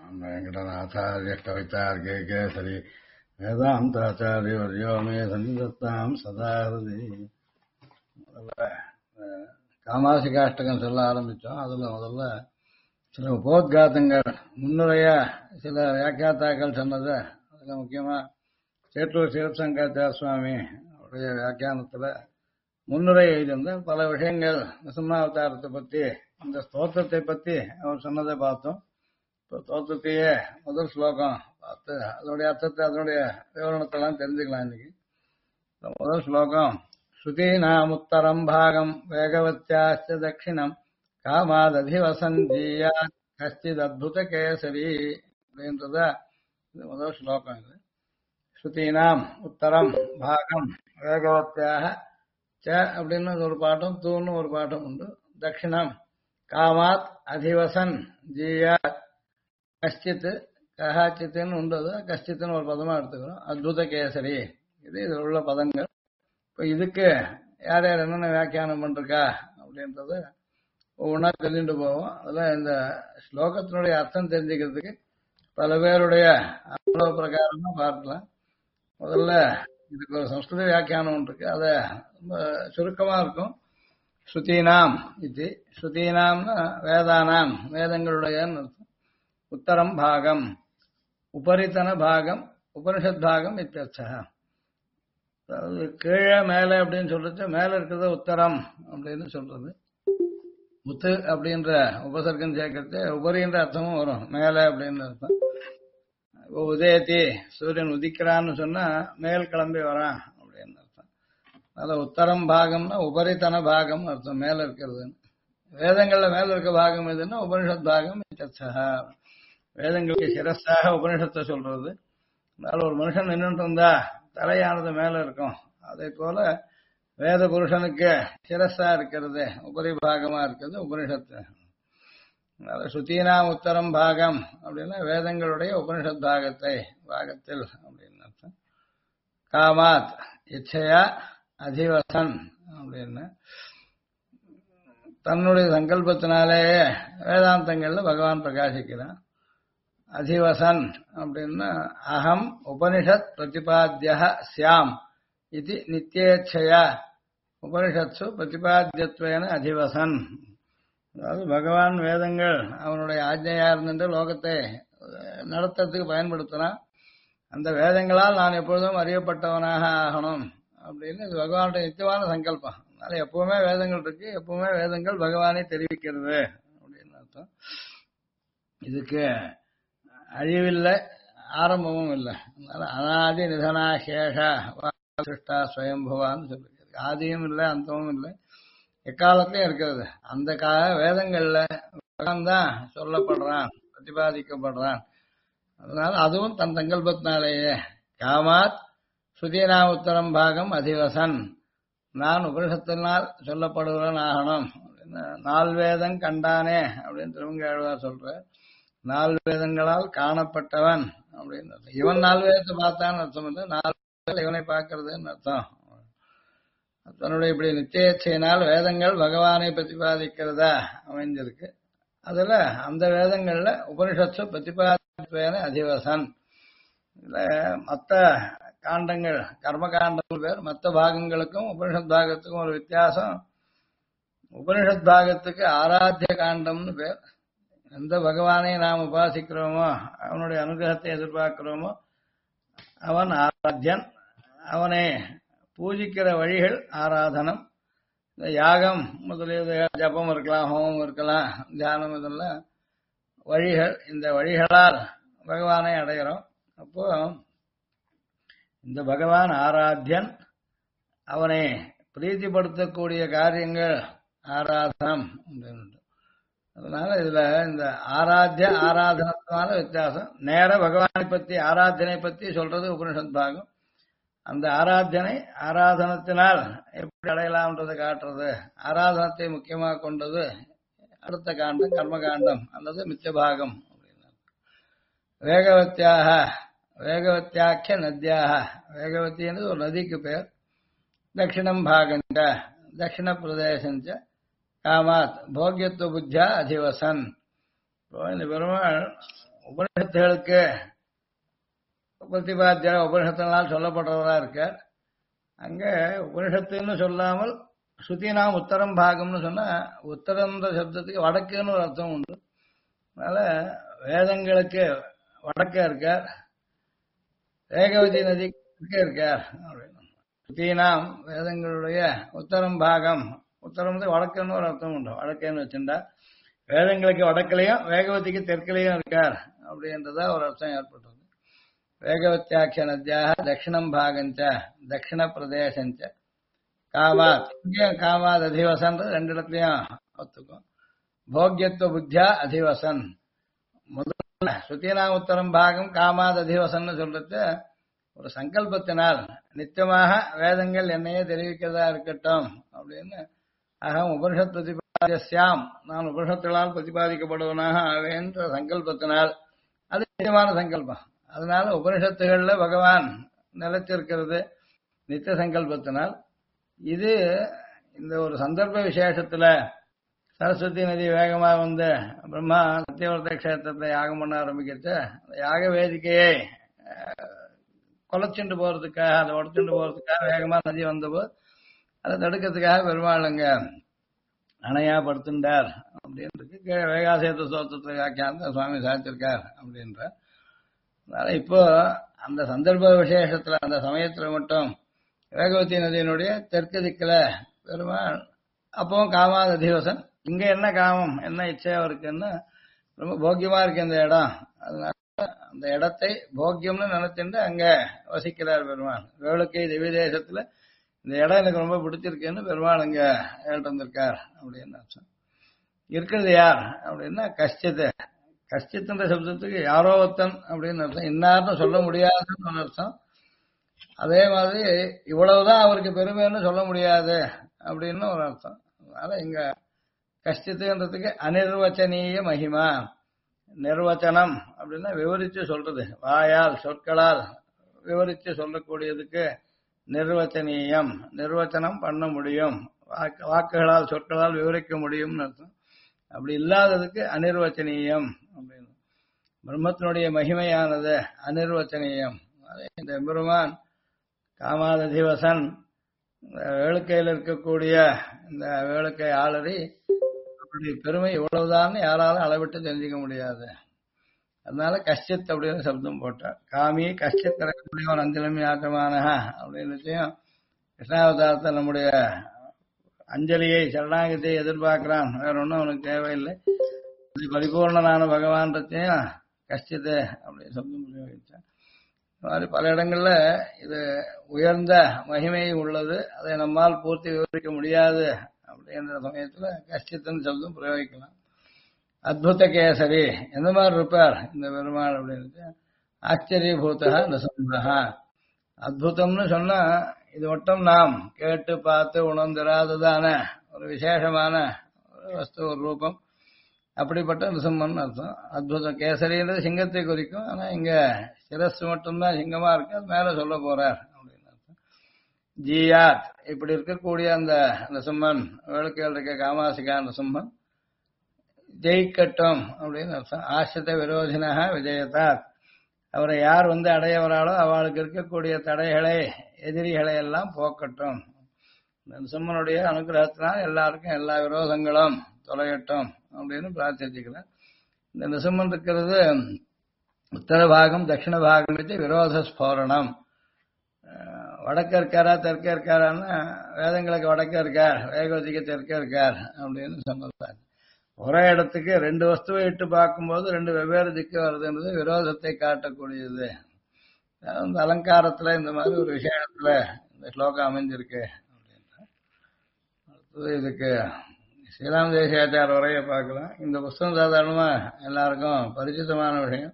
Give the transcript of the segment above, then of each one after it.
वेङ्कटनाथार्य कवितार्के केसरी वेदान्ताचार्यवर्यो मे सन्निधत्तां सदा हृदि. காமாசிகாஷ்டகம் சொல்ல ஆரம்பித்தோம். அதில் முதல்ல சில உபோத்காதங்கள் முன்னுரையா சில வியாக்கியாத்தாக்கள் சொன்னது. அதில் முக்கியமாக சேட்டூர் சிவசங்கராச்சாரிய சுவாமி அவருடைய வியாக்கியானத்தில் முன்னுரை எழுதியிருந்த பல விஷயங்கள் நரசிம்மாவதாரத்தை பற்றி இந்த ஸ்தோத்திரத்தை பற்றி அவர் சொன்னதை பார்த்தோம். இப்போ ஸ்தோத்திரத்தையே முதல் ஸ்லோகம் பார்த்து அதனுடைய அர்த்தத்தை அதனுடைய விவரணத்தெல்லாம் தெரிஞ்சுக்கலாம். இன்னைக்கு முதல் ஸ்லோகம் ஸ்ருதீனாமுத்தரம் பாகம் வேகவத்யாஸ்ச தட்சிணம் காமாததிவசஞ்சீயா கஷ்டித் அத்புத கேசரி அப்படின்றத முதல் ஸ்லோகம். இது ஸ்ருதீனாம் உத்தரம் பாகம் வேகவத்யாக ச அப்படின்னு ஒரு பாட்டம், தூன்னு ஒரு பாட்டம் உண்டு. தட்சிணம் காமாத் அதிவசன் ஜீயா கஷ்டித் கஹாச்சித்துன்னு உண்டு. கஷ்டித்துன்னு ஒரு பதமா எடுத்துக்கிறோம். அத்புத கேசரி இது இதில் உள்ள பதங்கள். இப்போ இதுக்கு யார் யார் என்னென்ன வியாக்கியானம் பண்ணிருக்கா அப்படின்றது ஒவ்வொன்றா தெரிஞ்சுட்டு போவோம். அதில் இந்த ஸ்லோகத்தினுடைய அர்த்தம் தெரிஞ்சுக்கிறதுக்கு பல பேருடைய அனுபவ பிரகாரமா பார்க்கலாம். முதல்ல இதுக்கு ஒரு சம்ஸ்கிருத வியாக்கியானம் ஒன்று இருக்கு. அதை ரொம்ப சுருக்கமாக இருக்கும். ஸ்ருதீனாம் இது ஸ்ருதீனாம்னா வேதானாம் வேதங்களுடைய அர்த்தம். உத்தரம் பாகம் உபரித்தன பாகம் உபனிஷத் பாகம் இத்தியர்த்தः. அதாவது கீழே மேலே அப்படின்னு சொல்றது மேலே இருக்கிறது உத்தரம் அப்படின்னு சொல்றது. உத்து அப்படின்ற உபசர்க்கம் சேர்க்கறது உபரின்ற அர்த்தமும் வரும். மேலே அப்படின்னு அர்த்தம். உதயத்தி சூரியன் உதிக்கிறான்னு சொன்னா மேல் கிளம்பி வரான் அப்படின்னு அர்த்தம். அதனால உத்தரம் பாகம்னா உபரித்தன பாகம் அர்த்தம், மேல இருக்கிறதுன்னு. வேதங்கள்ல மேல இருக்க பாகம் எதுன்னா உபனிஷத் பாகம் இத்தியர்த்தः. வேதங்களுக்கு சிரஸாக உபனிஷத்தை சொல்றது. அதனால ஒரு மனுஷன் நின்றுட்டு இருந்தா தலையானது மேல இருக்கும். அதே போல வேத புருஷனுக்கு சிரஸா இருக்கிறது உபரி பாகமா இருக்கிறது உபனிஷத்து. ஸ்ருதீனாம் உத்தரம் பாகம் அப்படின்னா வேதங்களுடைய உபனிஷத் பாகத்தில் அப்படின்னு அர்த்தம். காமாத் இச்சையா அதிவசன் அப்படின்னு தன்னுடைய சங்கல்பத்தினாலேயே வேதாந்தங்கள்ல பகவான் பிரகாசிக்கிறான். அதிவசன் அப்படின்னா அகம் உபனிஷத் பிரதிபாத்திய சியாம் இது நித்தியேச்சையா உபனிஷத்சு பிரதிபாத்தியத்வேன அதிவசன். அதாவது பகவான் வேதங்கள் அவனுடைய ஆஜ்ஞையா இருந்துட்டு லோகத்தை நடத்துறதுக்கு பயன்படுத்தினான். அந்த வேதங்களால் நான் எப்பொழுதும் அறியப்பட்டவனாக ஆகணும் அப்படின்னு இது பகவானுடைய நித்தியமான சங்கல்பம். அதனால எப்பவுமே வேதங்கள் இருக்கு, எப்பவுமே வேதங்கள் பகவானை தெரிவிக்கிறது அப்படின்னு அர்த்தம். இதுக்கு அழிவில்லை, ஆரம்பமும் இல்லை. அதனால அனாதி நிதனா சேஷா சிருஷ்டா ஸ்வயம்புவான்னு சொல்லி ஆதியும் இல்லை அந்தமும் இல்லை, எக்காலத்திலையும் இருக்கிறது. அந்த வேதங்கள்ல பகவான் தான் சொல்லப்படுறான், பிரதிபாதிக்கப்படுறான். அதனால அதுவும் தன் சங்கல்பத்தினாலேயே காமாத் ஸ்ருதீனா உத்தரம் பாகம் அதிவசன் நான் உபனிஷத்தினால் சொல்லப்படுகிறவன் ஆகணும். நால் வேதம் கண்டானே அப்படின்னு திருமங்கழ்வார் சொல்ற. நாலு வேதங்களால் காணப்பட்டவன் அப்படின்னு அர்த்தம். இவன் நாலு வேதத்தை பார்த்தான்னு அர்த்தம் இல்லை, நாலு வேதங்கள் இவனை பார்க்கறதுன்னு அர்த்தம். தன்னுடைய இப்படி நிச்சயச்சையினால் வேதங்கள் பகவானை பிரதிபாதிக்கிறதா அமைஞ்சிருக்கு. அதுல அந்த வேதங்கள்ல உபனிஷத்து பிரதிபாதிப்பேன அதிவசன். இதுல மற்ற காண்டங்கள் கர்மகாண்டங்கள் பேர். மற்ற பாகங்களுக்கும் உபனிஷத் பாகத்துக்கும் ஒரு வித்தியாசம். உபனிஷத் பாகத்துக்கு ஆராத்திய காண்டம்னு பேர். எந்த பகவானை நாம் உபாசிக்கிறோமோ அவனுடைய அனுகிரகத்தை எதிர்பார்க்கிறோமோ அவன் ஆராத்தியன். அவனை பூஜிக்கிற வழிகள் ஆராதனம். இந்த யாகம் முதலிய ஜபம் இருக்கலாம், ஹோமம் இருக்கலாம், தியானம், இதெல்லாம் வழிகள். இந்த வழிகளால் பகவானை அடைகிறோம். அப்போ இந்த பகவான் ஆராத்தியன், அவனை பிரீத்திப்படுத்தக்கூடிய காரியங்கள் ஆராதனம். அதனால இதுல இந்த ஆராத்திய ஆராதனத்தினால வித்தியாசம். நேர பகவானை பத்தி ஆராதனை பத்தி சொல்றது உபனிஷத் பாகம். அந்த ஆராதனை ஆராதனத்தினால் எப்படி அடையலாம்ன்றதை காட்டுறது. ஆராதனத்தை முக்கியமாக கொண்டது அடுத்த காண்டம் கர்மகாண்டம் அல்லது மிச்ச பாகம். வேகவத்தியாக வேகவத்தியாக்கிய நத்தியாக, வேகவதி என்பது ஒரு நதிக்கு பேர். தட்சிணம் பாகஞ்ச தட்சிண பிரதேசஞ்ச காமாத் போக்கியத்துவ புத்தியா அதிவசன். இந்த பெருமாள் உபனிஷத்துகளுக்கு பிரதிபாத்திய உபனிஷத்தினால் சொல்லப்படுறதா இருக்கார். அங்க உபனிஷத்துன்னு சொல்லாமல் ஸ்ருதினாம் உத்தரம் பாகம்னு சொன்னா உத்தரம்ன்ற சப்தத்துக்கு வடக்குன்னு ஒரு அர்த்தம் உண்டு. அதனால வேதங்களுக்கு வடக்க இருக்கார், வேகவதி நதிக்கு இருக்கார் அப்படின்னு. ஸ்ருதினாம் வேதங்களுடைய உத்தரம் பாகம், உத்தரம் வடக்குன்னு ஒரு அர்த்தம் உண்டு. வடக்குன்னு வச்சுட்டா வேதங்களுக்கு வடக்கிலையும் வேகவதிக்கு தெற்கிலையும் இருக்கார் அப்படின்றதா ஒரு அர்த்தம் ஏற்பட்டது. வேகவத்தியாட்ச நத்தியாக தட்சிணம் பாகஞ்ச தட்சிண பிரதேசஞ்ச காமாத், இங்கேயும் காமாத் அதிவசன் ரெண்டு இடத்துலயும் ஒத்துக்கும். போக்கியத்துவ புத்தியா அதிவசன், முதல்ல ஸ்ருதினாம் உத்தரம் பாகம் காமாத் அதிவசன் சொல்றது ஒரு சங்கல்பத்தினால் நிச்சயமாக வேதங்கள் என்னையே தெரிவிக்கிறதா இருக்கட்டும் அப்படின்னு. அகம் உபனிஷத் பிரதிபாதியாம், நான் உபனிஷத்துகளால் பிரதிபாதிக்கப்படுவனாக ஆவேன்ற சங்கல்பத்தினால், அது நிச்சயமான சங்கல்பம். அதனால உபனிஷத்துகள்ல பகவான் நிலைச்சிருக்கிறது நித்திய சங்கல்பத்தினால். இது இந்த ஒரு சந்தர்ப்ப விசேஷத்துல சரஸ்வதி நதி வேகமா வந்து பிரம்மா சத்தியவர்த்த கஷேத்திரத்தை யாகம் பண்ண ஆரம்பிக்கிட்டு யாக வேதிக்கையை கொலைச்சுண்டு போறதுக்காக, அதை உடச்சுண்டு போறதுக்காக வேகமா நதி வந்தபோது அதை தடுக்கிறதுக்காக பெருமாள் அங்க அணையா படுத்துட்டார் அப்படின்றது கீழே வேகாசேத்த சோத்திரத்தை வியாக்கியானத்தை சுவாமி சாதிச்சிருக்கார் அப்படின்ற. அதனால இப்போ அந்த சந்தர்ப்ப விசேஷத்துல அந்த சமயத்துல மட்டும் வேகவதி நதியினுடைய தெற்கு திக்கில பெருமாள் அப்பவும் காமாத அதிவசன். இங்க என்ன காமம் என்ன இச்சையா இருக்குன்னு, ரொம்ப போக்கியமா இருக்கு இந்த இடம், அதனால அந்த இடத்தை போக்கியம்னு நினைச்சுட்டு அங்க வசிக்கிறார் பெருமாள். வேளுக்கை திவ்ய தேசத்துல இந்த இடம் எனக்கு ரொம்ப பிடிச்சிருக்குன்னு பெருமாள் அங்க ஏற்றிருந்திருக்கார் அப்படின்னு அர்த்தம். இருக்கிறது யார் அப்படின்னா கஷ்டித்து. கஷ்டித்துன்ற சப்தத்துக்கு யாரோ ஒருத்தன் அப்படின்னு அர்த்தம், இன்னார்னு சொல்ல முடியாதுன்னு அர்த்தம். அதே மாதிரி இவ்வளவுதான் அவருக்கு பெருமைன்னு சொல்ல முடியாது அப்படின்னு ஒரு அர்த்தம். அதனால இங்க கஷ்டித்துன்றதுக்கு அனிர்வச்சனீய மகிமா. நிர்வச்சனம் அப்படின்னா விவரிச்சு சொல்றது, வாயால் சொற்களால் விவரிச்சு சொல்லக்கூடியதுக்கு நிர்வச்சனீயம், நிர்வச்சனம் பண்ண முடியும், வாக்குகளால் சொற்களால் விவரிக்க முடியும்னு அர்த்தம். அப்படி இல்லாததுக்கு அனிர்வச்சனீயம் அப்படின்னு. பிரம்மத்தினுடைய மகிமையானது அனிர்வச்சனீயம். இந்த பெருமான் காமாதிவசன் வேளுக்கையில் இருக்கக்கூடிய இந்த வேளுக்கை ஆளறி அப்படி பெருமை இவ்வளவுதான் யாராலும் அளவிட்டு தெரிஞ்சுக்க முடியாது. அதனால கஷ்டித் அப்படின்னு சப்தம் போட்டார். காமி கஷ்டித் திறக்கக்கூடியவன் அஞ்சலமி ஆட்டமான அப்படின்னு கிருஷ்ணாவதாரத்தை நம்முடைய அஞ்சலியை சரணாகதியை எதிர்பார்க்கிறான், வேற ஒன்றும் அவனுக்கு தேவையில்லை. அது பரிபூர்ணனான பகவான்றதையும் கஷ்டித்து அப்படின்னு சப்தம் பிரயோகித்தான். இந்த மாதிரி பல இடங்கள்ல இது உயர்ந்த மகிமை உள்ளது, அதை நம்மால் பூர்த்தி விவரிக்க முடியாது அப்படின்ற சமயத்துல கஷ்டித்துன்னு சப்தம் பிரயோகிக்கலாம். அத்புத கேசரி எந்த மாதிரி இருப்பார் இந்த பெருமாள் அப்படின்னு. ஆச்சரியபூதா நசந்தா. அத்புதம்னு சொன்னா இது மட்டும் நாம் கேட்டு பார்த்து உணர்ந்திராததான ஒரு விசேஷமான ஒரு வஸ்து, ஒரு ரூபம். அப்படிப்பட்ட நிசம்மன் அர்த்தம். அத்புதம் கேசரின்றது சிங்கத்தை குறிக்கும், ஆனா இங்க சிரஸ் மட்டும்தான் சிங்கமா இருக்கு, அது மேல சொல்ல போறார் அப்படின்னு அர்த்தம். ஜியாத் இப்படி இருக்கக்கூடிய அந்த நிசம்மன், வேளுக்கையில் இருக்க காமாசிகா நிசம்மன் ஜெயிக்கட்டும் அப்படின்னு அர்த்தம். ஆசிரித விரோதினாக விஜயத்தார், அவரை யார் வந்து அடைய வராளோ அவளுக்கு இருக்கக்கூடிய தடைகளை எதிரிகளை எல்லாம் போக்கட்டும். நிசம்மனுடைய அனுகிரகத்தினால் எல்லாருக்கும் எல்லா விரோதங்களும் தொலையட்டும் அப்படின்னு பிரார்த்திச்சுக்கிறேன். இந்த நிசம்மன் இருக்கிறது உத்தர பாகம் தட்சிண பாகம் வச்சு விரோத ஸ்போரணம். வடக்க இருக்காரா தெற்க இருக்காரான்னு வேதங்களுக்கு வடக்க இருக்கார், வேகவதிக்கு தெற்க இருக்கார் அப்படின்னு சொன்னதாங்க. ஒரே இடத்துக்கு ரெண்டு வஸ்துவை இட்டு பார்க்கும்போது ரெண்டு வெவ்வேறு திக்கு வருதுன்றது விரோதத்தை காட்டக்கூடியது. அந்த அலங்காரத்துல இந்த மாதிரி ஒரு விஷயத்துல இந்த ஸ்லோகம் அமைஞ்சிருக்கு அப்படின்னா. அடுத்தது இதுக்கு ஸ்ரீராம் தேசியாச்சார் உரையை பார்க்கலாம். இந்த புஸ்தகம் சாதாரணமா எல்லாருக்கும் பரிச்சிதமான விஷயம்.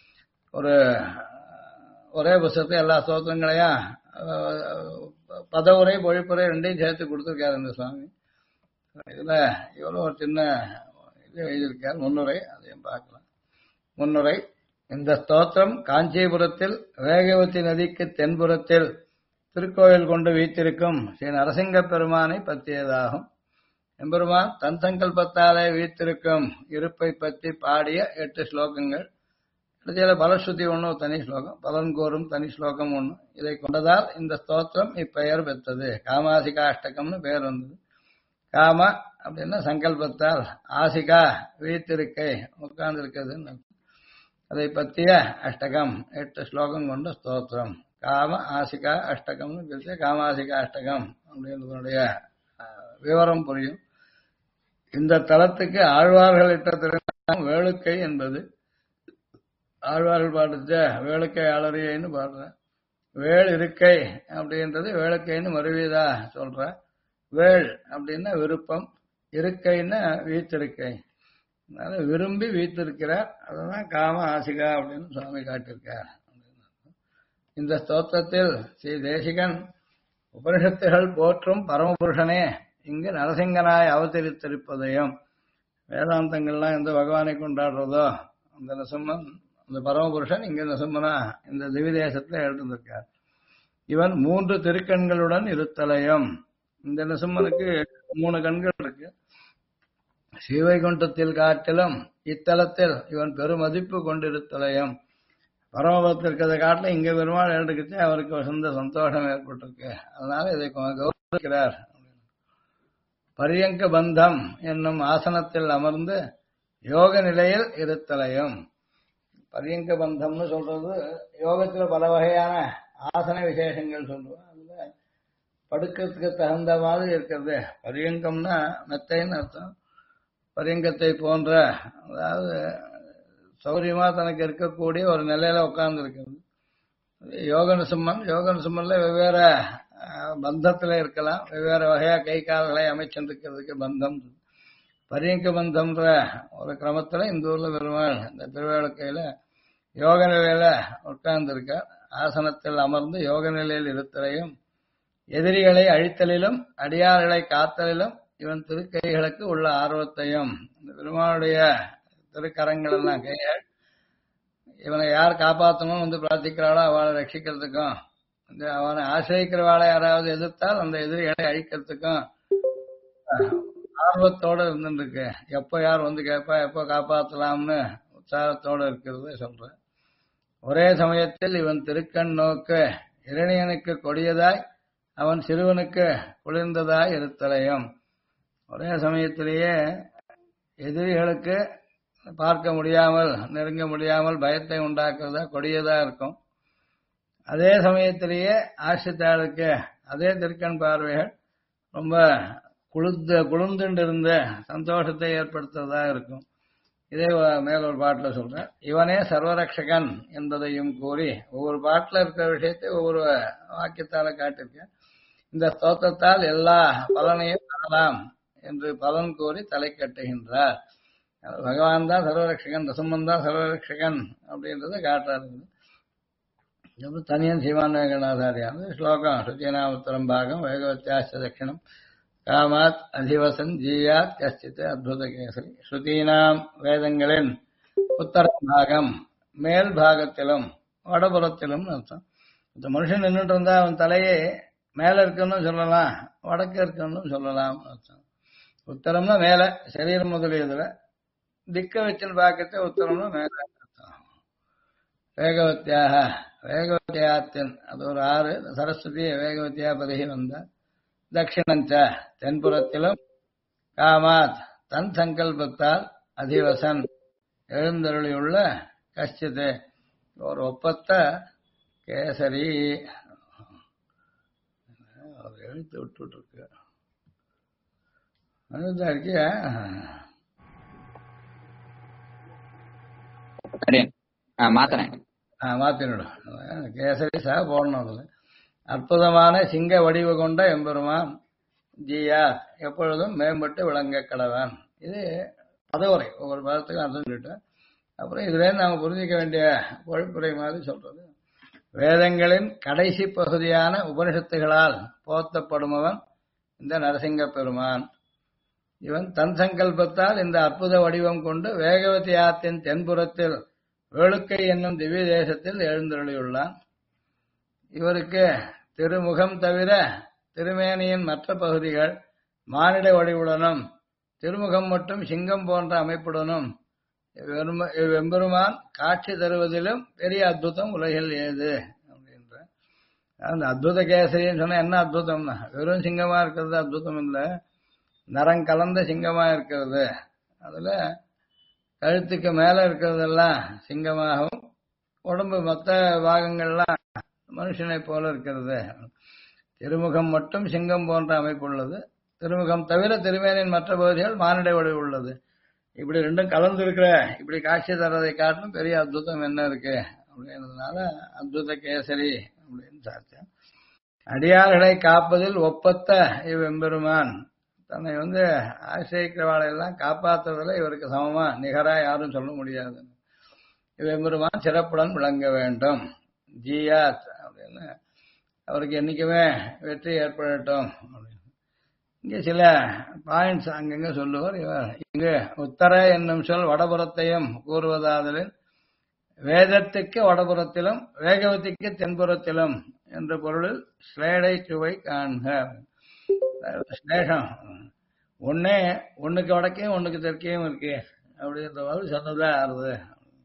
ஒரே புஸ்தகத்தை எல்லா ஸ்தோத்திரங்களையும் பதவுரை பொழிப்புரை ரெண்டையும் சேர்த்து கொடுத்துருக்காரு இந்த சுவாமி. இதுல எவ்வளவு ஒரு சின்ன இது எழுதியிருக்கார், முன்னுரை, அதையும் பார்க்கலாம். முன்னுரை: இந்த ஸ்தோத்திரம் காஞ்சிபுரத்தில் வேகவதி நதிக்கு தென்புறத்தில் திருக்கோயில் கொண்டு வீத்திருக்கும் ஸ்ரீ நரசிங்க பெருமானை பற்றியதாகும். எம்பெருமான் தன் சங்கல்பத்தாலே வீத்திருக்கும் இருப்பை பற்றி பாடிய 8 ஸ்லோகங்கள். கடைசியில பலஸ்ருதி ஒண்ணு தனி ஸ்லோகம், பலன் கோரும் தனி ஸ்லோகம் ஒண்ணு. இதை கொண்டதால் இந்த ஸ்தோத்திரம் இப்பெயர் பெற்றது. காமாசிகா அஷ்டகம்னு பெயர் வந்தது. காம அப்படின்னா சங்கல்பத்தால், ஆசிகா வீத்திருக்கை உட்கார்ந்து இருக்கிறதுன்னு, அதை பற்றிய அஷ்டகம் 8 ஸ்லோகம் கொண்ட ஸ்தோத்திரம். காம ஆசிகா அஷ்டகம்னு பேச காமாசிகா அஷ்டகம் அப்படின்றதுடைய விவரம் புரியும். இந்த தலத்துக்கு ஆழ்வார்கள் இட்ட திருநாமம் வேளுக்கை என்பது. ஆழ்வார்கள் பாடுச்ச வேளுக்கை ஆளறியைன்னு பாடுற. வேள் இருக்கை அப்படின்றது வேளுக்கைன்னு மறுவீதா சொல்ற. வேள் அப்படின்னா விருப்பம், இருக்கைன்னா வீத்திருக்கை. அதனால விரும்பி வீத்திருக்கிறார். அதுதான் காம ஆசிகா அப்படின்னு சுவாமி காட்டியிருக்கார். இந்த ஸ்தோத்திரத்தில் ஸ்ரீ தேசிகன் உபனிஷத்துகள் போற்றும் பரமபுருஷனே இங்கு நரசிங்கனாய் அவதரித்திருப்பதையும், வேதாந்தங்கள்லாம் எந்த பகவானை கொண்டாடுறதோ அந்த நரசிம்மன், அந்த பரமபுருஷன் இங்க நரசிம்மனா இந்த திவிதேசத்துல எழுந்திருக்கார். இவன் 3 திருக்கண்களுடன் இருத்தலையும். இந்த நரசிம்மனுக்கு 3 கண்கள் இருக்கு. ஸ்ரீவைகுண்டத்தில் காட்டிலும் இத்தலத்தில் இவன் பெருமதிப்பு கொண்டிருத்தலையும். பரமபதத்தில் இருக்கிறத காட்டிலும் இங்க பெருமாள் எழுதுக்கிச்சு அவருக்கு சொந்த சந்தோஷம் ஏற்பட்டிருக்கு. அதனால இதை கௌரவிக்கிறார். பரியங்க பந்தம் என்னும் ஆசனத்தில் அமர்ந்து யோக நிலையில் இருத்தலையும். பரியங்க பந்தம்னு சொல்றது யோகத்துல பல வகையான ஆசன விசேஷங்கள் சொல்லுவோம். அதுல படுக்கிறதுக்கு தகுந்த மாதிரி இருக்கிறது. பரியங்கம்னா மெத்தைன்னு அர்த்தம். பரியங்கத்தை போன்ற, அதாவது சௌரியமா தனக்கு இருக்கக்கூடிய ஒரு நிலையில உட்கார்ந்து இருக்கிறது. யோக நரசிம்மன்ல வெவ்வேறு பந்தத்துல இருக்கலாம். வெவ்வேறு வகையா கை கால்களை அமைச்சிருக்கிறதுக்கு பந்தம். பரியங்க பந்தம்ன்ற ஒரு கிரமத்துல இந்த ஊர்ல பெருமாள் இந்த திருவேளக்கையில யோக நிலையில உட்கார்ந்து இருக்கார். ஆசனத்தில் அமர்ந்து யோக நிலையில் இருத்தலையும், எதிரிகளை அழித்தலிலும் அடியார்களை காத்தலிலும் இவன் திருக்கைகளுக்கு உள்ள ஆர்வத்தையும். இந்த பெருமாளுடைய திருக்கரங்கள் எல்லாம் கையாள் இவனை யார் காப்பாற்றணும் வந்து பிரார்த்திக்கிறாளோ அவளை ரட்சிக்கிறதுக்கும், அவனை ஆசிரியக்கிறவாளை யாராவது எதிர்த்தால் அந்த எதிரிகளை அழிக்கிறதுக்கும் ஆர்வத்தோட இருந்துருக்கு. எப்போ யார் வந்து கேட்பா, எப்போ காப்பாற்றலாம்னு உற்சாகத்தோட இருக்கிறது சொல்றேன். ஒரே சமயத்தில் இவன் திருக்கண் நோக்கு இரணியனுக்கு கொடியதாய், அவன் சிறுவனுக்கு குளிர்ந்ததாய் இருத்தலையும். ஒரே சமயத்திலேயே எதிரிகளுக்கு பார்க்க முடியாமல் நெருங்க முடியாமல் பயத்தை உண்டாக்குறதா கொடியதா இருக்கும். அதே சமயத்திலேயே ஆசிரித்தாளுக்கு அதே திருக்கண் பார்வைகள் ரொம்ப குளிர்ந்துண்டிருந்த சந்தோஷத்தை ஏற்படுத்துறதா இருக்கும். இதே மேல ஒரு பாட்டுல சொல்றேன். இவனே சர்வரக்ஷகன் என்பதையும் கூறி ஒவ்வொரு பாட்டுல இருக்கிற விஷயத்தை ஒவ்வொரு வாக்கியத்தால காட்டிருக்கேன். இந்த ஸ்தோத்திரத்தால் எல்லா பலனையும் பெறலாம் என்று பலன் கூறி தலை கட்டுகின்றார். பகவான் தான் சர்வரக்ஷகன், நரசிம்மன் தான் சர்வரக்ஷகன் அப்படின்றத காட்டுறாரு. தனியன் சீமான் வேங்கநாதாரியான் ஸ்லோகம் சுத்தியநாமோத்தரம் பாகம் வேகவத்தியாச்ச தட்சிணம் காமாத் அதிவசன் ஜீயாத் கஷ்டித் அத்புத கேசரி. ஸ்ருதீனாம் வேதங்களின் உத்தர பாகம் மேல் பாகத்திலும் வடபுறத்திலும் அர்த்தம். இந்த மனுஷன் நின்றுட்டு இருந்தா அவன் தலையே மேல இருக்குன்னு சொல்லலாம், வடக்கு இருக்குன்னு சொல்லலாம் அர்த்தம். உத்தரம்னா மேல சரீரம் முதலியதுல, திக்க வச்சுன்னு பாக்கத்தை உத்தரம்னா மேல அர்த்தம். வேகவத்தியாக வேகவத்தியாத்தின் அது ஒரு 6 சரஸ்வதி வேகவத்தியா பதகி வந்த தட்சிணஞ்ச தென்புறத்திலும் காமாத் தன் சங்கல்பத்தால் அதிவசன் எழுந்தருளியுள்ள கஷ்டித்து ஒரு ஒப்பத்த கேசரி. எழுத்து விட்டு இருக்கு அதுதான் இருக்கியா மாத்தினோட கேசரி சா போடணும். அதுல அற்புதமான சிங்க வடிவு கொண்ட எம்பெருமான் ஜியா எப்பொழுதும் மேம்பட்டு விளங்க கடவன். இது பதவுரை, ஒவ்வொரு பதத்துக்கும் அர்த்தம் சொல்லிட்டேன். அப்புறம் இதுல நாம புரிஞ்சிக்க வேண்டிய பொழிப்புரை மாதிரி சொல்றது. வேதங்களின் கடைசி பகுதியான உபனிஷத்துகளால் போத்தப்படுபவன் இந்த நரசிங்க பெருமான். இவன் தன் சங்கல்பத்தால் இந்த அற்புத வடிவம் கொண்டு வேகவதி ஆத்தின் தென்புறத்தில் வேளுக்கை என்னும் திவ்ய தேசத்தில் எழுந்தருளியுள்ளான். இவருக்கு திருமுகம் தவிர திருமேனியின் மற்ற பகுதிகள் மானிட வடிவுடனும், திருமுகம் மட்டும் சிங்கம் போன்ற அமைப்புடனும், வெம்பெருமான் காட்சி தருவதிலும் பெரிய அற்புதம் உலகில் ஏது அப்படின்ற அந்த அத்புத கேசரின்னு சொன்னா என்ன அற்புதம்னா வெறும் சிங்கமா இருக்கிறது அற்புதம் இல்லை, நரம் கலந்த சிங்கமா இருக்கிறது. அதுல கழுத்துக்கு மேல இருக்கிறதெல்லாம் சிங்கமாகவும் உடம்பு மற்ற பாகங்கள்லாம் மனுஷனை போல இருக்கிறது. திருமுகம் மட்டும் சிங்கம் போன்ற அமைப்பு உள்ளது, திருமுகம் தவிர திருமேனின் மற்ற பகுதிகள் மானிட வடிவு உள்ளது. இப்படி ரெண்டும் கலந்து இருக்கிற இப்படி காட்சி தர்றதை காட்டிலும் பெரிய அற்புதம் என்ன இருக்கு அப்படின்றதுனால அத்புத கேசரி அப்படின்னு சார்த்தேன். அடியார்களை காப்பதில் ஒப்பத்த இவ்வெம்பெருமான் தன்னை ஆசிரியக்கிறவாளையெல்லாம் காப்பாற்றுறதுல இவருக்கு சமமா நிகரா யாரும் சொல்ல முடியாது. இவ்வெம்பெருமான் சிறப்புடன் விளங்க வேண்டும். ஜியாத் அப்படின்னு அவருக்கு என்னைக்குமே வெற்றி ஏற்படட்டும் அப்படின்னு இங்க சில பாயிண்ட்ஸ் அங்கங்க சொல்லுவார் இவர். இங்கு உத்தர என்னும் சொல் வடபுறத்தையும் கூறுவதாதலின் வேதத்துக்கு வடபுறத்திலும் வேகவதிக்கு தென்புறத்திலும் என்ற பொருளில் ஸ்லேடை சுவை காண்க. ஸ்லேஷம் ஒன்னே ஒண்ணுக்கு வடக்கையும் ஒண்ணுக்கு தெற்கையும் இருக்கு அப்படின்ற மாதிரி சொன்னதா ஆறுது.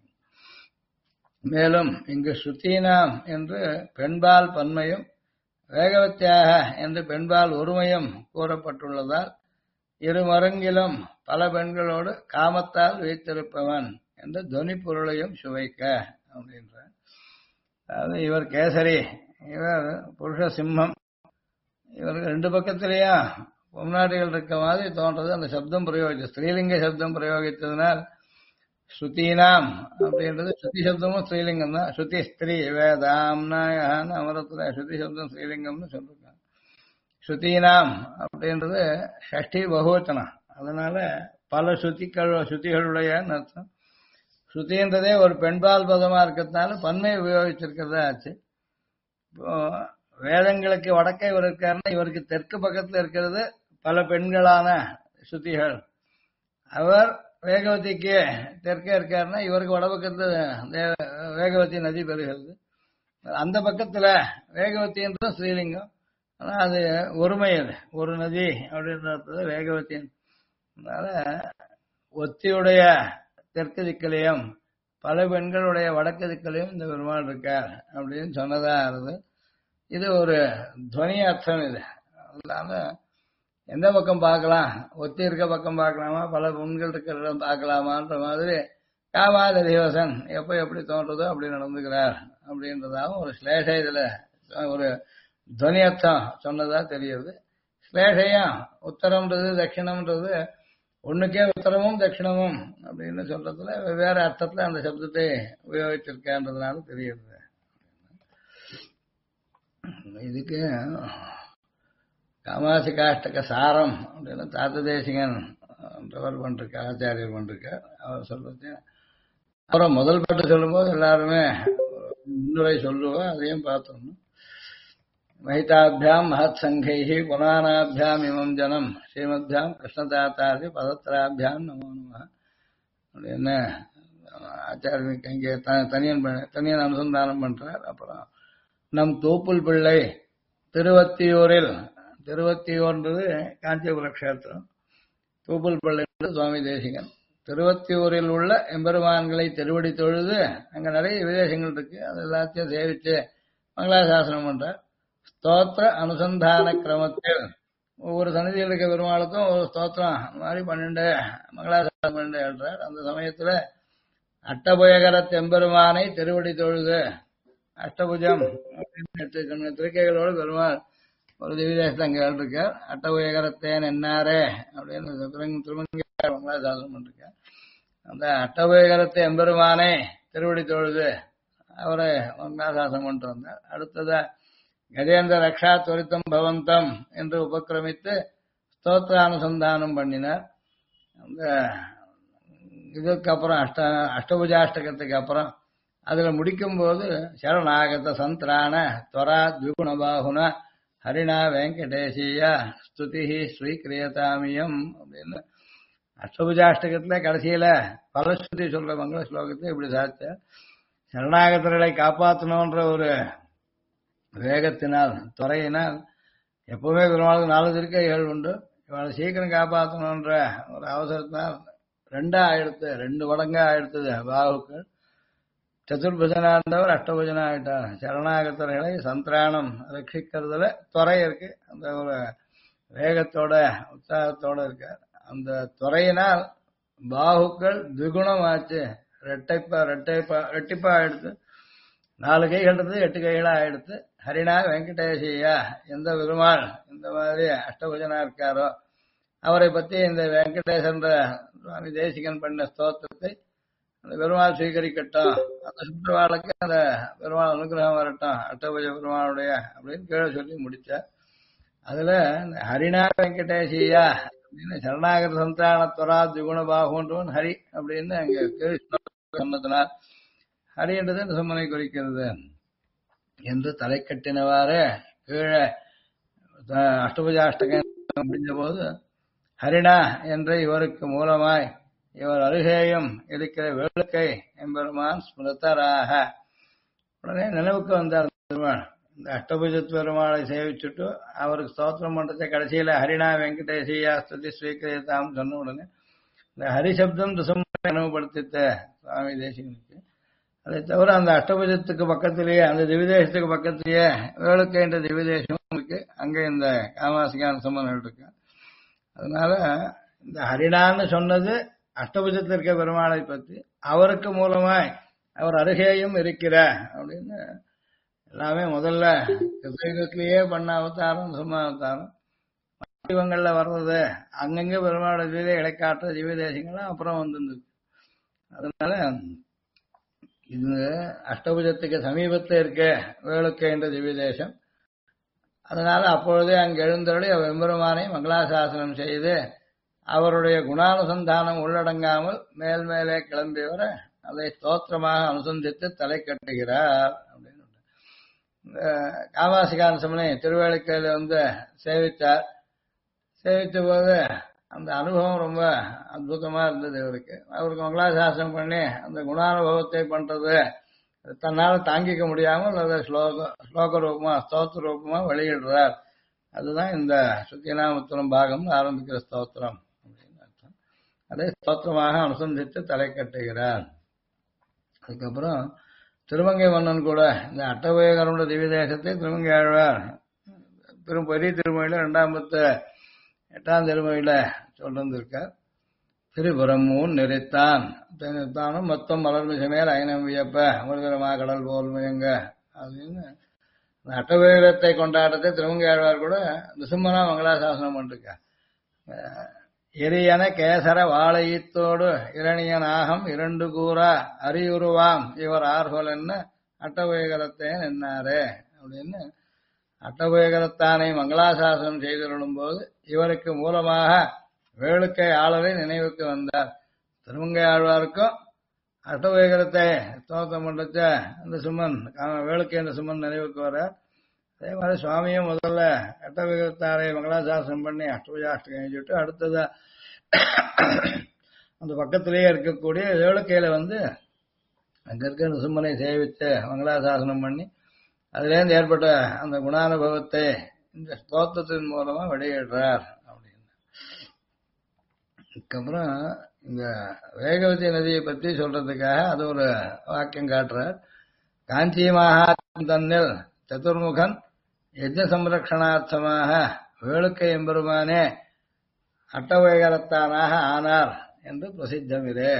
மேலும் இங்கு ஸ்ருத்தீனாம் என்று பெண்பால் பன்மையும் வேகவத்தியாக என்று பெண்பால் ஒருமையும் கூறப்பட்டுள்ளதால் இருமருங்கிலும் பல பெண்களோடு காமத்தால் வைத்திருப்பவன் என்ற துவனி பொருளையும் சுவைக்க அப்படின்ற. அதாவது இவர் கேசரி, இவர் புருஷ சிம்மம், இவருக்கு ரெண்டு பக்கத்திலேயும் பொம்நாட்டிகள் இருக்க மாதிரி தோன்றது. அந்த சப்தம் பிரயோகிச்சு ஸ்ரீலிங்க சப்தம் பிரயோகித்ததுனால் ஸ்ருதீனாம் அப்படின்றது ஸ்ருதி சப்தமும் ஸ்ரீலிங்கம் தான். ஸ்ருதி ஸ்திரீ வேதாம்னாயான்னு அமரத்துல ஸ்ருதி சப்தம் ஸ்ரீலிங்கம்னு சொல்லிருக்காங்க. ஸ்ருதீனாம் அப்படின்றது ஷஷ்டி பகுவச்சனம், அதனால பல ஸ்ருதிகளுடைய அர்த்தம். ஸ்ருதின்றதே ஒரு பெண்பால் பதமா இருக்கிறதுனால பன்மை உபயோகிச்சிருக்கிறதா ஆச்சு. இப்போ வேதங்களுக்கு வடக்கே இவர் இருக்காருன்னா இவருக்கு தெற்கு பக்கத்துல இருக்கிறது பல பெண்களான ஸ்ருதிகள். அவர் வேகவதிக்கு தெற்கே இருக்காருன்னா இவருக்கு வடபக்கத்துல வேகவதி நதி பெறுகிறது. அந்த பக்கத்துல வேகவதின்றது ஸ்ரீலிங்கம், ஆனா அது ஒருமை, அது ஒரு நதி அப்படின்றது வேகவதின். அதனால ஒத்தியுடைய தெற்கு திக்கிலையும் பல பெண்களுடைய வடக்கு திக்கிலையும் இந்த பெருமாள் இருக்கார் அப்படின்னு சொன்னதா இருது. இது ஒரு துவனி அர்த்தம். இது அதனால எந்த பக்கம் பார்க்கலாம், ஒத்தி இருக்க பக்கம் பார்க்கலாமா பல பெண்கள் இருக்கிற இடம் பார்க்கலாமான்ற மாதிரி காமாதிவசன் எப்போ எப்படி தோன்றதோ அப்படி நடந்துக்கிறார் அப்படின்றதாகவும் ஒரு ஸ்லேஷ இதுல ஒரு துவனி அர்த்தம் சொன்னதா தெரியுது. ஸ்லேஷையும் உத்தரம்ன்றது தட்சிணம்ன்றது ஒண்ணுக்கே உத்தரமும் தட்சிணமும் அப்படின்னு சொல்றதுல வெவ்வேறு அர்த்தத்துல அந்த சப்தத்தை உபயோகிச்சிருக்கேன்றதுனால தெரியுது. இதுக்கு காமாசி காஷ்டக சாரம் அப்படின்னு தாத்த தேசிகன் பண்றார், ஆச்சாரியர் பண்றார். அவர் சொல்றது அப்புறம் முதல் பாட்டு சொல்லும்போது எல்லாருமே முன்னுரை சொல்லுவா, அதையும் பார்த்தோம். மஹிதாபியாம் மகத் சங்கைஹி புராணாபியாம் இமம் ஜனம் ஸ்ரீமத்யாம் கிருஷ்ணதாத்தாரி பதத்திராபியாம் நமோ நம அப்படின்னு ஆச்சாரியனுக்கு இங்கே தனியன் அனுசந்தானம் பண்றார். அப்புறம் நம் தூப்புல் பிள்ளை திருவத்தியூரில், திருவத்தியூர்ன்றது காஞ்சிபுர கஷேத்திரம், தூப்புல் பிள்ளைன்றது சுவாமி தேசிகன். திருவத்தியூரில் உள்ள எம்பெருமான்களை திருவடி தொழுது அங்க நிறைய விதேசங்கள் இருக்கு, அது எல்லாத்தையும் சேவிச்சு மங்களாசாசனம் பண்றார். ஸ்தோத்திர அனுசந்தான கிரமத்தில் ஒவ்வொரு சன்னதியில் இருக்க பெருமாளுக்கும் ஒரு ஸ்தோத்திரம் மாதிரி 12 மங்களாசாசனம் 12 எழுறார். அந்த சமயத்துல அட்டபுயகர தெம்பெருமானை திருவடி தொழுது, அஷ்டபுஜம் அப்படின்னு திருக்கைகளோடு பெருமாள் ஒரு திவ்யதேசத்தை அங்கே இருக்கார். அட்டபுயகரத்தேன் என்னாரே அப்படின்னு திருமங்க மங்களாசாசனம் பண்ணிருக்கார். அந்த அட்டபுயகரத்தை எம்பெருமானை திருவடி தொழுது அவரை மங்களாசாசனம் பண்ணிட்டு வந்தார். அடுத்ததா கஜேந்திர ரக்ஷா துரித்தம் பவந்தம் என்று உபக்கிரமித்து ஸ்தோத்திரானுசந்தானம் பண்ணினார். அந்த இதுக்கு அப்புறம் அஷ்டபுஜாஷ்டகத்துக்கு அப்புறம் அதுல முடிக்கும் போது சரணாகத சந்திரான துவரா த்விகுணபாகுன ஹரிணா வெங்கடேசியா ஸ்துதி ஸ்ரீகிரியதாமியம் அப்படின்னு அஷ்டபுஜாஷ்டகத்துல கடைசியில பலஸ்ருதி சொல்ற மங்கள ஸ்லோகத்தை இப்படி சாச்ச. சரணாகதர்களை காப்பாற்றணுன்ற ஒரு வேகத்தினால் துறையினால் எப்பவுமே பெருமாளுக்கு 4 திருக்கைகள் உண்டு, இவளை சீக்கிரம் காப்பாற்றணுன்ற ஒரு அவசரத்தினால் ரெண்டா ஆயிடுத்து, ரெண்டு மடங்கா ஆயிடுத்தது பாகுக்கள். சதுர்புஜனாண்டவர் அஷ்டபுஜனா ஆயிட்டார். சரணாகத்தர்களை சந்திராணம் ரட்சிக்கிறதுல துறை இருக்கு. அந்த ஒரு வேகத்தோட உற்சாகத்தோட இருக்கார். அந்த துறையினால் பாகுக்கள் திகுணமாச்சு, ரெட்டிப்பா ஆயிடுத்து. 4 கைகள் இருந்து 8 கைகளா ஆயிடுத்து. ஹரிணா வெங்கடேஷையா, எந்த பெருமாள் இந்த மாதிரி அஷ்டபுஜனா இருக்காரோ அவரை பத்தி இந்த வெங்கடேசன்ற சுவாமி தேசிகன் பண்ண ஸ்தோத்திரத்தை அந்த பெருமாள் ஸ்வீகரிக்கட்டும், அந்த சுற்றுவாளுக்கு அந்த பெருமாள் அனுகிரகம் வரட்டும், அஷ்டபுஜ பெருமாளுடைய அப்படின்னு கீழே சொல்லி முடிச்சார். அதுல ஹரிணா வெங்கடேஷியா அப்படின்னு சரணாகர சந்தானத்துவரா திகுண பாகுன்றவன் ஹரி அப்படின்னு அங்க கீழ் சொன்னதுனால் ஹரி என்றது இந்த சும்மனை குறிக்கிறது என்று தலை கட்டினவாறு கீழே அஷ்டபுஜாஷ்டகம் முடிஞ்ச போது ஹரிணா என்ற இவருக்கு மூலமாய் இவர் அருகேயும் இருக்கிற வேளுக்கை எம்பெருமான் ஸ்மிருதராக உடனே நினைவுக்கு வந்தார் பெருமாள். இந்த அஷ்டபுஜ பெருமாளை சேவிச்சுட்டு அவருக்கு ஸ்தோத்திரம் பண்றதை கடைசியில ஹரிணா வெங்கடேசியா ஸ்துதி ஸ்வீகரித்தாம் சொன்ன உடனே இந்த ஹரிசப்தம் நினைவுபடுத்தித்த சுவாமி தேசிகனுக்கு. அதை தவிர அந்த அஷ்டபுஜத்துக்கு பக்கத்திலேயே அந்த திவிதேசத்துக்கு பக்கத்திலேயே வேளுக்கை என்ற திவிதேசமும் இருக்கு. அங்கே இந்த காமாசிகான சம்பந்தம் இருக்கு. அதனால இந்த ஹரிணான்னு சொன்னது அஷ்டபுஜத்தில் இருக்க பெருமாளை பற்றி, அவருக்கு மூலமாய் அவர் அருகேயும் இருக்கிறார் அப்படின்னு எல்லாமே முதல்ல கிருஷ்ணகிரிலேயே பண்ண அவதாரம் சும்மா அவதாரம் இவங்கள்ல வர்றது அங்கங்க பெருமாள் இடைக்காற்ற ஜீவதேசங்கள்லாம் அப்புறம் வந்துருந்தது. அதனால இது அஷ்டபுஜத்துக்கு சமீபத்தில் இருக்க வேளுக்கை என்ற திவ்யதேசம். அதனால அப்பொழுதே அங்கு எழுந்தருளி எம்பெருமானை மங்களாசாசனம் செய்து அவருடைய குணானுசந்தானம் உள்ளடங்காமல் மேல் மேலே கிளம்பி வர அதை ஸ்தோத்திரமாக அனுசந்தித்து தலை கட்டுகிறார் அப்படின்னு. காமாசிகான சமனை திருவேளிக்கையில சேவித்தார். சேவித்த போது அந்த அனுபவம் ரொம்ப அற்புதமா இருந்தது இவருக்கு. அவருக்கு மங்களாசாசனம் பண்ணி அந்த குணானுபவத்தை பண்றது தன்னால தாங்கிக்க முடியாமல் அதை ஸ்லோக ரூபமா ஸ்தோத்திர ரூபமா வெளியிடுறார். அதுதான் இந்த சுத்தியநாமத்துவம் பாகம் ஆரம்பிக்கிற ஸ்தோத்திரம் அப்படின்னு அர்த்தம். அதை ஸ்தோத்திரமாக அனுசந்தித்து தலை கட்டுகிறார். அதுக்கப்புறம் திருமங்கை மன்னன் கூட இந்த அட்டபயகருடைய திவ்யதேசத்தை திருமங்கை ஆழ்வார் பெரிய திருமொழியில 258ஆம் திருமொழியில சொல்லிருந்திருக்கார். திரிபுரமூன் நெறித்தானும் மொத்தம் மலர்மிசை மேல் ஐனம் வியப்ப அமிர்தரமா கடல் போல் முயங்க அப்படின்னு அட்டபயகரத்தை கொண்டாட்டத்தை திருமங்கை ஆழ்வார் கூட நிசும்மனா மங்களாசாசனம் பண்ணிருக்கார். எரியன கேசர வாழையத்தோடு இரணிய நாகம் 2 கூறா அரியுருவாம் இவர் ஆர்கோல் என்ன அட்டபயகரத்தேன் என்னாரே அப்படின்னு அட்டபயகரத்தானை மங்களாசாசனம் செய்திருளும் போது இவருக்கு மூலமாக வேளுக்கை ஆளரை நினைவுக்கு வந்தார். திருமங்கை ஆழ்வாருக்கும் அட்டபயகரத்தை ஸ்தோத்திரம் பண்றச்ச அந்த சுமன் வேளுக்கை என்ற சுமன் நினைவுக்கு வர்றார். அதே மாதிரி சுவாமியும் முதல்ல அட்டபயகரத்தாரை மங்களாசாசனம் பண்ணி அஷ்டபுஜாஷ்டகம் எழுதிட்டு அடுத்ததா அந்த பக்கத்திலேயே இருக்கக்கூடிய வேளுக்கையில அங்க இருக்க நிசும்மனை சேவித்து மங்களாசாசனம் பண்ணி அதுலேருந்து ஏற்பட்ட அந்த குணானுபவத்தை இந்த ஸ்தோத்திரத்தின் மூலமா வெளியிடுறார் அப்படின்னு. அதுக்கப்புறம் இந்த வேகவதி நதியை பற்றி சொல்றதுக்காக அது ஒரு வாக்கியம் காட்டுறார். காஞ்சி மகாத்மன் தன்னில் சதுர்முகன் யஜ்ஞ சம்ரக்ஷணார்த்தமாக வேளுக்கை எம்பெருமானே அட்டபயகரத்தானாக ஆனார் என்று பிரசித்தமிரே.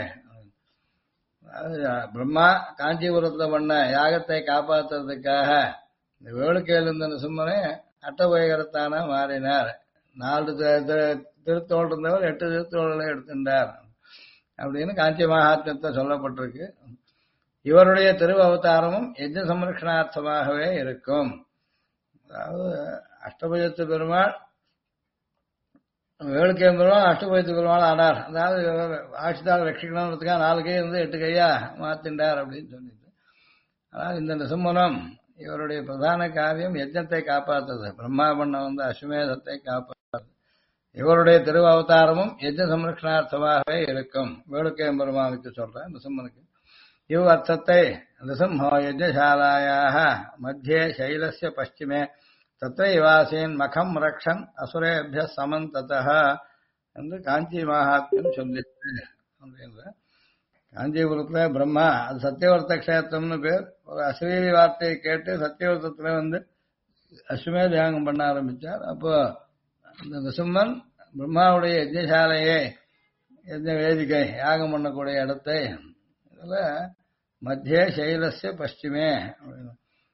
பிரம்மா காஞ்சிபுரத்துல பண்ண யாகத்தை காப்பாற்றுறதுக்காக இந்த வேளுக்கையில் இருந்த சும்மனே அட்டபயகரத்தான மாறினார். 4 திருத்தோள் இருந்தவர் 8 திருத்தோள்களை எடுத்திருந்தார் அப்படின்னு காஞ்சி மகாத்மியத்தை சொல்லப்பட்டிருக்கு. இவருடைய திரு அவதாரமும் யஜ்ஞ சம்ரக்ஷணார்த்தமாகவே இருக்கும். அதாவது அஷ்டபுஜத்து பெருமாள் வேளுக்கை பெருமாள் அஷ்டபுஜத்து பெருமாள் ஆனார். அதாவது ஆட்சித்தால் ரட்சிக்கணுன்றதுக்காக 4 கை 8 கையா மாத்தின்றார் அப்படின்னு சொல்லிட்டு. ஆனால் இந்த நிசும்மனம் இவருடைய பிரதான காரியம் யஜ்ஞத்தை காப்பாற்றுறது. பிரம்மா பண்ண அஸ்வமேதத்தை காப்பாற்றுறது. இவருடைய திரு அவதாரமும் யஜ்ஞ சம்ரக்ஷணார்த்தமாகவே இருக்கும். வேளுக்கை பெருமாளுக்கு சொல்றேன் நிசும்மனுக்கு. இவ் அர்த்தத்தை நிசம்ஹோ யஜ்ஞசாலாயாக மத்தியே சைலஸ்ய பश्चिमे தத்ரைவாசேன் மகம் ரக்ஷன் அசுரேபிய சமந்ததா என்று காஞ்சி மகாத்மியம் சொல்லிட்டு அப்படின்ற காஞ்சிபுரத்துல பிரம்மா அது சத்தியவர்த்த கஷேத்திரம்னு பேர். ஒரு அசரீரி வார்த்தையை கேட்டு சத்தியவர்த்தத்துல அஸ்வமேத யாகம் பண்ண ஆரம்பிச்சார். அப்போ அந்த நிசும்மன் பிரம்மாவுடைய யஜ்ஞசாலையை யஜ்ஞ வேதிக்கை யாகம் பண்ணக்கூடிய இடத்தை இதுல மத்திய சைலஸ்ய பஷ்டிமே அப்படின்னு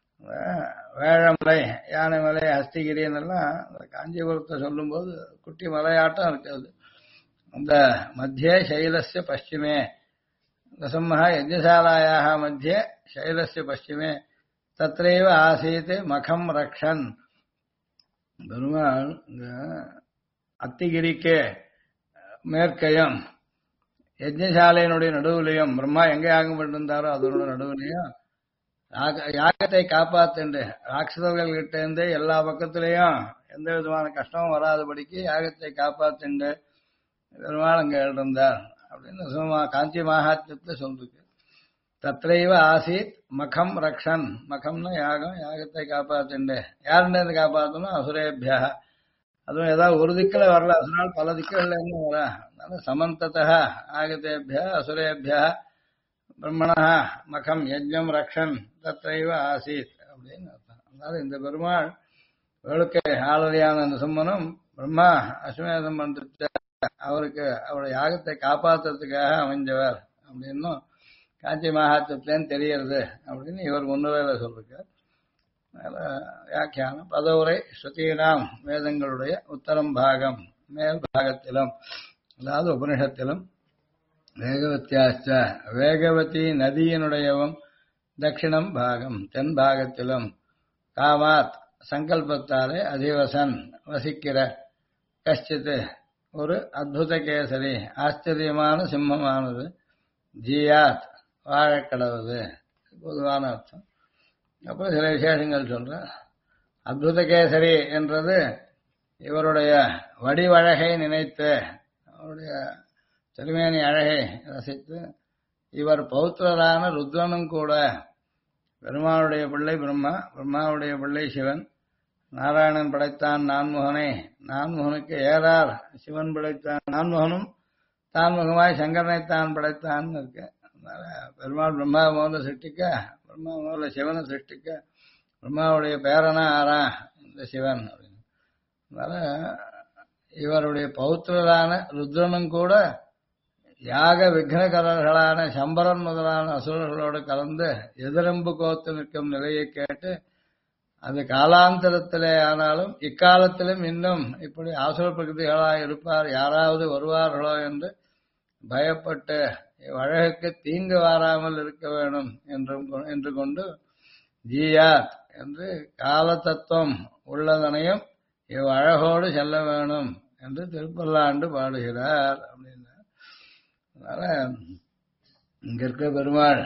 வேழமலை யானைமலை ஹஸ்திகிரின்னெல்லாம் காஞ்சிபுரத்தை சொல்லும்போது குட்டி மலையாட்டம் இருக்காது. அந்த மத்திய சைலஸ்ய பஷ்டிமே நரசிம்ம யஜ்ஞசாலாயாக மத்திய சைலஸ்ய பஷ்டிமே தத்ரைவ ஆசீத் மகம் ரக்ஷன். பெருமாள் இந்த அத்திகிரிக்கு மேற்கையும் யஜ்ஞசாலையினுடைய நடுவுலையும் பிரம்மா எங்க யாகம் பண்ணிருந்தாரோ அதனோட நடுவுலையும் யாகத்தை காப்பாத்துண்டு ராட்சதர்கள் கிட்ட இருந்து எல்லா பக்கத்திலையும் எந்த விதமான கஷ்டமும் வராதபடிக்கு யாகத்தை காப்பாத்துண்டு பெருமாள் அங்க இருந்தார் அப்படின்னு காஞ்சி மகாத்மியத்துல சொல்லிருக்கு. தத்ரைவ ஆசீத் மகம் ரக்ஷன். மகம்னா யாகம், யாகத்தை காப்பாத்துண்டு யாருன்னு காப்பாற்றணும் அசுரேபியா. அதுவும் ஏதாவது ஒரு திக்கில் வரல, அதனால் பல திக்குகள்ல இருந்து வர. அதனால சமந்ததா ஆகதேபியா அசுரேபியா பிரம்மணா மகம் யஜ்ஞம் ரக்ஷன் தத்ரைவ ஆசீத் அப்படின்னு அர்த்தம். அதனால இந்த பெருமாள் வேளுக்கை ஆளறியான நிசும்மனும் பிரம்மா அஸ்வமேதம் பண்ற அவருக்கு அவருடைய யாகத்தை காப்பாத்துறதுக்காக அமைஞ்சவர் அப்படின்னும் காஞ்சி மகாத்மியத்திலேன்னு தெரியறது அப்படின்னு இவர் முன்னுரையில சொல்லிருக்கார். வியாக்கியானம் பதவுரை ஸ்ருதீனாம் வேதங்களுடைய உத்தரம் பாகம் மேல் பாகத்திலும் அதாவது உபனிஷத்திலும் வேகவத்தியாச்ச வேகவதி நதியினுடையவும் தட்சிணம் பாகம் தென் பாகத்திலும் காமாத் சங்கல்பத்தாலே அதிவசன் வசிக்கிற கஷ்டித்து ஒரு அத்புத கேசரி ஆச்சரியமான சிம்மமானது ஜியாத் வாழக்கடவுது பொதுவான அர்த்தம். அப்புறம் சில விசேஷங்கள் சொல்ற. அத்புத கேசரி என்றது இவருடைய வடிவழகை நினைத்து அவருடைய திருமேனி அழகை ரசித்து இவர் பௌத்திரரான ருத்ரனும் கூட பெருமாளுடைய பிள்ளை பிரம்மா, பிரம்மாவுடைய பிள்ளை சிவன், நாராயணன் படைத்தான் நான்முகனை, நான்முகனுக்கு ஏறார் சிவன் படைத்தான், நான்முகனும் தான்முகமாய் சங்கரனைத்தான் படைத்தான் இருக்கு. அதனால பெருமாள் பிரம்மா முதல்ல சிருஷ்டிக்க, பிரம்மா முதல்ல சிவனை சிருஷ்டிக்க, பிரம்மாவுடைய பேரனா ஆறா இந்த சிவன் அப்படின்னு. அதனால இவருடைய பௌத்திரரான ருத்ரனும் கூட யாக விக்னகரர்களான சம்பரன் முதலான அசுரர்களோடு கலந்து எதிரம்பு கோத்து நிற்கும் நிலையை கேட்டு அது காலாந்தரத்திலே ஆனாலும் இக்காலத்திலும் இன்னும் இப்படி ஆசுர பிரகிருதிகளாக இருப்பார் யாராவது வருவார்களோ என்று பயப்பட்டு இவ்வழகுக்கு தீங்கு வாராமல் இருக்க வேணும் என்று கொண்டு ஜியாத் என்று கால தத்துவம் உள்ளதனையும் இவ்வழகோடு செல்ல வேணும் என்று திருப்பல்லாண்டு பாடுகிறார் அப்படின்னா. அதனால இங்க இருக்க பெருமாள்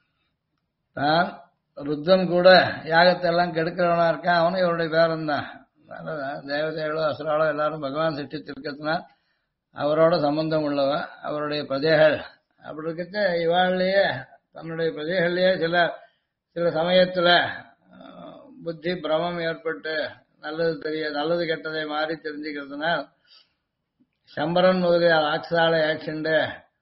தான் ருத்ரன் கூட யாகத்தை எல்லாம் கெடுக்கிறவனா இருக்கான், அவனும் இவருடைய பேரன் தான். தேவதைகளோ அசுராளோ எல்லாரும் பகவான் சிருஷ்டித்திருக்கிறதுனால் அவரோட சம்பந்தம் உள்ளவன், அவருடைய பிரஜைகள். அப்படி இருக்க இவாழ்லயே தன்னுடைய பிரஜைகள்லயே சில சமயத்துல புத்தி பிரமம் ஏற்பட்டு நல்லது கெட்டதை மாறி தெரிஞ்சுக்கிறதுனால் சம்பரன் முதலிய ராட்சசாலை ஆக்ஷண்டு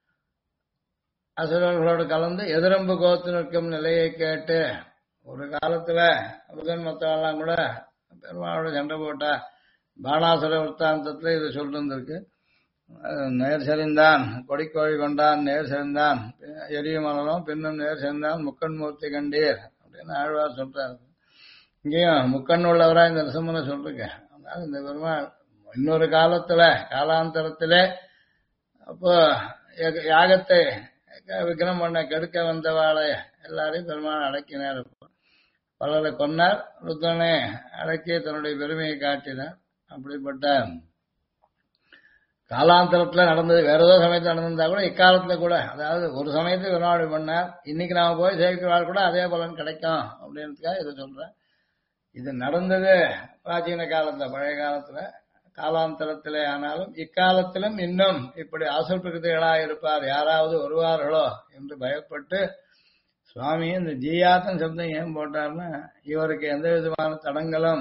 அசுரர்களோடு கலந்து எதிரம்பு கோத்து நிற்கும் நிலையை கேட்டு ஒரு காலத்துல புதன் மத்தவெல்லாம் கூட பெருமாளோட சண்டை போட்டா பாணாசுர விற்த்தாந்தத்துல இது சொல்லிருக்கு. நேர் செறிந்தான் கொடிக்கோழி கொண்டான், நேர் செறிந்தான் எரிய மலரும் பின்னும் நேர் செறிந்தான் முக்கண் மூர்த்தி கண்டீர் அப்படின்னு ஆழ்வார் சொல்றாரு. இங்கேயும் முக்கண் உள்ளவரா இந்த நரசிம்மனை சொல்லிருக்க. அதனால இந்த பெருமாள் இன்னொரு காலத்துல காலாந்தரத்திலே அப்போ யாகத்தை விக்ரம் பண்ண கெடுக்க வந்தவாளை எல்லாரையும் பெருமாள் அடக்கினார். பலரை கொன்னார், ருத்ரனை அடக்கி தன்னுடைய பெருமையை காட்டினார். அப்படிப்பட்ட காலாந்தரத்துல நடந்தது வேற ஏதோ சமயத்துல நடந்திருந்தா கூட இக்காலத்துல கூட, அதாவது ஒரு சமயத்துல பெருமாள் பண்ணார், இன்னைக்கு நாம போய் சேர்க்கிறாள் கூட அதே பலன் கிடைக்கும் அப்படின்றதுக்காக இதை சொல்றேன். இது நடந்தது பிராச்சீன காலத்துல பழைய காலத்துல, காலாந்தரத்திலே ஆனாலும் இக்காலத்திலும் இன்னும் இப்படி ஆசுர பிரகிருதிகளாக இருப்பார் யாராவது வருவார்களோ என்று பயப்பட்டு சுவாமி இந்த ஜீயாத்தன் சப்தம் ஏன் போட்டார்னா இவருக்கு எந்த விதமான தடங்களும்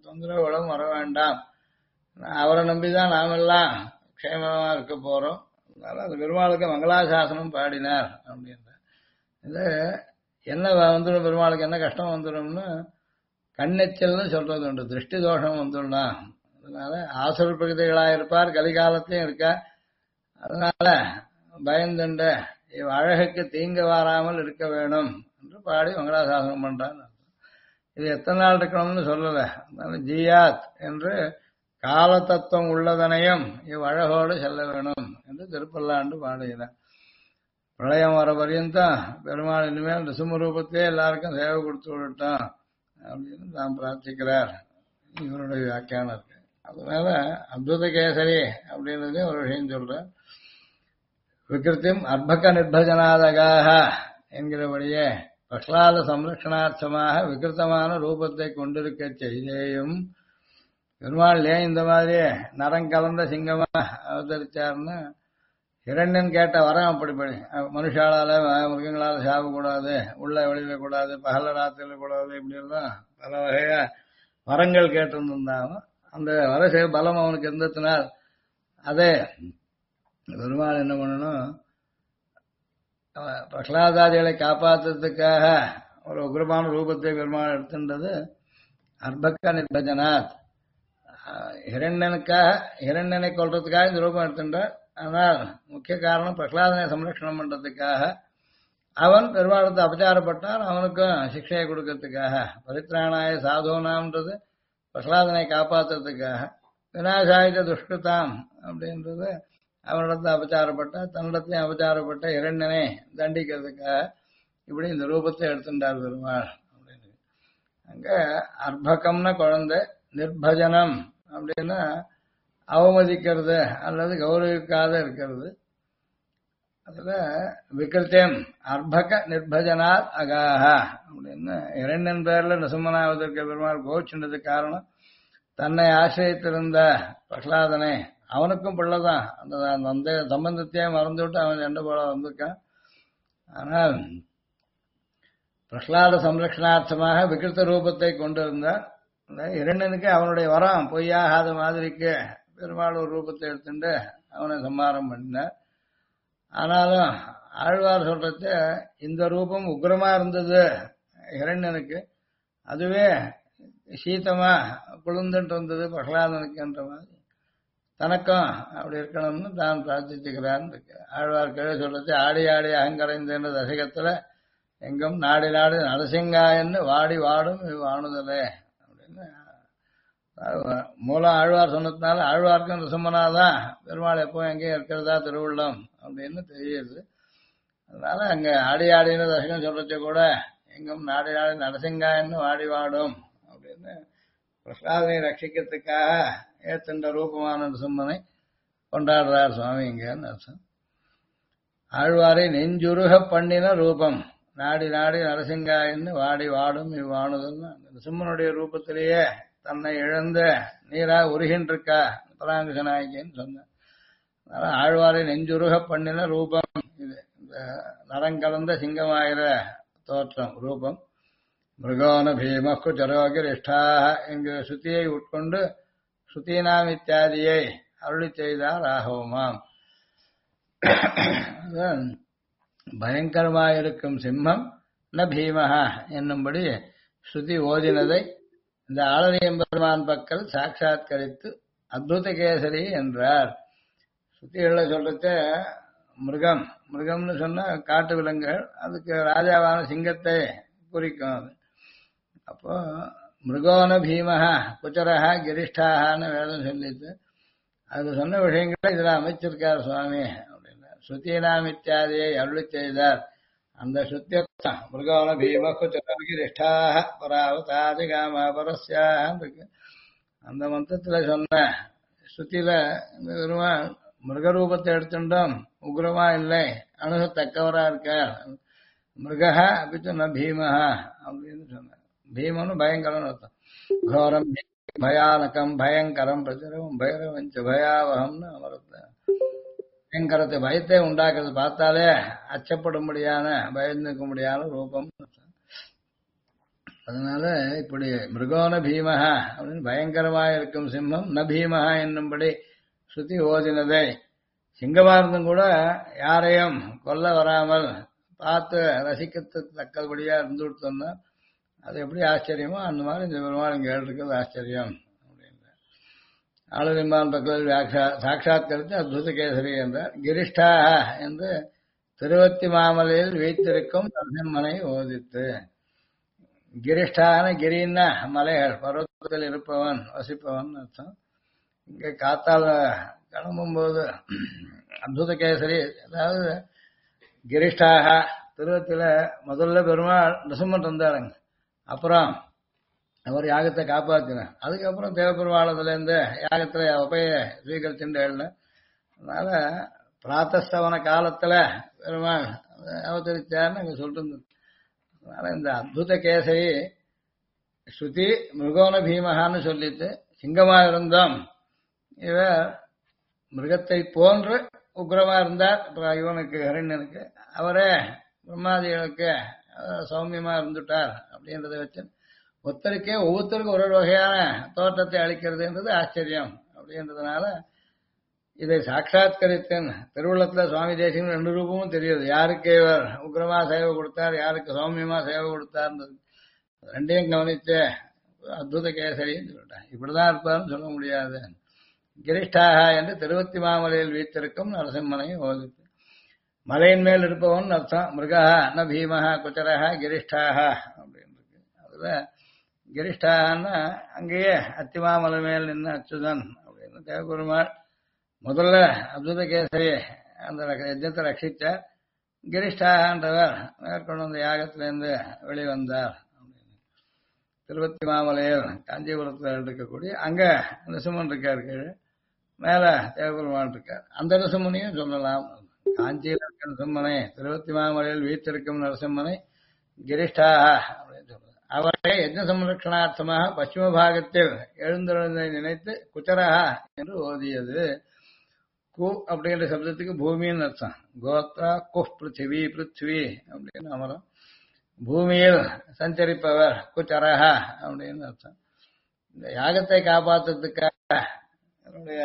தொந்தரவுகளும் வர வேண்டாம், அவரை நம்பிதான் நாமெல்லாம் க்ஷேமமா இருக்க போறோம், அதனால அந்த பெருமாளுக்கு மங்களாசாசனம் பாடினார் அப்படின்ற இது என்ன வந்துடும், பெருமாளுக்கு என்ன கஷ்டம் வந்துடும்னு கண்ணெச்சல்னு சொல்றது உண்டு, திருஷ்டி தோஷம் வந்துடும்னா. அதனால ஆசுர பிரகதிகளாக இருப்பார், கலிகாலத்திலையும் இருக்கா. அதனால பயந்துண்ட இவ் அழகுக்கு தீங்கு வராமல் இருக்க வேணும் என்று பாடி மங்களாசாசனம் பண்றான். இது எத்தனை நாள் இருக்கணும்னு சொல்லல. அதனால ஜியாத் என்று கால தத்துவம் உள்ளதனையும் இவ் அழகோடு செல்ல வேணும் என்று திருப்பல்லாண்டு பாடுகிறார். பிரளயம் வர பரியந்தம் பெருமாள் இனிமேல் நிசும ரூபத்தையே எல்லாருக்கும் சேவை கொடுத்து விடட்டும் அப்படின்னு தான் பிரார்த்திக்கிறார். இவருடைய வியாக்கியானம் இருக்கு. அதனால அத்புத கேசரி அப்படின்றதே ஒரு விஷயம் சொல்றேன். விகிருத்திம் அர்பக நிர்பஜனாதகாக என்கிறபடியே பிரகலாத சம்ரட்சணார்த்தமாக விகிருத்தமான ரூபத்தை கொண்டிருக்க செய்தேயும் பெருமாள் ஏன் இந்த மாதிரி நரம் கலந்த சிங்கமா அவதரிச்சார்னு இரண்டன் கேட்ட வரம் அப்படிப்படி மனுஷாலால மிருகங்களால சாப்பிடக்கூடாது, உள்ள வெளியில கூடாது, பகல ராத்திரில கூடாது, இப்படி எல்லாம் பல வகையா வரங்கள் கேட்டிருந்தாங்க. அந்த வர பலம் அவனுக்கு இருந்ததுனால் அதே பெருமாள் என்ன பண்ணணும், பிரகலாதாதிகளை காப்பாற்றுறதுக்காக ஒரு உக்ரமான ரூபத்தை பெருமாள் எடுத்துன்றது அர்பக்க நிர்பஜனாத். இரண்டனை கொள்றதுக்காக இந்த ரூபம் எடுத்துட்டார். ஆனால் முக்கிய காரணம் பிரகலாதனை சம்ரட்சணம் பண்றதுக்காக. அவன் பெருமாளத்தை அபச்சாரப்பட்டான், அவனுக்கும் சிக்ஷையை கொடுக்கறதுக்காக. பரித்ராணாய சாதோனாம்ன்றது பிரகலாதனை காப்பாற்றுறதுக்காக. விநாசாயித துஷ்கிருதாம் அப்படின்றது அவனிடத்தை அபச்சாரப்பட்ட, தன்னிடத்தையும் அபச்சாரப்பட்ட இரண்டனை தண்டிக்கிறதுக்காக இப்படி இந்த ரூபத்தை எடுத்துட்டார் பெருமாள் அப்படின்னு. அங்க அர்பகம்னா குழந்தை, நிர்பஜனம் அப்படின்னா அவமதிக்கிறது அல்லது கௌரவிக்காத இருக்கிறது. அதுல விகிருத்தியம் அர்பக நிர்பஜனாத் அகாஹ அப்படின்னு இரண்டன் பேர்ல நிசுமனாவதற்கு பெருமாள் கோவிச்சுன்றது காரணம் தன்னை ஆசிரியத்திருந்த பிரகலாதனை, அவனுக்கும் பிள்ளைதான், அந்த சம்பந்தத்தையே மறந்துவிட்டு அவன் எண்ட போல வந்திருக்கான். ஆனால் பிரகலாத சம்ரட்சணார்த்தமாக விகிருத்த ரூபத்தை கொண்டிருந்தார். இரண்டனுக்கு அவனுடைய வரம் பொய்யாகாத மாதிரிக்கு பெருமாள் ஒரு ரூபத்தை எடுத்துட்டு அவனை சம்மாரம் பண்ணினார். ஆனாலும் ஆழ்வார் சொல்றது இந்த ரூபம் உக்ரமா இருந்தது இரண்டனுக்கு, அதுவே சீத்தமா குளிர்ந்துட்டு இருந்தது பிரகலாதனுக்கு என்ற மாதிரி தனக்கும் அப்படி இருக்கணும்னு தான் பிரார்த்திச்சுக்கிறான்னு இருக்கு. ஆழ்வார் கீழே சொல்றது ஆடி ஆடி அகங்கரைந்த தசகத்துல எங்கும் நாடி நாடி நரசிங்காயன்னு வாடி வாடும் வாணுதலே அப்படின்னு மூலம் ஆழ்வார் சொன்னதுனால ஆழ்வார்க்கும் ரிசம்மனாதான் பெருமாள் எப்போ எங்கேயும் இருக்கிறதா திருவுள்ளம் அப்படின்னு தெரியுது. அதனால அங்க ஆடி ஆடின தசகம் சொல்றச்ச கூட எங்கும் நாடி நாடி நரசிங்காயன்னு வாடி வாடும் அப்படின்னு பிரசாதனை ரட்சிக்கிறதுக்காக ஏத்துண்ட ரூபமான நரசிம்மனை கொண்டாடுறார் சுவாமி இங்கன்னு அர்த்தம். ஆழ்வாரை நெஞ்சுருக பண்ணின ரூபம் நாடி நாடி நரசிங்காயன்னு வாடி வாடும் இவ்வாணுதல்னு நரசிம்மனுடைய ரூபத்திலேயே தன்னை இழந்த நீரா உருகின்றிருக்கா பராங்குஷ நாயகின்னு சொன்னார். அதனால ஆழ்வாரை நெஞ்சுருக பண்ணின ரூபம் இது. இந்த நரங்கலந்த சிங்கமாகிற தோற்றம் ரூபம். மிருகோன பீமக்கு ஜரோகிரிஷ்டாக என்கிற ஸ்ருதியை உட்கொண்டு ஸ்ருதீனாம் இத்தியாதியை அருளி செய்தார் ராகவமாம். பயங்கரமாயிருக்கும் சிம்மம் ந பீமஹா என்னும்படி ஸ்ருதி ஓதினதை இந்த ஆளரியம்பெருமான் பக்கல் சாட்சாத்கரித்து அத்புத கேசரி என்றார். ஸ்ருதிகளை சொல்றத மிருகம், மிருகம்னு சொன்னா காட்டு விலங்குகள், அதுக்கு ராஜாவான சிங்கத்தை குறிக்கும் அது. அப்போ மிருகோன பீமஹா குச்சரஹா கிரிஷ்டாகான்னு வேதம் சொல்லிட்டு அது சொன்ன விஷயங்களை இதுல அமைச்சிருக்கார் சுவாமி அப்படின்னா ஸ்ருதீனாம் இத்தியாதியை அருளி செய்தார். அந்த சுத்தியத்தான் மிருகோன பீம குச்சரஹா கிரிஷ்டாக பராவதாதி காம பரஸ்யான்னு இருக்கு. அந்த மந்திரத்துல சொன்ன ஸ்ருதியில மிருகரூபத்தை எடுத்துட்டோம், உக்ரமா இல்லை, அணுகத்தக்கவரா இருக்கார். மிருகா அப்படித்து ந பீமஹா அப்படின்னு சொன்னார். பீமனு பயங்கரம் அர்த்தம். கோரம் பயானகம் பயங்கரம் பிரச்சரம் பைரவஞ்ச பயாவகம்னு அமரத்தை பயங்கரத்தை பயத்தை உண்டாக்குறது பார்த்தாலே அச்சப்படும்படியான பயந்துக்க முடியாத ரூபம். அதனால இப்படி மிருகோன பீமஹா அப்படின்னு பயங்கரமாக இருக்கும் சிம்மம் ந பீமஹா என்னும்படி ஸ்ருதி ஓதினதை சிங்கமா இருந்தும் கூட யாரையும் கொல்ல வராமல் பார்த்து ரசிக்கத்துக்கு தக்கபடியா இருந்து விட்டோம்னா அது எப்படி ஆச்சரியமோ அந்த மாதிரி இந்த பெருமாள் இங்க இருக்கிறது ஆச்சரியம் அப்படின்ற ஆளுநர்மான் பக்கத்தில் சாட்சாத்கரித்து அத்புத கேசரி என்றார். கிரிஷ்டா என்று திருவத்தி மாமலையில் வைத்திருக்கும் நரசிம்மனை ஓதித்து. கிரிஷ்டான கிரின்னா மலைகள் பர்வதத்தில் இருப்பவன் வசிப்பவன் அர்த்தம். இங்க காத்தால கிளம்பும்போது அத்புத கேசரி அதாவது கிரிஷ்டாக திருவத்தில முதல்ல பெருமாள் நரசிம்மன் இருந்தாருங்க. அப்புறம் அவர் யாகத்தை காப்பாத்தினார். அதுக்கப்புறம் தேவபெருமாளத்துல இருந்து யாகத்துல உபய ஸ்வீகரிச்சுட்டு அதனால பிராத்தஸ்தவன காலத்துல பெருமாள் அவதரிச்சார்னு அங்க சொல்லிட்டு. அதனால இந்த அத்புத கேசரி ஸ்ருதி மிருகோன பீமகான்னு சொல்லிட்டு சிங்கமா இருந்தோம் இவ மிருகத்தை போன்று உக்ரமா இருந்தார். அப்புறம் இவனுக்கு ஹரண்யனுக்கு அவரே பிரம்மாதிகளுக்கு சௌமியமா இருந்துட்டார் அப்படின்றத வச்சு ஒருத்தருக்கே ஒவ்வொருத்தருக்கும் ஒரு வகையான தோற்றத்தை அளிக்கிறதுன்றது ஆச்சரியம் அப்படின்றதுனால இதை சாட்சாத்கரித்தன் திருவுள்ளத்துல சுவாமி தேசியம் 2 ரூபமும் தெரியுது. யாருக்கு இவர் உக்ரமா சேவை கொடுத்தார், யாருக்கு சௌமியமா சேவை கொடுத்தார்ன்றது ரெண்டையும் கவனித்து அத்புத கேசரின்னு சொல்லிட்டேன். இப்படிதான் இருப்பார்னு சொல்ல முடியாது. கிரிஷ்டாக என்று திருவத்தி மாமலையில் வீத்திருக்கும் நரசிம்மனை ஓதித்து. மலையின் மேல் இருப்பவன் அர்த்தம். மிருகா ந பீமஹா குச்சரஹா கிரிஷ்டாக அப்படின்னு இருக்கு. அதுல கிரிஷ்டாகன்னா அங்கேயே அத்திமாமலை மேல் நின்று அச்சுதன் அப்படின்னு தேவபெருமாள் முதல்ல அத்புத கேசரி அந்த யஜ்ஞத்தை ரட்சித்தார். கிரிஷ்டாகன்றவர் மேற்கொண்டு அந்த யாகத்திலிருந்து வெளிவந்தார் அப்படின்னு. திருவத்தி மாமலையில் காஞ்சிபுரத்தில் இருக்கக்கூடிய அங்க நரசிம்மன் இருக்கார், கீழே மேல தேவபெருமான் இருக்கார். அந்த நரசிம்மனையும் சொல்லலாம். காஞ்சியில் இருக்க நரசிம்மனை திருவத்தி மாமலையில் வீத்திருக்கும் நரசிம்மனை கிரிஷ்டாக அப்படின்னு சொல்றார். அவரை யஜ்ஞ சம்ரட்சணார்த்தமாக பশ্চিம பாகத்தில் எழுந்தெழுந்ததை நினைத்து குச்சரஹா என்று ஓதியது. கு அப்படிங்கிற சப்தத்துக்கு பூமின்னு அர்த்தம். கோத்ரா குஹ் பிருத்திவி பிருத்வி அப்படின்னு அமரம். பூமியில் சஞ்சரிப்பவர் குச்சரஹா அப்படின்னு அர்த்தம். இந்த யாகத்தை காப்பாற்றுறதுக்காக என்னுடைய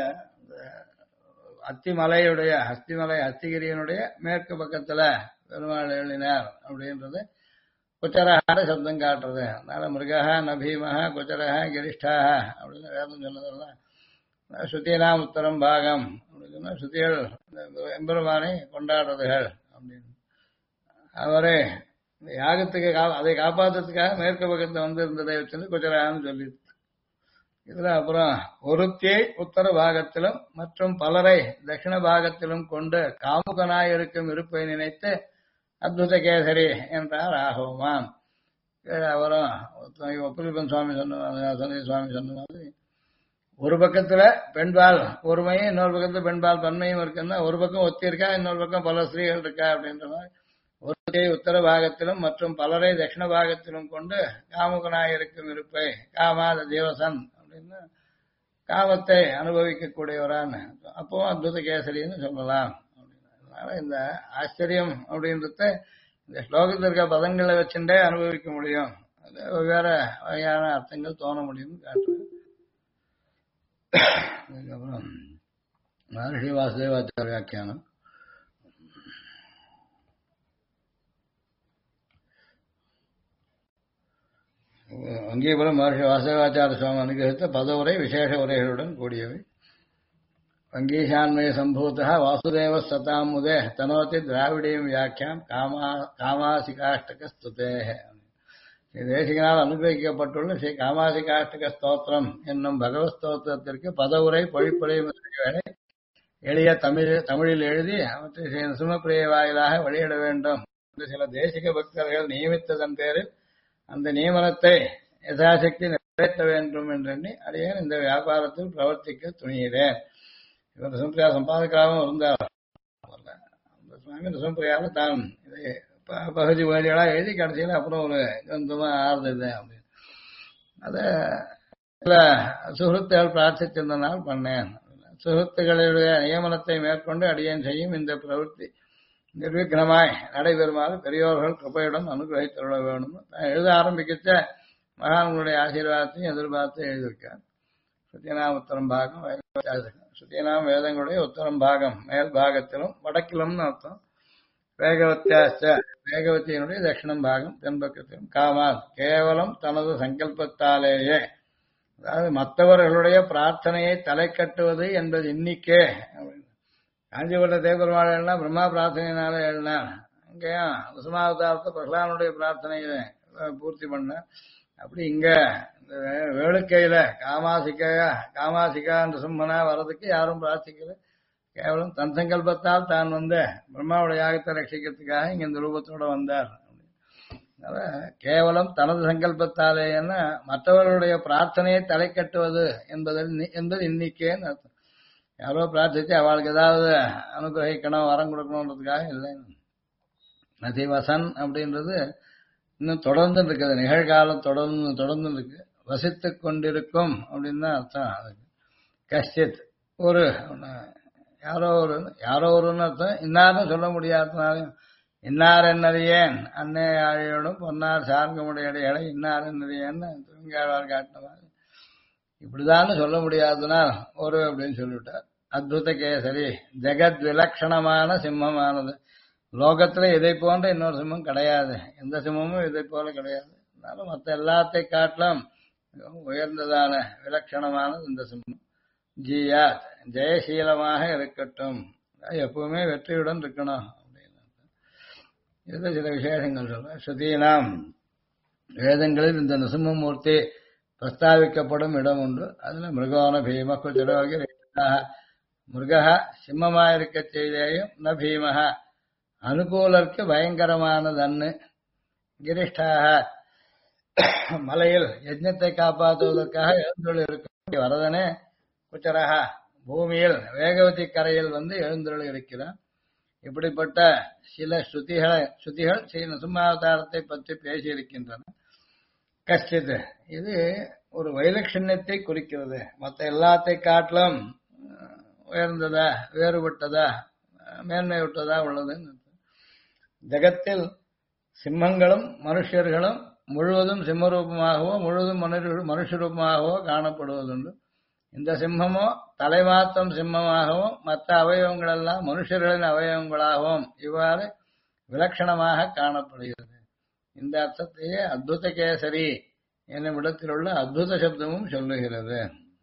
அத்திமலையுடைய அஸ்திகிரியனுடைய மேற்கு பக்கத்துல பெருமாள் எழுதினார் அப்படின்றது குச்சரஹார சப்தம் காட்டுறது. அதனால மிருகா நபீமஹா குச்சரஹா கிரிஷ்டாக அப்படின்னு வேதம் சொன்னதெல்லாம் ஸ்ருதினாம் உத்தரம் பாகம் அப்படின்னு சொன்னா ஸ்ருதிகள் எம்பெருமானை கொண்டாடுறதுகள் அப்படின்னு. அவரே யாகத்துக்கு அதை காப்பாற்றுறதுக்காக மேற்கு பக்கத்துல வந்து இருந்ததை வச்சு குச்சரஹான்னு சொல்லி இதுல அப்புறம் ஒருத்தியை உத்தர பாகத்திலும் மற்றும் பலரை தட்சிண பாகத்திலும் கொண்டு காமுகனாய் இருக்கும் இருப்பை நினைத்து அத்புத கேசரி என்றார் ராகவமான். அவரும் ஒப்புலிப்பன் சுவாமி சொன்ன சுவாமி சொன்ன மாதிரி ஒரு பக்கத்துல பெண்பால் ஒருமையும் இன்னொரு பக்கத்துல பெண்பால் பன்மையும் இருக்குன்னா ஒரு பக்கம் ஒத்தி இருக்கா, இன்னொரு பக்கம் பல ஸ்திரீகள் இருக்கா அப்படின்ற மாதிரி ஒருத்தியை உத்தர பாகத்திலும் மற்றும் பலரை தட்சிண பாகத்திலும் கொண்டு காமுகனாய் இருக்கும் இருப்பை காமாத தேவசன் அப்படின்னு காமத்தை அனுபவிக்கக்கூடியவரான்னு அப்பவும் அத்புத கேசரின்னு சொல்லலாம். அதனால இந்த ஆச்சரியம் அப்படின்றத இந்த ஸ்லோகத்தில் இருக்க பதங்களை வச்சுட்டே அனுபவிக்க முடியும். அது வெவ்வேறு வகையான அர்த்தங்கள் தோண முடியும் காட்டுறேன். அதுக்கப்புறம் மகர்ஷி வாசுதேவாச்சார வியாக்கியானம். அங்கேபுரம் மகர்ஷி வாசுதேவாச்சார சுவாமி அனுகிரகித்த பதவுரை விசேஷ உரைகளுடன் கூடியவை. வங்கீஷான்மய சம்பூத வாசுதேவ சதாமுதே தனோதி திராவிடியம் வியாக்கியாம் காமாசிகாஷ்டக ஸ்துதே. ஸ்ரீ தேசிகனால் அனுகிரகிக்கப்பட்டுள்ள ஸ்ரீ காமாசிகாஷ்டக ஸ்தோத்திரம் என்னும் பகவத் ஸ்தோத்திரத்திற்கு பதவுரை பொழிப்புரை வேலை எளிய தமிழில் எழுதி அவற்றை ஸ்ரீ நரசிம்மப்பிரிய வாயிலாக வெளியிட வேண்டும் என்று சில தேசிக பக்தர்கள் நியமித்ததன் பேரில் அந்த நியமனத்தை யதாசக்தி நிறைவேற்ற வேண்டும் என்றெண்ணி அடியேன் இந்த வியாபாரத்தில் பிரவர்த்திக்க துணிகிறேன். இவர் நரசிம்மப்பிரியா சம்பாதகராகவும் இருந்தார். அந்த சுவாமி நரசிம்மப்பிரியாவை தான் இதை பகுதிகளா எழுதி கடைசியில் அப்புறம் ஒரு கிரந்தமா ஆறுது அப்படின்னு அதை சில சுகத்துகள் பிரார்த்திச்சிருந்தனால் பண்ணேன். சுகத்துகளுடைய நியமனத்தை மேற்கொண்டு அடியேன் செய்யும் இந்த பிரவൃத்தி நிர்விக்னமாய் நடைபெறுமாறு பெரியோர்கள் கிருபையுடன் அனுகிரகித்துள்ள வேண்டும். எழுத ஆரம்பிக்கிச்ச மகான்களுடைய ஆசீர்வாதத்தையும் எதிர்பார்த்து எழுதியிருக்கார். சத்யநாம உத்தரம் பாகம் ஸ்ருதீனாம் வேதங்களுடைய உத்தரம் பாகம் மேல் பாகத்திலும் வடக்கிலும்னு அர்த்தம். வேகவத்தியாச்ச வேகவத்தியினுடைய தட்சிணம் பாகம் தென்பக்கத்திலும். காமாத் கேவலம் தனது சங்கல்பத்தாலேயே, அதாவது மற்றவர்களுடைய பிரார்த்தனையை தலை கட்டுவது என்பது இன்னிக்கே. காஞ்சிபுர தேவபெருமாள் எழுனா பிரம்மா பிரார்த்தனையினால எழுனார். அங்கேயும் விசுமாவதாரத்தை பிரகலானுடைய பிரார்த்தனையை பூர்த்தி பண்ண. அப்படி இங்க இந்த வேளுக்கையில காமாசிகா என்ற சிம்மனா வர்றதுக்கு யாரும் பிரார்த்திக்கல. கேவலம் தன் சங்கல்பத்தால் தான் பிரம்மாவுடைய யாகத்தை ரட்சிக்கிறதுக்காக இங்க இந்த ரூபத்தோட வந்தார். கேவலம் தனது சங்கல்பத்தாலே என்ன மற்றவர்களுடைய பிரார்த்தனையை தலை கட்டுவது என்பது இன்னிக்கேன்னு அர்த்தம். யாரோ பிரார்த்திச்சு அவளுக்கு ஏதாவது அனுகிரகிக்கணும் வரம் கொடுக்கணுன்றதுக்காக இல்லை. நதிவசன் அப்படின்றது இன்னும் தொடர்ந்து இருக்குது, நிகழ்காலம் தொடர்ந்து இருக்கு. வசித்து கொண்டிருக்கும் அப்படின்னு தான் அர்த்தம். அதுக்கு கஷ்டித் ஒரு யாரோ ஒருன்னு அர்த்தம். இன்னார்னு சொல்ல முடியாதனாலையும் இன்னார் என்னறியேன் அன்னை ஆழியோடும் பொன்னார் சார்கமுடைய இடையில இன்னார் என்னறியேன்னு திருங்காழ்வார் காட்டின மாதிரி இப்படிதான்னு சொல்ல முடியாதனால் ஒரு அப்படின்னு சொல்லிவிட்டார். அத்புத கேசரி ஜெகத் விலட்சணமான சிம்மமானது. லோகத்துல இதை போன்ற இன்னொரு சிம்மம் கிடையாது. எந்த சிம்மமும் இதை போல கிடையாது. அதனால மற்ற எல்லாத்தை காட்டிலும் உயர்ந்ததான விலட்சணமானது இந்த சிம்மம். ஜியாத் ஜெயசீலமாக இருக்கட்டும், எப்பவுமே வெற்றியுடன் இருக்கணும் அப்படின்னு. இதுல சில விசேஷங்கள் சொல்ற. ஸ்ருதீனாம் வேதங்களில் இந்த நரசிம்மமூர்த்தி பிரஸ்தாவிக்கப்படும் இடம் உண்டு. அதுல மிருகோன பீம குஜரோகி மிருக சிம்மமாயிருக்க செய்தேயும் ந பீமஹ அனுகூலருக்கு பயங்கரமானதன்னு. கிரிஷ்டாக மலையில் யஜ்ஞத்தை காப்பாற்றுவதற்காக எழுந்தருள் இருக்க வரதனே குச்சரகா பூமியில் வேகவதி கரையில் எழுந்தருள் இருக்கிறார். இப்படிப்பட்ட சில ஸ்ருதிகள் ஸ்ரீ நரசிம்மாவதாரத்தை பற்றி பேசியிருக்கின்றன. கஷ்டித் இது ஒரு வைலட்சண்யத்தை குறிக்கிறது. மற்ற எல்லாத்தை காட்டிலும் உயர்ந்ததா வேறுபட்டதா மேன்மையுட்டதா உள்ளது. ஜகத்தில் சிம்மங்களும் மனுஷர்களும் முழுவதும் சிம்மரூபமாகவோ முழுவதும் மனுஷரூபமாகவோ காணப்படுவதுண்டு. இந்த சிம்மமோ தலைமாத்தம் சிம்மமாகவும் மற்ற அவயவங்கள் எல்லாம் மனுஷர்களின் அவயவங்களாகவும் இவ்வாறு விலட்சணமாக காணப்படுகிறது. இந்த அர்த்தத்தையே அத்புத கேசரி என்னும் இடத்தில் உள்ள அத்புத சப்தமும் சொல்லுகிறது.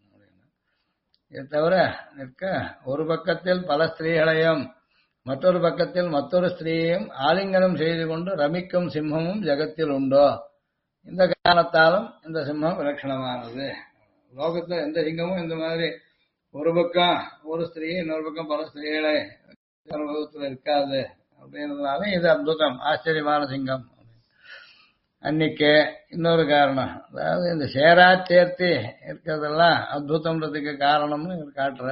இதை தவிர நிற்க ஒரு பக்கத்தில் பல ஸ்திரீகளையும் மற்றொரு பக்கத்தில் மற்றொரு ஸ்திரீயையும் ஆலிங்கனம் செய்து கொண்டு ரமிக்கும் சிம்மமும் ஜகத்தில் உண்டோ? இந்த காரணத்தாலும் இந்த சிம்மம் விலட்சணமானது. லோகத்துல எந்த சிங்கமும் இந்த மாதிரி ஒரு பக்கம் ஒரு ஸ்திரீ இன்னொரு பக்கம் பல ஸ்திரீகளை அனுபவத்தில் இருக்காது. அப்படின்றதுனால இது அற்புதம், ஆச்சரியமான சிங்கம். அன்னைக்கு இன்னொரு காரணம், அதாவது இந்த சேரா சேர்த்தி இருக்கிறதெல்லாம் அற்புதம்ன்றதுக்கு காரணம்னு காட்டுற.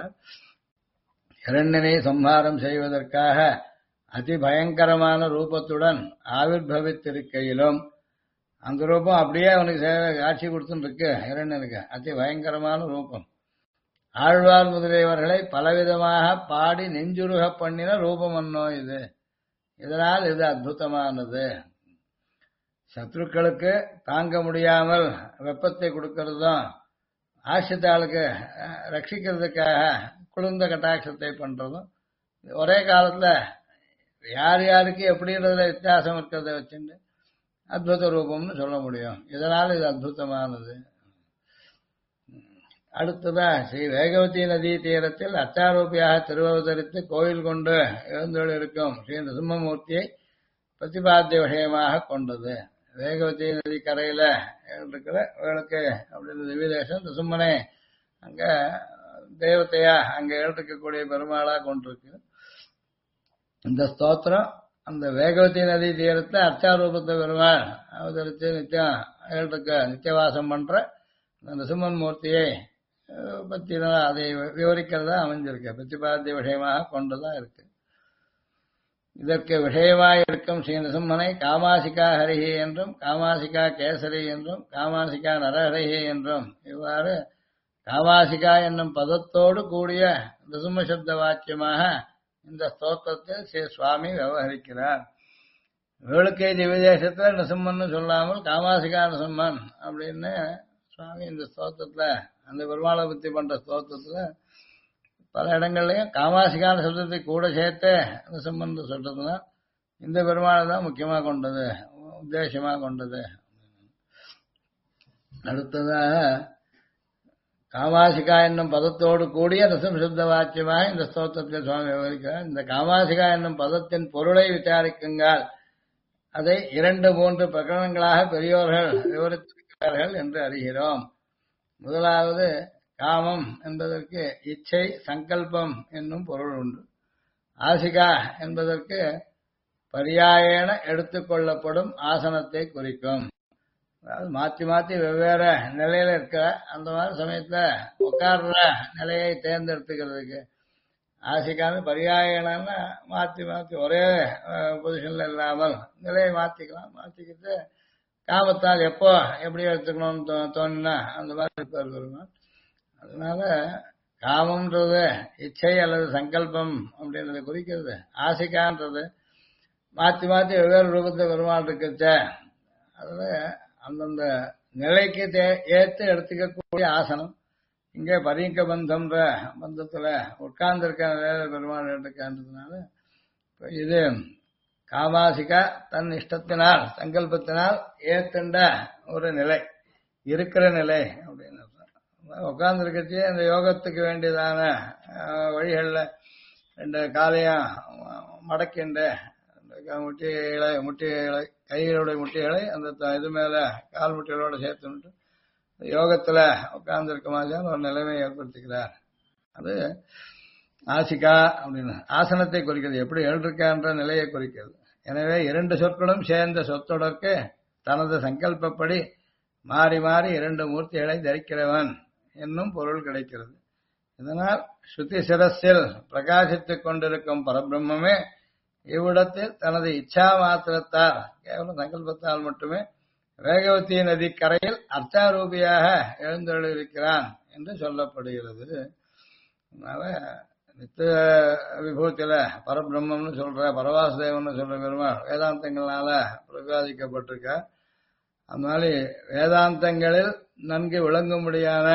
இரண்டனை சம்ஹாரம் செய்வதற்காக அதி பயங்கரமான ரூபத்துடன் ஆவிர்பவித்திருக்கையிலும் அந்த ரூபம் அப்படியே அவனுக்கு காட்சி கொடுத்துன்னு இருக்கு. இரண்டனுக்கு அதி பயங்கரமான ரூபம். ஆழ்வார் முதலியவர்களை பலவிதமாக பாடி நெஞ்சுருக பண்ணின ரூபம் அன்னோ இது. இதனால் இது அற்புதமானது. சத்ருக்களுக்கு தாங்க முடியாமல் வெப்பத்தை கொடுக்கறதும் ஆசிரித்தாளுக்கு ரட்சிக்கிறதுக்காக குளிர்ந்த கட்டாட்சத்தை பண்றதும் ஒரே காலத்துல யார் யாருக்கு எப்படின்றதுல வித்தியாசம் இருக்கிறத வச்சுட்டு அத்புத ரூபம்னு சொல்ல முடியும். இதனால் இது அற்புதமானது. அடுத்ததா ஸ்ரீ வேகவதி நதி தீரத்தில் அச்சாரூபியாக திருவவதரித்து கோயில் கொண்டு எழுந்தொழி இருக்கும் ஸ்ரீ நரசிம்மமூர்த்தியை பிரதிபாத்திய விஷயமாக கொண்டது. வேகவதி நதி கரையில இருக்கிற வேளுக்கு அப்படின்னு திவ்யதேசம் நரசிம்மனை அங்க தேவதையா அங்க எழுதிருக்கக்கூடிய பெருமாளா கொண்டிருக்கு. இந்த ஸ்தோத்திரம் அந்த வேகவதி நதி தீரத்தை அர்ச்சாரூபத்தை பெருமாள் அவதரித்து நித்தியம் எழுதிருக்க நித்தியவாசம் பண்ற நரசிம்மன் மூர்த்தியை பத்தி அதை விவரிக்கிறதா அமைஞ்சிருக்கு. பிரதிபாத்திய விஷயமாக கொண்டுதான் இருக்கு. இதற்கு விஷயமாய் இருக்கும் ஸ்ரீ நரசிம்மனை காமாசிகா ஹரிஹி என்றும் காமாசிகா கேசரி என்றும் காமாசிகா நரஹரிஹி என்றும் இவ்வாறு காமாசிகா என்னும் பதத்தோடு கூடிய நரசிம்ம சப்த வாக்கியமாக இந்த ஸ்தோத்திரத்தில் ஸ்ரீ சுவாமி விவகரிக்கிறார். வேளுக்கை திவ்யதேசத்துல நரசிம்மன் சொல்லாமல் காமாசிகா நரசிம்மன் அப்படின்னு சுவாமி இந்த ஸ்தோத்திரத்துல அந்த பெருமாளை பத்தி பண்ற ஸ்தோத்திரத்துல பல இடங்கள்லயும் காமாசிகான சப்தத்தை கூட சேர்த்து அந்த சம்பந்தம் சொல்றதுன்னா இந்த பெருமாளை தான் முக்கியமாக கொண்டது, உத்தேசமாக கொண்டது. அடுத்ததாக காமாசிகா என்னும் பதத்தோடு கூடிய ரசம் சித்த வாக்கியமாக இந்த ஸ்தோத்திரத்தில் சுவாமி விவரிக்கிறார். இந்த காமாசிகா என்னும் பதத்தின் பொருளை விசாரிக்குங்கள். அதை 2-3 பிரகரணங்களாக பெரியோர்கள் விவரித்திருக்கிறார்கள் என்று அறிகிறோம். முதலாவது, காமம் என்பதற்கு இச்சை, சங்கல்பம் என்னும் பொருள் உண்டு. ஆசிகா என்பதற்கு பரியாயேன எடுத்துக்கொள்ளப்படும் ஆசனத்தை குறிக்கும். அதாவது மாற்றி மாற்றி வெவ்வேறு நிலையில இருக்கிற அந்த மாதிரி சமயத்துல உட்கார்ற நிலையை தேர்ந்தெடுத்துக்கிறதுக்கு ஆசிக்கான பரியாயனா மாற்றி மாற்றி ஒரே பொசிஷன்ல இல்லாமல் நிலையை மாற்றிக்கலாம். மாற்றிக்கிட்டு காமத்தால் எப்போ எப்படி எடுத்துக்கணும்னு தோணுனா அந்த மாதிரி இருப்பார். அதனால காமம்ன்றது இச்சை அல்லது சங்கல்பம் அப்படின்றத குறிக்கிறது. ஆசிக்கான்றது மாற்றி மாற்றி வெவ்வேறு ரூபத்தை பெருமாள் இருக்கிறச்ச அதுல அந்தந்த நிலைக்கு ஏற்று எடுத்துக்கக்கூடிய ஆசனம். இங்கே பரீங்க பந்தம்ன்ற பந்தத்துல உட்கார்ந்துருக்க நிலையில பெருமாள் எடுத்துக்கான்றதுனால இது காமாசிகா தன் இஷ்டத்தினால் சங்கல்பத்தினால் ஏத்துண்ட ஒரு நிலை, இருக்கிற நிலை அப்படின்னு உட்கார்ந்துருக்கச்சே அந்த யோகத்துக்கு வேண்டியதான வழிகளில் 2 காலையும் மடக்கின்ற முட்டிகளை கைகளுடைய முட்டிகளை அந்த இது மேல கால் முட்டிகளோட சேர்த்து யோகத்துல உட்கார்ந்து இருக்க மாதிரியான ஒரு நிலைமையை ஏற்படுத்திக்கிறார். அது ஆசிகா அப்படின்னு ஆசனத்தை குறிக்கிறது, எப்படி எழுதிருக்கான்ற நிலையை குறிக்கிறது. எனவே 2 சொற்களும் சேர்ந்த சொற்றொடருக்கு தனது சங்கல்பப்படி மாறி மாறி 2 மூர்த்திகளை தரிக்கிறவன் என்னும் பொருள் கிடைக்கிறது. இதனால் ஸ்ருதி சிரஸில் பிரகாசித்துக் கொண்டிருக்கும் பரபிரம்மே இவ்விடத்தில் தனது இச்சா மாத்திரத்தால் கேவலம் சங்கல்பத்தால் மட்டுமே வேகவதி நதி கரையில் அர்த்தாரூபியாக எழுந்தருளிருக்கிறான் என்று சொல்லப்படுகிறது. அதனால நித்திய விபூத்தியில பரபிரம்மம்னு சொல்ற பரவாசுதேவன் சொல்ற பெருமாள் வேதாந்தங்களால பிரகாசிக்கப்பட்டிருக்க. அந்த மாதிரி வேதாந்தங்களில் நன்கு விளங்கும்படியான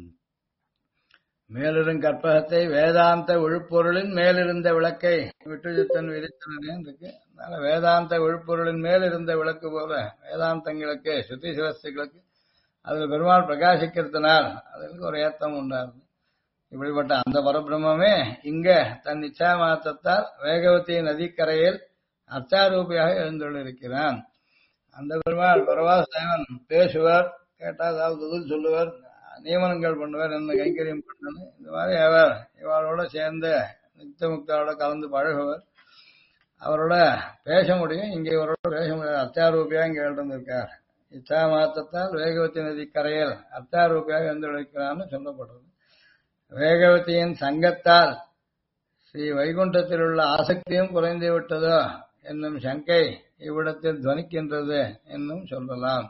மேலிருந்த கற்பகத்தை வேதாந்த விழுப்பொருளின் மேலிருந்த விளக்கை விட்டுஜித்தன் விரித்தனே இருக்கு. அதனால வேதாந்த விழுப்பொருளின் மேல் இருந்த விளக்கு போல வேதாந்தங்களுக்கு ஸ்ருதி சிரஸ்துகளுக்கு அதுல பெருமாள் பிரகாசிக்கிறதுனால் அதுக்கு ஒரு ஏத்தம் உண்டாரு. இப்படிப்பட்ட அந்த பரபிரம்மே இங்க தன் இச்சா மாத்தத்தால் வேகவதி நதிக்கரையில் அர்த்தாரூபியாக எழுந்துள்ளிருக்கிறான். அந்த பெருமாள் பரவாசேவன் பேசுவார், கேட்டா அதாவது பதில் சொல்லுவார், நியமனங்கள் பண்ணுவார், என்ன கைங்கரியம் பண்ணணும், இந்த மாதிரி அவர் இவளோட சேர்ந்து நித்தியமுக்தாவோட கலந்து பழகுவர். அவரோட பேச முடியும், இங்கே இவரோட பேச முடியாது. அர்த்தாரூபியா இங்க எழுந்திருக்கார். இச்சா மாத்தத்தால் வேகவதி நதி கரையில் அர்த்தாரூபியாக எழுந்திருக்கிறான்னு சொல்லப்படுறது. வேகவதியின் சங்கத்தால் ஸ்ரீ வைகுண்டத்தில் உள்ள ஆசக்தியும் குறைந்து விட்டதோ என்னும் சங்கை இவ்விடத்தில் துவனிக்கின்றது என்னும் சொல்லலாம்.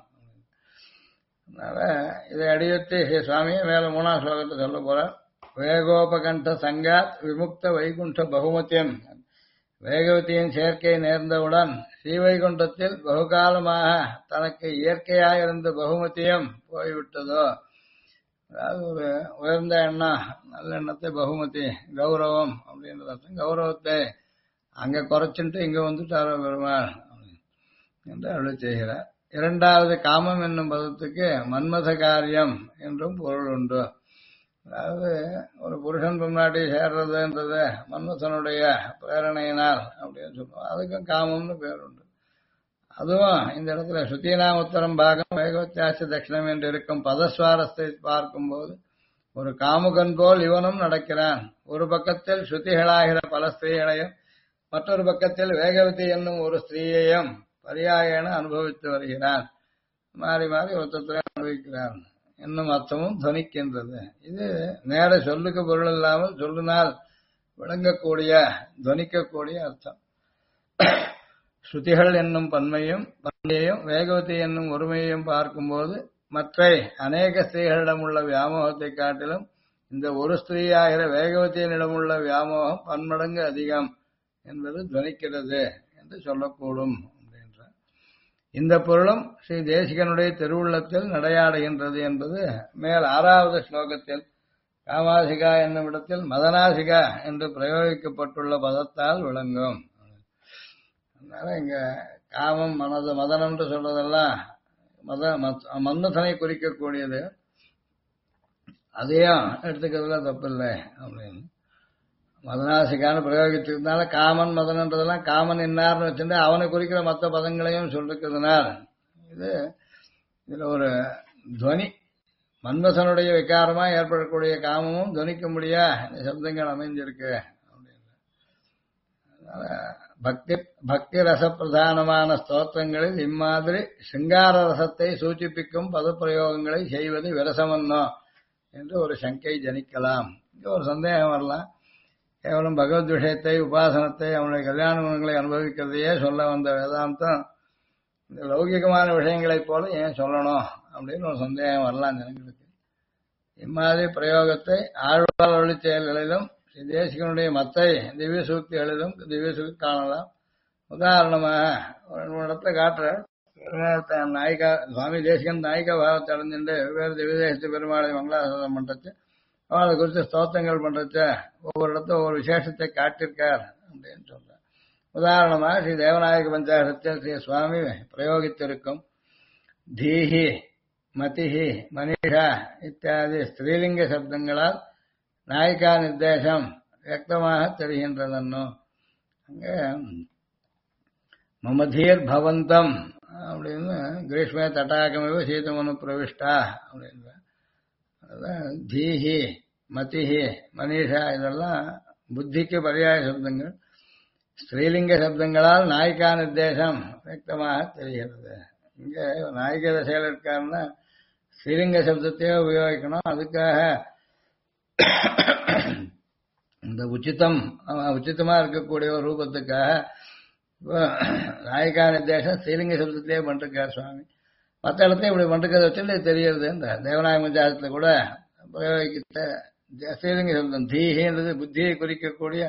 அதனால இதை அடியொற்றி ஸ்ரீ சுவாமியை மேல 3ஆம் ஸ்லோகத்தை சொல்ல போறார். வேகோபகண்ட சங்காத் விமுக்த வைகுண்ட பகுமத்தியம். வேகவதியின் சேர்க்கை நேர்ந்தவுடன் ஸ்ரீவைகுண்டத்தில் பகுகாலமாக தனக்கு இயற்கையாயிருந்த பகுமத்தியம் போய்விட்டதோ. அதாவது ஒரு உயர்ந்த எண்ணம், நல்ல எண்ணத்தை பகுமதி கௌரவம் அப்படின்றது கௌரவத்தை அங்க குறைச்சுட்டு இங்க வந்துட்டாரோ பெருமாள் என்று அருளி செய்கிறார். 2வது காமம் என்னும் பதத்துக்கு மன்மத காரியம் என்றும் பொருள் உண்டு. அதாவது ஒரு புருஷன் முன்னாடி சேர்றதுன்றது மன்மதனுடைய பிரேரணையினால் அப்படின்னு சொல்லுவோம். அதுக்கும் காமம்னு பேர் உண்டு. அதுவும் இந்த இடத்துல ஸ்ருதினாம் உத்தரம் பாகம் வேகவத்தியாச தட்சிணம் என்று இருக்கும் பதஸ்வாரத்தை பார்க்கும்போது ஒரு காமுகன் போல் இவனும் நடக்கிறான். ஒரு பக்கத்தில் ஸ்ருதிகளாகிற பல ஸ்திரீகளையும் மற்றொரு பக்கத்தில் வேகவதி என்னும் ஒரு ஸ்திரீயையும் பரியாயன அனுபவித்து வருகிறான். மாறி மாறி ஒருத்தரை அனுபவிக்கிறான் என்னும் அர்த்தமும் துவனிக்கின்றது. இது நேர சொல்லுக்கு பொருள் இல்லாமல் சொல்லினால் விளங்கக்கூடிய துவனிக்கக்கூடிய அர்த்தம். ஸ்ருதிகள் என்னும் பன்மையும் வேகவதி என்னும் ஒருமையையும் பார்க்கும்போது மற்ற அநேக ஸ்திரீகளிடமுள்ள வியாமோகத்தை காட்டிலும் இந்த ஒரு ஸ்திரீயாகிற வேகவதியினிடமுள்ள வியாமோகம் பன்மடங்கு அதிகம் என்பது துவனிக்கிறது என்று சொல்லக்கூடும். இந்த பொருளும் ஸ்ரீ தேசிகனுடைய திருவுள்ளத்தில் நடையாடுகின்றது என்பது மேல் 6வது ஸ்லோகத்தில் காமாசிகா என்னும் இடத்தில் மதனாசிகா என்று பிரயோகிக்கப்பட்டுள்ள பதத்தால் விளங்கும். அதனால இங்க காமம் மதனம் என்று சொல்றதெல்லாம் மன்மதனை குறிக்கக்கூடியது. அதையும் எடுத்துக்கிறதுல தப்பில்லை அப்படின்னு மதனாசிகான்னு பிரயோகிச்சிருந்தால காமன் மதனன்றதெல்லாம் காமன் என்னார்னு வச்சிருந்தா அவனை குறிக்கிற மற்ற பதங்களையும் சொல்லிருக்கிறதுனால் இதுல ஒரு துவனி மன்மதனுடைய விகாரமா ஏற்படக்கூடிய காமமும் துவனிக்கும்படியா இந்த சப்தங்கள் அமைஞ்சிருக்கு அப்படின்னு. பக்தி ரச பிரதானமான ஸ்தோத்திரங்களில் இம்மாதிரி சிங்கார ரசத்தை சூச்சிப்பிக்கும் பதப்பிரயோகங்களை செய்வது விரசமன்னோ என்று ஒரு சங்கை ஜனிக்கலாம். இங்க ஒரு சந்தேகம் வரலாம். கேவலம் பகவத் விஷயத்தை உபாசனத்தை அவனுடைய கல்யாண குணங்களை அனுபவிக்கிறதையே சொல்ல வந்த வேதாந்தம் இந்த லௌகிகமான விஷயங்களைப் போல ஏன் சொல்லணும் அப்படின்னு ஒரு சந்தேகம் வரலாம் ஜனங்களுக்கு. இம்மாதிரி பிரயோகத்தை ஆழ்வார் வழி செயல்களிலும் தேசிகனுடைய மற்ற திவ்ய சூக்திகளிலும் திவ்ய சூக்தி காணலாம். உதாரணமாக ஒரு இடத்துல காட்டுற நாயிகா சுவாமி தேசிகன் நாயிகா பாவத்தை அடைஞ்சுட்டு வெவ்வேறு திவ்யதேச பெருமாளை மங்களாசாசனம் பண்றச்சு அவளை குறித்து ஸ்தோத்திரங்கள் பண்றச்ச ஒவ்வொரு இடத்துல ஒவ்வொரு விசேஷத்தை காட்டியிருக்கார் அப்படின்னு சொல்றார். உதாரணமாக ஸ்ரீ தேவநாயக பஞ்சாசத்தில் ஸ்ரீ சுவாமி பிரயோகித்திருக்கும் தீஹி மதிஹி மனிஷா இத்தியாதி ஸ்திரீலிங்க சப்தங்களால் நாயிகா நிர்தேசம் வியக்தமாக தெரிகின்றதன்னோ. அங்க மமதீர் பவந்தம் அப்படின்னு கிரீஷ்மே தட்டாகமிவ சீதமனு பிரவிஷ்டா அப்படின்ற தீஹி மதிஹி மனிஷா இதெல்லாம் புத்திக்கு பரியாய சப்தங்கள். ஸ்ரீலிங்க சப்தங்களால் நாயிகா நிர்தேசம் வியக்தமாக தெரிகிறது. இங்க நாயிக தசையில் இருக்காருன்னா ஸ்ரீலிங்க சப்தத்தையே உபயோகிக்கணும். அதுக்காக இந்த உச்சிதமா இருக்கக்கூடிய ஒரு ரூபத்துக்காக நாயிகா நிர்தேசம் ஸ்ரீலிங்க சப்தத்திலேயே பண்ணிருக்கார் சுவாமி. மற்ற இடத்தையும் இப்படி பண்ணிருக்கிறத வச்சுட்டு தெரியுது. இந்த தேவநாயக பஞ்சாயத்துல கூட பிரயோகித்த ஸ்ரீலிங்க சப்தம் தீஹின்றது புத்தியை குறிக்கக்கூடிய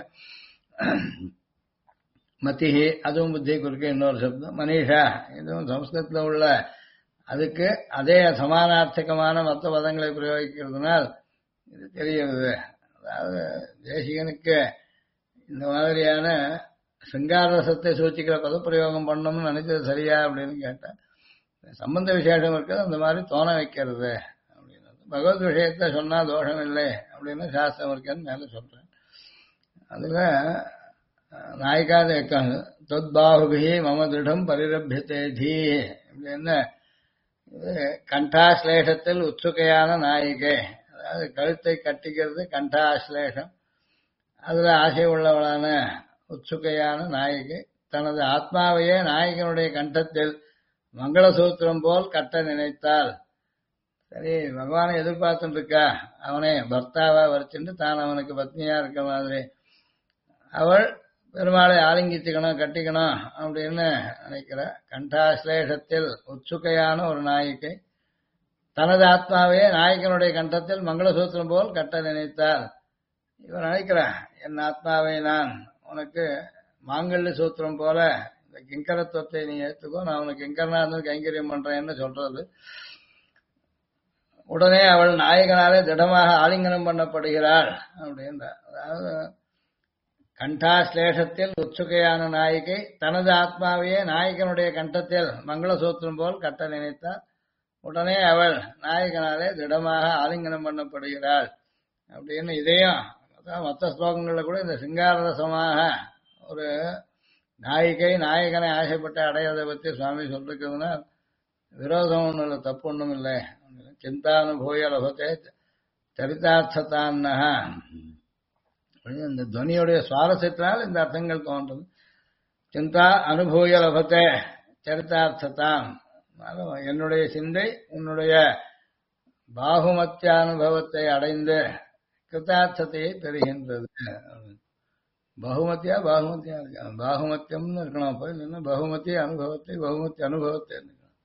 மதிஹி அதுவும் புத்தியை குறிக்க இன்னொரு சப்தம். மனிஷா இதுவும் சம்ஸ்கிருதத்தில் உள்ள அதுக்கு அதே சமானார்த்தகமான மற்ற பதங்களை பிரயோகிக்கிறதுனால் இது தெரிகிறது. அதாவது தேசிகனுக்கு இந்த மாதிரியான சிங்கார ரசத்தை சூச்சிக்கிற பதப்பிரயோகம் பண்ணணும்னு நினைச்சது சரியா அப்படின்னு கேட்டேன். சம்பந்த விசேஷம் இருக்கிறது அந்த மாதிரி தோண வைக்கிறது அப்படின்னு. பகவத் விஷயத்த சொன்னா தோஷம் இல்லை அப்படின்னு சாஸ்திரம் இருக்குன்னு மேல சொல்றேன். அதுல நாயிகாத இருக்காங்க தொத்பாகுபி மம திருடம் பரிரபியத்தே தீ அப்படின்னு கண்டாஸ்லேஷத்தில் உத்சுகையான நாயிகை. அதாவது கழுத்தை கட்டிக்கிறது கண்டாஸ்லேஷம். அதுல ஆசை உள்ளவளான உத்சுகையான நாயிகை தனது ஆத்மாவையே நாயகனுடைய கண்டத்தில் மங்களசூத்திரம் போல் கட்ட நினைத்தாள். சரி பகவானை எதிர்பார்த்துட்டு இருக்கா, அவனே பர்த்தாவா வரைச்சுட்டு தான் அவனுக்கு பத்னியா இருக்க மாதிரி அவள் பெருமாளை ஆலிங்கிச்சுக்கணும் கட்டிக்கணும் அப்படின்னு நினைக்கிற கண்டாஸ்லேஷத்தில் உத்சுகையான ஒரு நாயிகை தனது ஆத்மாவே நாயகனுடைய கண்டத்தில் மங்களசூத்திரம் போல் கட்ட நினைத்தார். இவன் நினைக்கிறான் என் ஆத்மாவை நான் உனக்கு மாங்கல்ய சூத்திரம் போல இந்த கிங்கரத்துவத்தை நீ ஏற்றுக்கோ, நான் உனக்கு கிங்கரனா இருந்து கைங்கரியம் பண்றேன்னு சொல்றது. உடனே அவள் நாயகனாலே திடமாக ஆலிங்கனம் பண்ணப்படுகிறாள் அப்படின்ற. அதாவது கண்டாஸ்லேஷத்தில் உத்சுகையான நாயிகை தனது ஆத்மாவையே நாயகனுடைய கண்டத்தில் மங்களசூத்திரம் போல் கட்ட நினைத்தார். உடனே அவள் நாயகனாலே திடமாக ஆலிங்கனம் பண்ணப்படுகிறாள் அப்படின்னு. இதையும் மற்ற ஸ்லோகங்கள்ல கூட இந்த சிங்காரரசமாக ஒரு நாயிகை நாயகனை ஆசைப்பட்டு அடையதை பற்றி சுவாமி சொல்லிருக்கிறதுனா விரோதம் ஒன்றும் இல்லை, தப்பு ஒன்றும் இல்லை. சிந்தானுபூய லபத்தே சரிதார்த்தத்தான்னா இந்த துவனியுடைய சுவாரஸ்யத்தினால் இந்த அர்த்தங்கள் தோன்றது. சிந்தா அனுபூய லபத்தே சரிதார்த்தத்தான். என்னுடைய சிந்தை உன்னுடைய பாகுமத்திய அனுபவத்தை அடைந்து கிருத்தார்த்தத்தையை பெறுகின்றது. பகுமத்தியா பாகுமத்தியம்னு இருக்கணும். அப்போ இல்லைன்னா பகுமத்திய அனுபவத்தை பகுமத்திய அனுபவத்தை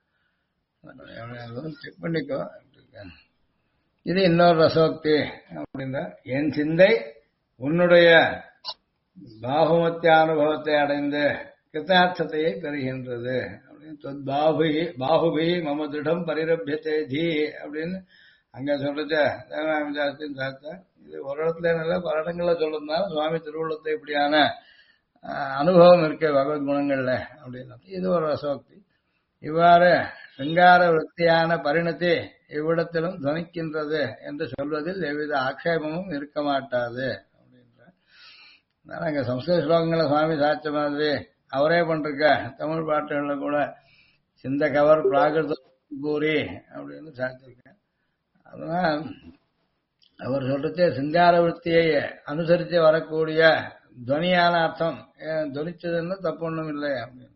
செக் பண்ணிக்கோ. இது இன்னொரு ரசோக்தி அப்படின்னா என் சிந்தை உன்னுடைய பாகுமத்திய அனுபவத்தை அடைந்து கிருத்தார்த்தத்தையை பெறுகின்றது அப்படின்னு. பாகுபி மம திருடம் பரிரபியத்தை தீ அப்படின்னு அங்க சொல்றது தேவநாம சாஸ்திரின்னு சாஸ்திர இது ஒரு இடத்துல இல்ல பல இடங்கள்ல சொல்றதுனால சுவாமி திருவுள்ளத்தை இப்படியான அனுபவம் இருக்கு பகவத் குணங்கள்ல அப்படின்னு இது ஒரு ரசோக்தி. இவ்வாறு சிங்கார விருத்தியான பரிணதி இவ்விடத்திலும் துவனிக்கின்றது என்று சொல்வதில் எவ்வித ஆக்ஷேபமும் இருக்க மாட்டாது அப்படின்ற. அங்க சம்ஸ்கிருத ஸ்லோகங்களை சுவாமி சாட்ச மாதிரி அவரே பண்ருக்க தமிழ் பாட்டுகள்ல கூட சிந்த கவர் பிராகிருத பூரி அப்படின்னு சாட்சிருக்கேன். அதனால் அவர் சொல்றது சிங்கார விருத்தியை அனுசரித்து வரக்கூடிய துவனியான அர்த்தம் துவனிச்சதுன்னு தப்பு ஒன்றும் இல்லை அப்படின்னு.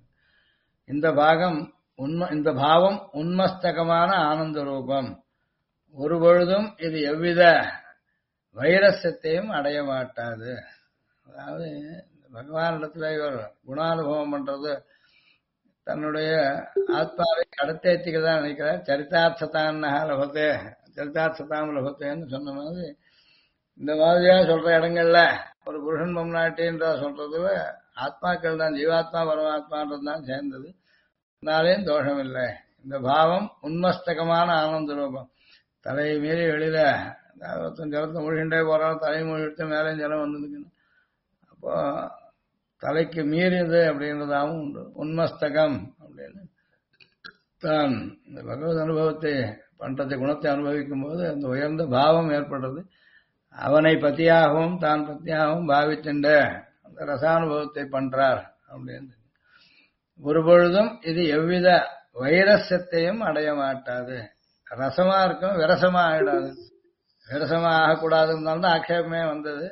இந்த பாவம் உன்மஸ்தகமான ஆனந்த ரூபம். ஒரு பொழுதும் இது எவ்வித வைரஸ்யத்தையும் அடைய மாட்டாது. அதாவது பகவானிடத்துல இவர் குணானுபவம் பண்றது தன்னுடைய ஆத்மாவை கடத்தேத்திக்கதான் நினைக்கிறார். சரிதார்த்ததான் லபத்தே சரிதார்த்ததாம் லபத்தேன்னு சொன்ன மாதிரி இந்த மாதிரியா சொல்ற இடங்கள்ல ஒரு புருஷன் பொம்நாட்டின்ற சொல்றது ஆத்மாக்கள் தான், ஜீவாத்மா பரமாத்மான்றது தான் சேர்ந்தது. அதனாலேயும் தோஷம் இல்லை. இந்த பாவம் உன்மஸ்தகமான ஆனந்த ரூபம். தலையை மீறி வெளியில ஜலத்தை மூழ்கின்றே போறாலும் தலையை மூழ்கிட்டு மேலே ஜலம் வந்துருக்குன்னு அப்போ தலைக்கு மீறியது அப்படின்றதாகவும் உண்டு. உன்மஸ்தகம் அப்படின்னு தான் இந்த பகவத் அனுபவத்தை பண்றதை குணத்தை அனுபவிக்கும் போது அந்த உயர்ந்த பாவம் ஏற்படுறது. அவனை பத்தியாகவும் தான் பத்தியாகவும் பாவிச்சுண்ட அந்த ரசானுபவத்தை பண்றார் அப்படின்னு. ஒரு பொழுதும் இது எவ்வித வைரஸ்யத்தையும் அடைய மாட்டாது. ரசமா இருக்கும், விரசமா ஆயிடாது. விரசமா ஆகக்கூடாதுன்னு ஆட்சேபமே வந்தது.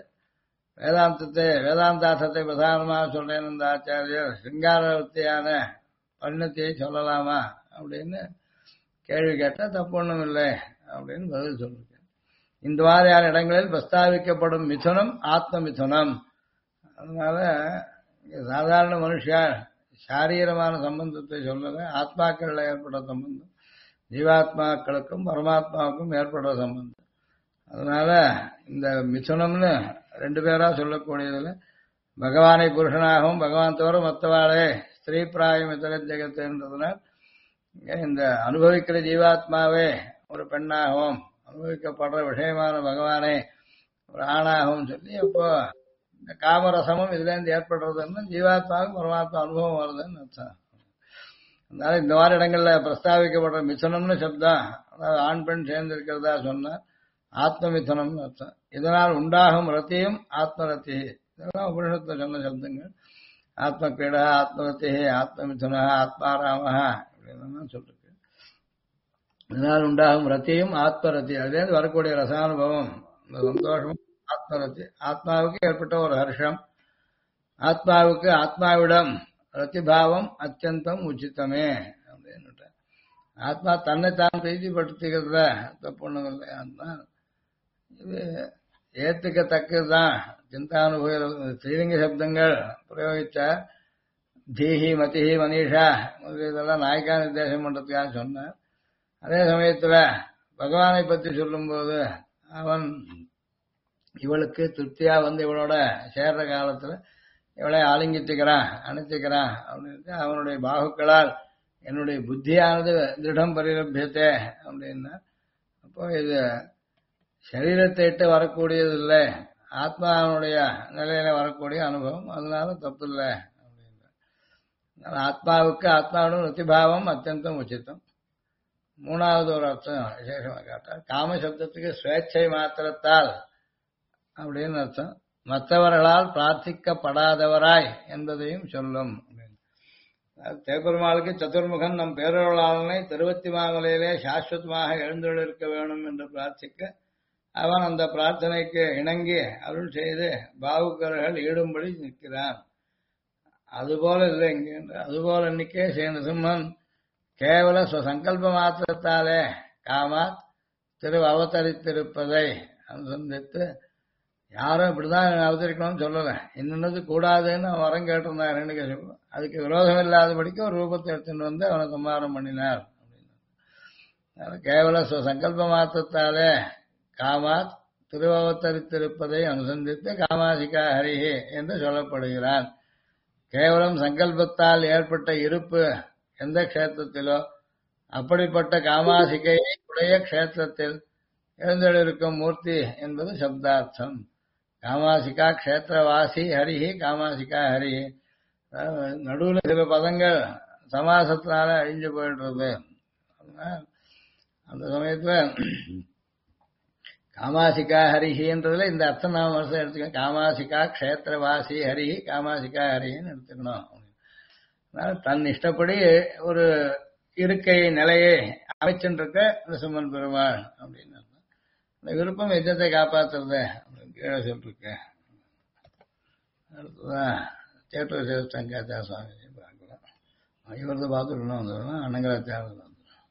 வேதாந்தார்த்தத்தை பிரதானமாக சொல்றேன் இந்த ஆச்சாரியர் சிங்காரவர்த்தியான பரிணத்தியை சொல்லலாமா அப்படின்னு கேள்வி கேட்டா தப்பு ஒண்ணும் இல்லை அப்படின்னு பதில் சொல்லிருக்கேன். இந்த மாதிரியான இடங்களில் பிரஸ்தாவிக்கப்படும் மிதுனம் ஆத்ம மிதுனம். அதனால சாதாரண மனுஷா சாரீரமான சம்பந்தத்தை சொல்லல, ஆத்மாக்கள்ல ஏற்பட்ட சம்பந்தம் ஜீவாத்மாக்களுக்கும் பரமாத்மாவுக்கும் ஏற்படுற சம்பந்தம். அதனால இந்த மிதுனம்னு ரெண்டு பேரா சொல்லக்கூடியதுல பகவானை புருஷனாகவும் பகவான் தவிர மற்றவாளே ஸ்திரீ பிராயம் இதர ஜெகத்துன்றதுனால் இந்த அனுபவிக்கிற ஜீவாத்மாவே ஒரு பெண்ணாகவும் அனுபவிக்கப்படுற விஷயமான பகவானை ஒரு ஆணாகவும் சொல்லி அப்போ இந்த காமரசமும் இதுல இருந்து ஏற்படுறதுன்னு ஜீவாத்மாவுக்கு பரமாத்மா அனுபவம் வருதுன்னு அர்த்தம். அதனால இந்த மாதிரி இடங்கள்ல பிரஸ்தாவிக்கப்படுற மிதுனம்னு சப்தம், அதாவது ஆண் பெண் சேர்ந்து இருக்கிறதா சொன்ன ஆத்ம மிதுனம்னு அர்த்தம். இதனால் உண்டாகும் ரத்தியும் ஆத்மரத்தி, இதெல்லாம் உபனிஷத்துல சொன்ன சப்தங்கள். ஆத்ம கிரீடா ஆத்மரத்தி ஆத்ம மிதுனா ஆத்மாராம அப்படின்னு சொல்லிருக்கு. இதனால் உண்டாகும் ரத்தியும் ஆத்மரத்தி, அதுலேருந்து வரக்கூடிய ரசானுபவம் இந்த சந்தோஷமும் ஆத்மரத்தி. ஆத்மாவுக்கு ஏற்பட்ட ஒரு ஹர்ஷம். ஆத்மாவுக்கு ஆத்மாவிடம் ரத்திபாவம் அத்தியந்தம் உச்சித்தமே அப்படின்னு. ஆத்மா தன்னைத்தான் பிரீதிப்படுத்திக்கிறதுல தப்பு ஒண்ணும் இல்லை. அதுதான் இது ஏத்துக்கத்தக்கதுதான். சிந்தானுபவ ஸ்ரீலிங்க சப்தங்கள் பிரயோகிச்சா தீஹி மதிஹி மனிஷா இதெல்லாம் நாயக்கா நிர்தேசம் பண்றதுக்காக சொன்னார். அதே சமயத்துல பகவானை பற்றி சொல்லும்போது அவன் இவளுக்கு திருப்தியா வந்து இவளோட சேர்ற காலத்துல இவளை ஆலிங்கிச்சுக்கிறான் அணைச்சிக்கிறான் அப்படின்னு அவனுடைய பாகுக்களால் என்னுடைய புத்தியானது திருடம் பரிலபியத்தே அப்படின்னா அப்போ இது சரீரத்தை இட்டு வரக்கூடியது இல்லை, ஆத்மாவுடைய நிலையில வரக்கூடிய அனுபவம். அதனால தப்பு இல்லை அப்படின்ற ஆத்மாவுக்கு ஆத்மாவுடன் ரத்திபாவம் அத்தியந்தம் உச்சித்தம். மூணாவது ஒரு அர்த்தம் விசேஷமாக காட்டார். காம சப்தத்துக்கு சுவேச்சை மாத்திரத்தால் அப்படின்னு அர்த்தம். மற்றவர்களால் பிரார்த்திக்கப்படாதவராய் என்பதையும் சொல்லும். தேப்பெருமாளுக்கு சதுர்முகன் நம் பேரொருளாளனை திருவத்தி மாமலையிலே சாஸ்வதமாக எழுந்தொழிருக்க வேணும் என்று பிரார்த்திக்க அவன் அந்த பிரார்த்தனைக்கு இணங்கி அருள் செய்து பாவுக்கர்கள் ஈடும்படி நிற்கிறான். அதுபோல இல்லை இங்கே. அதுபோல இன்னைக்கே ஸ்ரீ நரசிம்மன் கேவல சங்கல்ப மாத்திரத்தாலே காமாத் திரு அவதரித்திருப்பதை அனுசந்தித்து யாரும் இப்படிதான் அவதரிக்கணும்னு சொல்லலை. இன்னொன்னது கூடாதுன்னு அவன் வரம் கேட்டிருந்தான் இரண்டு. அதுக்கு விரோதம் இல்லாதபடிக்கு ஒரு ரூபத்தை எடுத்துட்டு வந்து அவனை சம்ஹாரம் பண்ணினார் அப்படின்னு. கேவல சங்கல்ப மாத்திரத்தாலே காமாத் திருவவதரித்திருப்பதை அனுசந்தித்து காமாசிகா ஹரிஹி என்று சொல்லப்படுகிறான். கேவலம் சங்கல்பத்தால் ஏற்பட்ட இருப்பு எந்த க்ஷேத்திரத்திலோ அப்படிப்பட்ட காமாசிகையை உடைய க்ஷேத்திரத்தில் எழுந்தெழுக்கும் மூர்த்தி என்பது சப்தார்த்தம். காமாசிகா க்ஷேத்திரவாசி ஹரிஹி காமாசிகா ஹரிஹி. நடுவில் சில பதங்கள் சமாசத்தினால அழிஞ்சு போயிடுறது. அந்த சமயத்துல காமாசிகா ஹரிஹின்றதுல இந்த அர்த்தம் நாம வருஷம் எடுத்துக்கணும். காமாசிகா க்ஷேத்திரவாசி ஹரிஹி காமாசிகா ஹரிஹின்னு எடுத்துக்கணும். அதனால தன் இஷ்டப்படி ஒரு இருக்கை நிலையை அமைச்சுருக்க நரசிம்மன் பெருமாள் அப்படின்னு அந்த விருப்பம் யஜ்ஞத்தை காப்பாத்துறது அப்படின்னு கீழே சொல்லிருக்கேன். அடுத்ததான் சேட்டூர் சிவசங்காச்சா சுவாமி பார்க்கலாம். இவரது பார்த்துட்டு வந்துடணும். அனங்கராச்சாரம்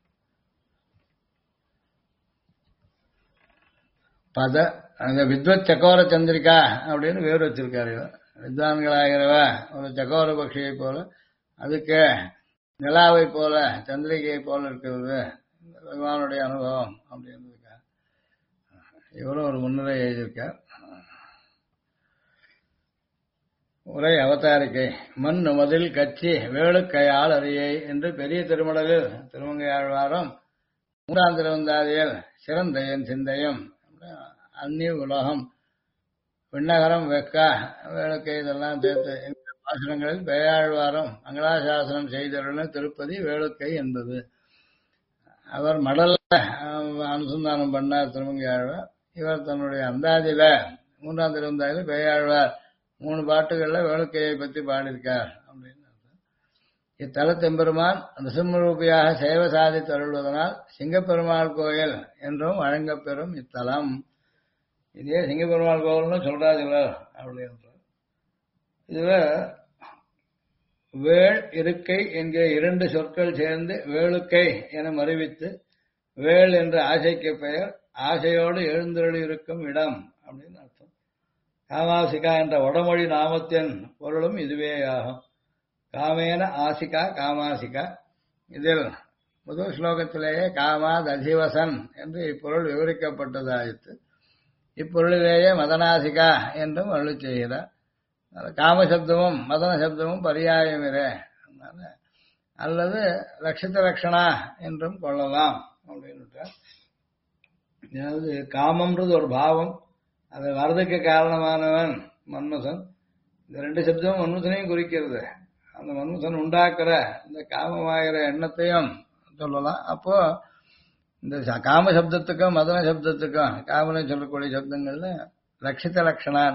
பத அந்த வித்வத் சக்கோர சந்திரிகா அப்படின்னு வேறு வச்சிருக்காரு. வித்வான்களாகிறவ ஒரு சக்கோர பட்சியை போல, அதுக்கு நிலாவை போல சந்திரிகையை போல இருக்கிறது பகவானுடைய அனுபவம் அப்படின்றதுக்கா இவரும் ஒரு முன்னுரை எழுதியிருக்கார். உரை அவதாரிக்கை மண் மதில் கட்சி வேளுக்கையாள் அறியை என்று பெரிய திருமடலில் திருமங்கையாழ்வாரும் மூன்றாம் திருவந்தாதியில் சிறந்தையன் சிந்தையும் அந்நிய உலகம் விண்ணகரம் வெக்கா வேளுக்கை இதெல்லாம் சேர்த்து பாசனங்களில் பெயாழ்வாரும் மங்களாசாசனம் செய்தருள திருப்பதி வேளுக்கை என்பது. அவர் மடல்ல அனுசந்தானம் பண்ணார் திருமங்கையாழ்வார். இவர் தன்னுடைய அந்தாதியில மூன்றாம் திருவந்தாதியில பெயாழ்வார் 3 பாட்டுகள்ல வேளுக்கையை பற்றி பாடியிருக்கார் அப்படின்னு. இத்தலத்தெம்பெருமான் நரசிம்மரூபியாக சேவை சாதித்து அருள்வதனால் சிங்கப்பெருமாள் கோயில் என்றும் வழங்கப்பெறும் இத்தலம். இதே சிங்கப்பெருமாள் கோவில்னு சொல்றாரு இவர் அப்படின்றார். இதுல வேள் இருக்கை என்கிற 2 சொற்கள் சேர்ந்து வேளுக்கை என மறிவித்து வேள் என்ற ஆசைக்கு பெயர் ஆசையோடு எழுந்தருளி இருக்கும் இடம் அப்படின்னு அர்த்தம். காமாசிகா என்ற வடமொழி நாமத்தின் பொருளும் இதுவே ஆகும். காமேன ஆசிகா காமாசிகா. இதில் முதல் ஸ்லோகத்திலேயே காமாத் அதிவசன் என்று இப்பொருள் விவரிக்கப்பட்டதாயிற்று. இப்பொருளிலேயே மதனாசிகா என்றும் அருள் செய்கிறார். காமசப்தமும் மதன சப்தமும் பரியாயமிரே அல்லது லட்சித லட்சணா என்றும் கொள்ளலாம் அப்படின்னு. அதாவது காமம்ன்றது ஒரு பாவம், அது வரதுக்கு காரணமானவன் மன்மசன். இந்த 2 சப்தமும் மன்மசனையும் குறிக்கிறது. அந்த மன்மசன் உண்டாக்குற இந்த காமமாகிற எண்ணத்தையும் சொல்லலாம். அப்போ இந்த காம சப்தத்துக்கும் மதன சப்தத்துக்கும் காமனை சொல்லக்கூடிய சப்தங்கள்ல லட்சித லட்சணான்,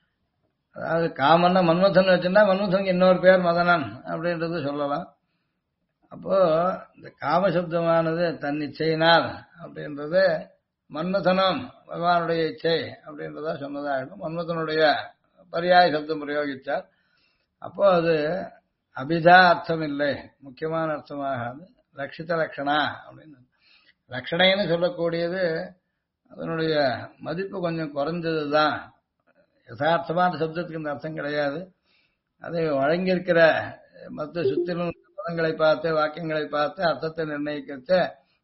அதாவது காமன்னா மன்மதன் வச்சுன்னா மன்மதனுக்கு இன்னொரு பேர் மதனன் அப்படின்றது சொல்லலாம். அப்போ இந்த காமசப்தமானது தன் இச்சையினால் அப்படின்றது மன்மதனும் பகவானுடைய இச்சை அப்படின்றதா சொன்னதாகும். மன்மதனுடைய பரியாய சப்தம் பிரயோகித்தார். அப்போ அது அபிதா அர்த்தம் இல்லை, முக்கியமான அர்த்தமாகாது. லட்சித லட்சணா அப்படின்னு லட்சணைன்னு சொல்லக்கூடியது அதனுடைய மதிப்பு கொஞ்சம் குறைஞ்சது தான். யதார்த்தமான சப்தத்துக்கு இந்த அர்த்தம் கிடையாது. அதை வழங்கியிருக்கிற மற்ற சுத்திலும் பதங்களை பார்த்து வாக்கியங்களை பார்த்து அர்த்தத்தை நிர்ணயிக்கிறது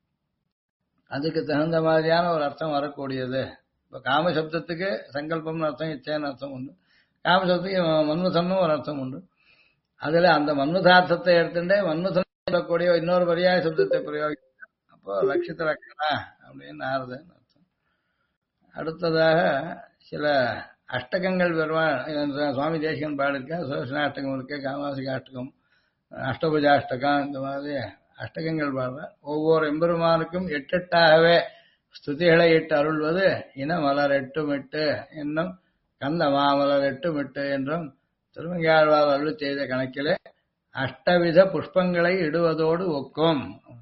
அதுக்கு தகுந்த மாதிரியான ஒரு அர்த்தம் வரக்கூடியது. இப்போ காமசப்தத்துக்கு சங்கல்பம்னு அர்த்தம், இச்சைன்னு அர்த்தம் உண்டு. காமசப்தத்துக்கு மன்மதன்னு ஒரு அர்த்தம் உண்டு. அதுல அந்த மன்மதார்த்தத்தை எடுத்துட்டு மன்மதன் சொல்லக்கூடிய இன்னொரு பரியாய சப்தத்தை பிரயோகிக்க அப்போ லட்சித லட்சணா அப்படின்னு ஆறுதுன்னு அர்த்தம். அடுத்ததாக சில அஷ்டகங்கள் பெறுவான் சுவாமி தேசிகன் பாடிருக்கா. சுதர்சனாஷ்டகம் இருக்கு, காமாசிக அஷ்டகம், அஷ்டபுஜாஷ்டகம், இந்த மாதிரி அஷ்டகங்கள் பாடுற. ஒவ்வொரு எம்பெருமானுக்கும் 8 ஸ்துதிகளை இட்டு அருள்வது இன மலர் 8 என்னும் கந்த மாமலர் 8 என்றும் திருமங்கையாழ்வார் அருள் செய்த கணக்கிலே அஷ்டவித புஷ்பங்களை இடுவதோடு ஒக்கும்.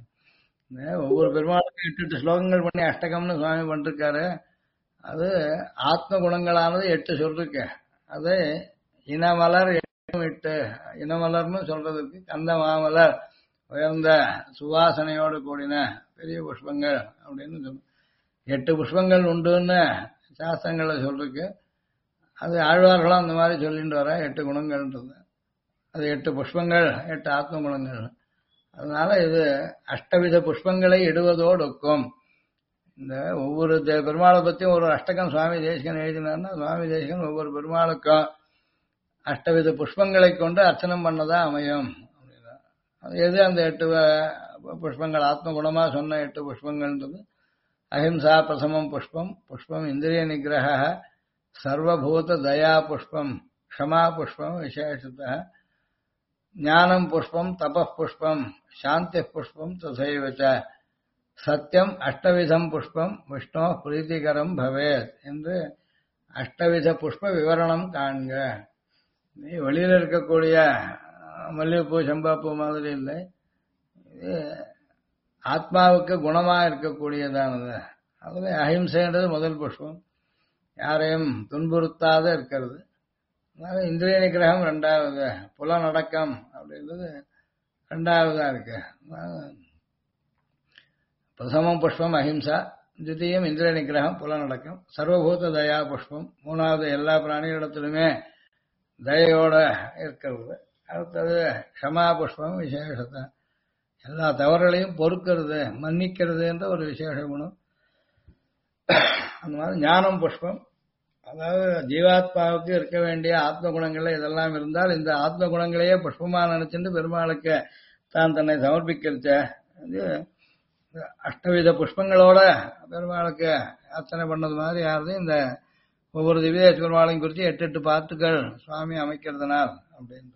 ஒவ்வொரு பெருமாளுக்கும் 8 ஸ்லோகங்கள் பண்ணி அஷ்டகம்னு சுவாமி பண்ணிருக்காரு. அது ஆத்ம குணங்களானது 8 சொல்லிருக்கு. அது இனமலர் 8 இனமலர்னு சொல்றதுக்கு கந்த மாமலர் உயர்ந்த சுவாசனையோடு கூடின பெரிய புஷ்பங்கள் அப்படின்னு சொல்லு. 8 புஷ்பங்கள் உண்டுன்னு சாஸ்திரங்களை சொல்லிருக்கு. அது ஆழ்வார்களும் அந்த மாதிரி சொல்லிட்டு வர 8 குணங்கள்ன்றது. அது 8 புஷ்பங்கள் 8 ஆத்ம குணங்கள். அதனால இது அஷ்டவித புஷ்பங்களை இடுவதோடு ஒக்கும். இந்த ஒவ்வொரு பெருமாளை பற்றியும் ஒரு அஷ்டகம் சுவாமி தேசிகன் எழுதினார்னா சுவாமி தேசிகன் ஒவ்வொரு பெருமாளுக்கும் அஷ்டவித புஷ்பங்களை கொண்டு அர்ச்சனம் பண்ணதான் அமையும். அது எது அந்த 8 புஷ்பங்கள் ஆத்ம குணமா சொன்ன 8 புஷ்பங்கள்ன்றது அஹிம்சா பிரசமம் புஷ்பம் புஷ்பம் இந்திரிய நிகிரக சர்வபூத தயா புஷ்பம் க்ஷமா புஷ்பம் விசேஷத்தः ஞானம் புஷ்பம் தபः புஷ்பம் சாந்தி புஷ்பம் தசைவ ச சத்தியம் அஷ்டவிதம் புஷ்பம் விஷ்ணோ பிரீத்திகரம் பவேத் என்று அஷ்டவித புஷ்ப விவரணம் காண்க. நீ வெளியில இருக்கக்கூடிய மல்லிகைப்பூ செம்பாப்பூ மாதிரி இல்லை, இது ஆத்மாவுக்கு குணமா இருக்கக்கூடியதானது. அதுல அஹிம்சைன்றது முதல் புஷ்பம், யாரையும் துன்புறுத்தாத இருக்கிறது. அதனால இந்திரிய நிகிரகம் ரெண்டாவது, புலனடக்கம் அப்படின்றது ரெண்டாவதா இருக்கு. பிரதமம் புஷ்பம் அஹிம்சா, தித்தீயம் இந்திரிய நிகிரகம் புலனடக்கம், சர்வபூத தயா புஷ்பம் மூணாவது, எல்லா பிராணிகளிடத்திலுமே தயையோட இருக்கிறது. அடுத்தது க்ஷமா புஷ்பம் விசேஷத்தை, எல்லா தவறுகளையும் பொறுக்கிறது மன்னிக்கிறது என்ற ஒரு விசேஷ குணம். அந்த மாதிரி ஞானம் புஷ்பம், அதாவது ஜீவாத்மாவுக்கு இருக்க வேண்டிய ஆத்ம குணங்கள் இதெல்லாம் இருந்தால் இந்த ஆத்ம குணங்களையே புஷ்பமா நினைச்சுட்டு பெருமாளுக்கு தான் தன்னை சமர்ப்பிக்கிறச்ச அஷ்டவித புஷ்பங்களோட பெருமாளுக்கு அர்ச்சனை பண்ணது மாதிரி யாருது இந்த ஒவ்வொரு திவ்ய பெருமாளையும் குறித்து 8 பாட்டுகள் சுவாமி அமைக்கிறதுனால் அப்படின்ற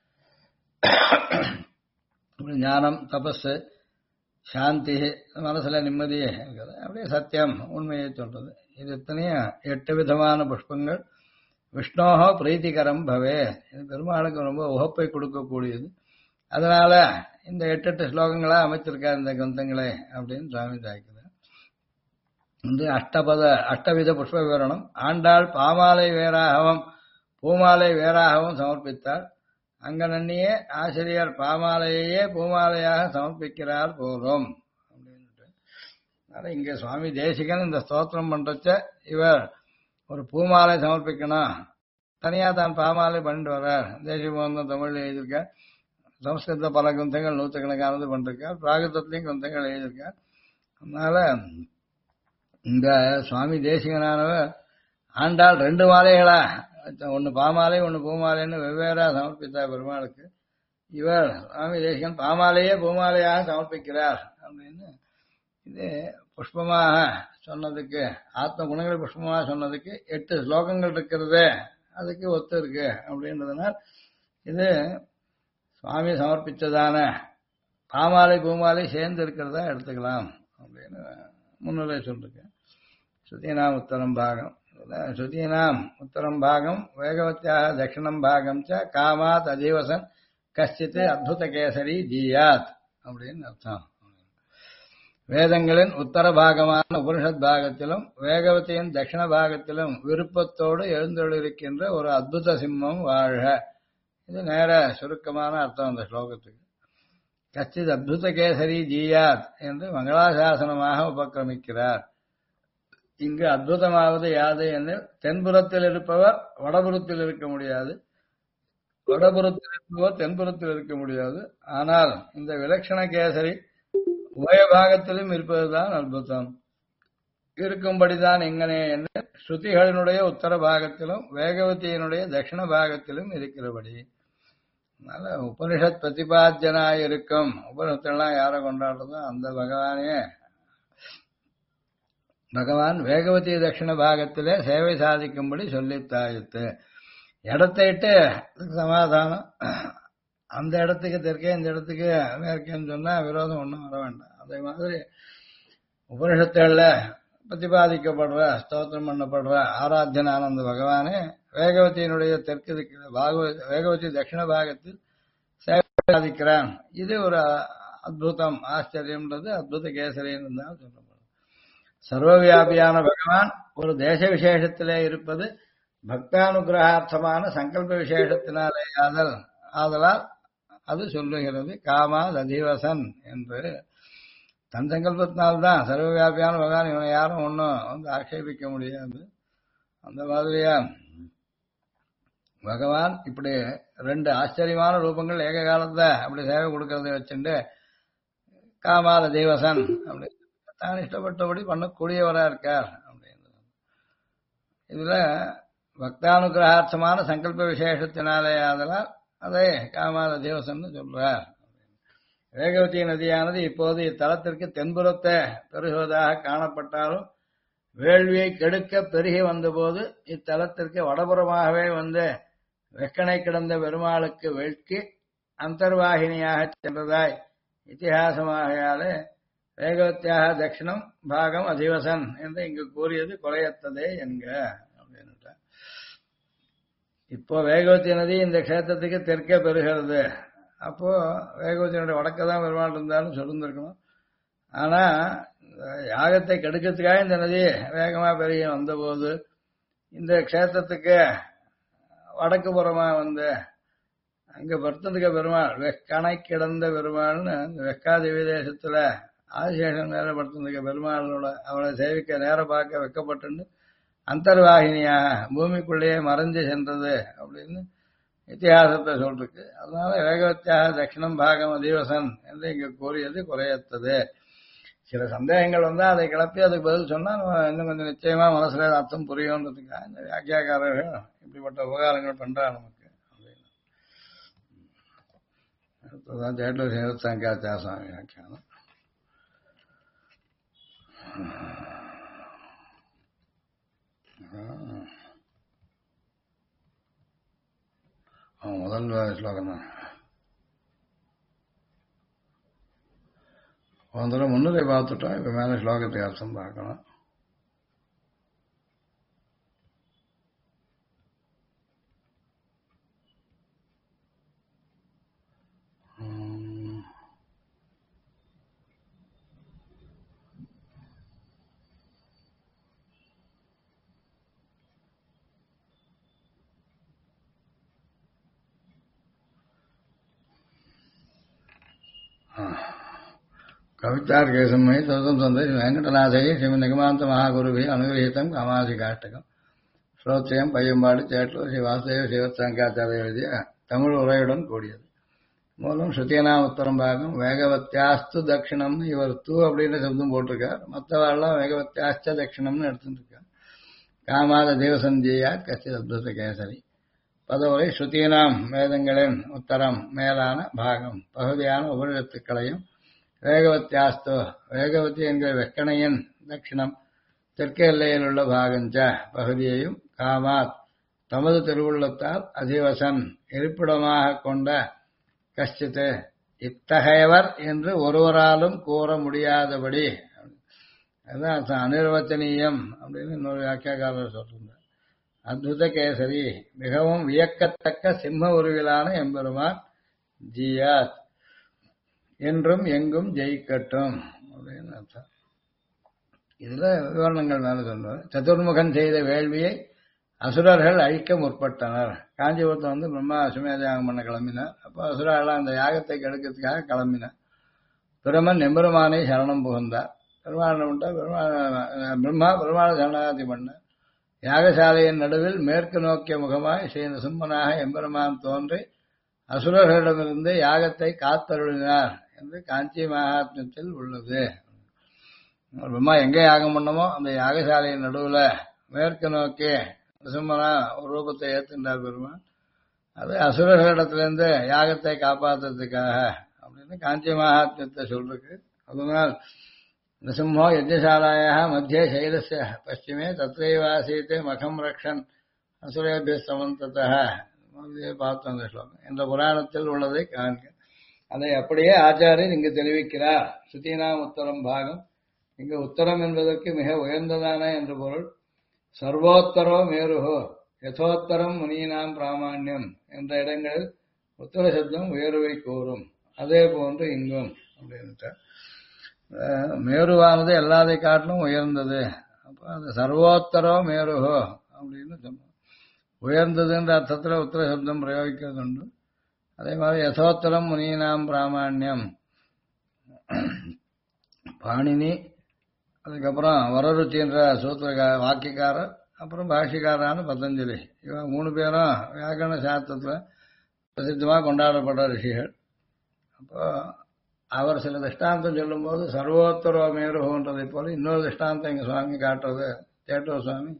ஞானம் தபஸ் சாந்தி மனசுல நிம்மதியே இருக்குது. அப்படியே சத்தியம் உண்மையை சொல்றது. இது இத்தனையும் 8 விதமான புஷ்பங்கள். விஷ்ணோஹோ பிரீத்திகரம் பவே, இது பெருமாளுக்கு ரொம்ப உகப்பை கொடுக்கக்கூடியது. அதனால இந்த 8 ஸ்லோகங்களா அமைச்சிருக்காரு இந்த கிரந்தங்களை அப்படின்னு சுவாமி தாய்க்கிறார். வந்து அஷ்டவித புஷ்ப விவரணம். ஆண்டாள் பாமாலை வேறாகவும் பூமாலை வேறாகவும் சமர்ப்பித்தார். அங்கனன்னியே ஆசிரியர் பாமாலையே பூமாலையாக சமர்ப்பிக்கிறார் போலும் அப்படின்ட்டு. அதனால இங்க சுவாமி தேசிகன் இந்த ஸ்தோத்திரம் பண்றச்ச இவர் ஒரு பூமாலை சமர்ப்பிக்கணும், தனியா தான் பாமாலை பண்ணிட்டு வர்றார். தேசிகபோதம் தமிழ்ல எழுதியிருக்கார், சம்ஸ்கிருத பல கிரந்தங்கள் நூற்றுக்கணக்கானது பண்ணிருக்கார், பிராகிருதத்திலையும் கிரந்தங்கள் எழுதியிருக்கார். அதனால இந்த சுவாமி தேசிகனானவர் ஆண்டாள் 2 மாலைகளா, ஒன்னு பாமாலை ஒன்னு பூமாலைன்னு வெவ்வேறா சமர்ப்பித்தார் பெருமாளுக்கு. இவர் சுவாமி தேசிகன் பாமாலையே பூமாலையாக சமர்ப்பிக்கிறார் அப்படின்னு. இது புஷ்பமாக சொன்னதுக்கு, ஆத்ம குணங்களை புஷ்பமாக சொன்னதுக்கு 8 ஸ்லோகங்கள் இருக்கிறது, அதுக்கு ஒத்து இருக்கு அப்படின்றதுனால் இது சுவாமி சமர்ப்பித்ததான பாமாலை பூமாலை சேர்ந்து இருக்கிறதா எடுத்துக்கலாம் அப்படின்னு முன்னுரை சொல்லிருக்கேன். ஸ்ருதீனாம் உத்தரம் பாகம், ஸ்ருதீனாம் உத்தரம் பாகம் வேகவத்தியாக தட்சிணம் பாகம் ச காமாத் அதீவசன் கஷ்டித் அத்புத கேசரி ஜீயாத் அப்படின்னு அர்த்தம். வேதங்களின் உத்தர பாகமான உபனிஷத் பாகத்திலும் வேகவத்தியின் தட்சிண பாகத்திலும் விருப்பத்தோடு எழுந்தொழிருக்கின்ற ஒரு அத்புத சிம்மம் வாழ்க. இது நேர சுருக்கமான அர்த்தம் அந்த ஸ்லோகத்துக்கு. கச்சித் அத்புத கேசரி ஜீயாத் என்று மங்களாசாசனமாக உபக்கிரமிக்கிறார். இங்கு அத்புதமாவது யாது என்று தென்புறத்தில் இருப்பவர் வடபுறத்தில் இருக்க முடியாது, வடபுறத்தில் இருப்பவர் தென்புறத்தில் இருக்க முடியாது. ஆனால் இந்த விலட்சண கேசரி உபயபாகத்திலும் இருப்பதுதான் அற்புதம். இருக்கும்படிதான் எங்கனே என்று ஸ்ருதிகளினுடைய உத்தர பாகத்திலும் வேகவதியினுடைய தட்சிண பாகத்திலும் இருக்கிறபடி. அதனால உபனிஷத் பிரதிபாத்தியனாய் இருக்கும், உபனிஷத்தெல்லாம் யாரை கொண்டாடுறதோ அந்த பகவானே பகவான் வேகவதி தட்சிண பாகத்திலே சேவை சாதிக்கும்படி சொல்லித்தாயித்து. இடத்தைட்டு சமாதானம், அந்த இடத்துக்கு தெற்கே இந்த இடத்துக்கு மேற்கேன்னு சொன்னா விரோதம் ஒன்றும் வர வேண்டாம். அதே மாதிரி உபனிஷத்துகள்ல பிரதிபாதிக்கப்படுற ஸ்தோத்திரம் பண்ணப்படுற ஆராத்தியனான அந்த பகவானே வேகவதியினுடைய தெற்கு திக்கில் வேகவதி தட்சிண பாகத்தில் சேவை சாதிக்கிறான். இது ஒரு அத்புதம், ஆச்சரியம்ன்றது அத்புத கேசரின்னு தான் சொல்லப்படும். சர்வவியாபியான பகவான் ஒரு தேச விசேஷத்திலே இருப்பது பக்தானுகிரகார்த்தமான சங்கல்ப விசேஷத்தினாலே ஆதலால் அது சொல்லுகிறது. காமாத் அதிவசன் என்று தன் சங்கல்பத்தினால்தான் சர்வவியாபியான பகவான், இவனை யாரும் ஒன்றும் வந்து ஆட்சேபிக்க முடியாது. அந்த மாதிரியா பகவான் இப்படி 2 ஆச்சரியமான ரூபங்கள் ஏக காலத்தை அப்படி சேவை கொடுக்கறத வச்சுட்டு காமாத தேவசன் அப்படி தான் இஷ்டப்பட்டபடி பண்ணக்கூடியவரா இருக்கார் அப்படின்றது. இதுல பக்தானுகிரகார்த்தமான சங்கல்ப விசேஷத்தினாலே ஆதலால் அதை காமாத தேவசன் சொல்றார். வேகவதி நதியானது இப்போது இத்தலத்திற்கு தென்புறத்தை பெருகுவதாக காணப்பட்டாலும் வேள்வியை கெடுக்க பெருகி வந்தபோது இத்தலத்திற்கு வடபுறமாகவே வந்து வெக்கனை கிடந்த பெருமாளுக்கு வெட்கி அந்தர்வாகினியாக சென்றதாய் இத்திஹாசமாகையாலே வேகவத்தியாக தட்சிணம் பாகம் அதிவசன் என்று இங்கு கூறியது குறையத்ததே என்க அப்படின்னு. இப்போ வேகவதி நதி இந்த கஷேத்திரத்துக்கு தெற்கே பெறுகிறது. அப்போ வேகவதியினுடைய வடக்கதான் பெருமாள் இருந்தாலும் சொல்லிருந்திருக்கணும். ஆனா யாகத்தை கெடுக்கிறதுக்காக இந்த நதி வேகமா பெருகி வந்தபோது இந்த கஷேத்திரத்துக்கு வடக்கு புறமா வந்து அங்க பர்த்ததுக்க பெருமாள் வெக்கணை கிடந்த பெருமாள்னு வெக்காதேவி தேசத்துல ஆதிசேஷன் நேர படுத்திருக்க பெருமாளோட அவளை சேவிக்க நேர பார்க்க வைக்கப்பட்டு அந்தர்வாகினியாக பூமிக்குள்ளேயே மறைஞ்சு சென்றது அப்படின்னு இத்திஹாசத்தை சொல்லிருக்கு. அதனால வேகவத்தியாக தட்சிணம் பாகம் அதிவசன் என்று இங்க கூறியது குறையத்தது. சில சந்தேகங்கள் வந்தா அதை கிளப்பி அதுக்கு பதில் சொன்னா இன்னும் கொஞ்சம் நிச்சயமா மனசுல அர்த்தம் புரியும்ன்றதுக்காக இந்த வியாக்கியாக்காரர்கள் இப்படிப்பட்ட உபகாரங்கள் பண்றா நமக்கு அப்படின்னு. அடுத்ததான் ஜெயலலிதா சேவத்சங்காச்சாசாமி வியாக்கியானம். முதல் ஸ்லோகம் தான் ஒரு முன்னுரை பார்த்துட்டோம். இப்ப மேல ஸ்லோகத்துக்கு அர்த்தம் பார்க்கணும். கவிதார்கேசம்மை சதம் சந்தை வெங்கடநாதையை ஸ்ரீ நிகமாந்த மகாகுருவி அனுகிரகித்தம் காமாசி காஷ்டகம் ஸ்ரோத்ரியம் பையம்பாடு சேட்டூர் ஸ்ரீ வாசுதேவ சிவசங்காச்சாரிய எழுதிய தமிழ் உரையுடன் கூடியது. மூலம் ஸ்ருதியனாம் உத்தரம் பாகம் வேகவத்தியாஸ்து தட்சிணம்னு இவர் தூ அப்படின்னு சப்தம் போட்டிருக்கார். மற்றவாள்லாம் வேகவத்தியாஸ்த தட்சிணம்னு எடுத்துருக்கார். காமாத தேவசந்தியா கஷ்ட அத்புத கேசரி பதவுரை ஸ்ருதியனாம் வேதங்களின் உத்தரம் மேலான பாகம் பகுதியான உபநிடத்துக்களையும் வேகவத்தியாஸ்தோ வேகவதி என்கிற வெக்கணையின் தட்சிணம் தெற்கு எல்லையில் உள்ள பாகஞ்ச பகுதியையும் காமாத் தமது திருவுள்ளத்தால் அதிவசன் இருப்பிடமாக கொண்ட கஷ்டித்து இத்தகையவர் என்று ஒருவராலும் கூற முடியாதபடி அதான் அனிர்வச்சனீயம் அப்படின்னு இன்னொரு வியாக்கியாக்காரர் சொல்றார். அத்புத கேசரி மிகவும் வியக்கத்தக்க சிம்ம உருவிலான எம்பெருமான் ஜியாத் என்றும் எங்கும் ஜெயிக்கட்டும் அப்படின்னு அர்த்தம். இதுல விவரணங்கள் மேல சொல்றார். சதுர்முகன் செய்த வேள்வியை அசுரர்கள் அழிக்க முற்பட்டனர். காஞ்சிபுரத்தில் வந்து பிரம்மா அசுமேத யாகம் பண்ண கிளம்பினார். அப்போ அசுரர்கள் அந்த யாகத்தை கெடுக்கிறதுக்காக கிளம்பினார். பிரமன் எம்பெருமானை சரணம் புகுந்தார். பிரம்மா பெருமாளை சரணாகதி பண்ணார். யாகசாலையின் நடுவில் மேற்கு நோக்கிய முகமாய் ஸ்ரீ நிசும்மனாக எம்பெருமான் தோன்றி அசுரர்களிடமிருந்து யாகத்தை காத்தருளினார் என்று காஞ்சி மகாத்மியத்தில் உள்ளது. பிரம்மா எங்க யாகம் பண்ணமோ அந்த யாகசாலையின் நடுவுல மேற்கு நோக்கி நிசும்மனா ஒரு ரூபத்தை ஏத்துண்டார் பெருமான். அது அசுரர்களிடத்திலிருந்து யாகத்தை காப்பாற்றுறதுக்காக அப்படின்னு காஞ்சி மகாத்மியத்தை சொல்றதுக்கு. அதனால் நிசிம்மோ யஜ்ஞசாலாயா மத்திய சைலஸ்ய பশ্চিமே தத்ரைவாசீத்தே மகம் ரக்ஷன் அசுரேபிய சமந்ததா பார்த்தோம் அந்த ஸ்லோகம் என்ற புராணத்தில் உள்ளதை காண்க. அதை அப்படியே ஆச்சாரியர் இங்கு தெரிவிக்கிறார். ஸ்ருதினாம் உத்தரம் பாகம். இங்கு உத்தரம் என்பதற்கு மிக உயர்ந்ததான என்று பொருள். சர்வோத்தரோ மேருகோ யதோத்தரம் முனீனாம் பிராமாண்யம் என்ற இடங்களில் உத்தர சப்தம் உயர்வை கூறும். அதே போன்று இங்கும் அப்படின்ட்டு மேருவானது எல்லாதை காட்டிலும் உயர்ந்தது. அப்ப அந்த சர்வோத்தரோ மேருகோ அப்படின்னு சொன்னோம். உயர்ந்ததுன்ற அர்த்தத்துல உத்தர சப்தம் பிரயோகிக்கிறது உண்டு. அதே மாதிரி யசோத்தரம் முனீனாம் பிராமாண்யம் பாணினி, அதுக்கப்புறம் வரருச்சின்ற சூத்திர வாக்கியக்காரர், அப்புறம் பாஷிக்காரான பதஞ்சலி. இவங்க 3 பேரும் வியாக்கரண சாஸ்திரத்துல பிரசித்தமா கொண்டாடப்படுற ரிஷிகள். அப்போ அவர் சில திஷ்டாந்தம் சொல்லும் போது சர்வோத்தரோ மேருகோன்றதை போல இன்னொரு திஷ்டாந்தம் எங்க சுவாமி காட்டுறது. சேட்டூர் சுவாமி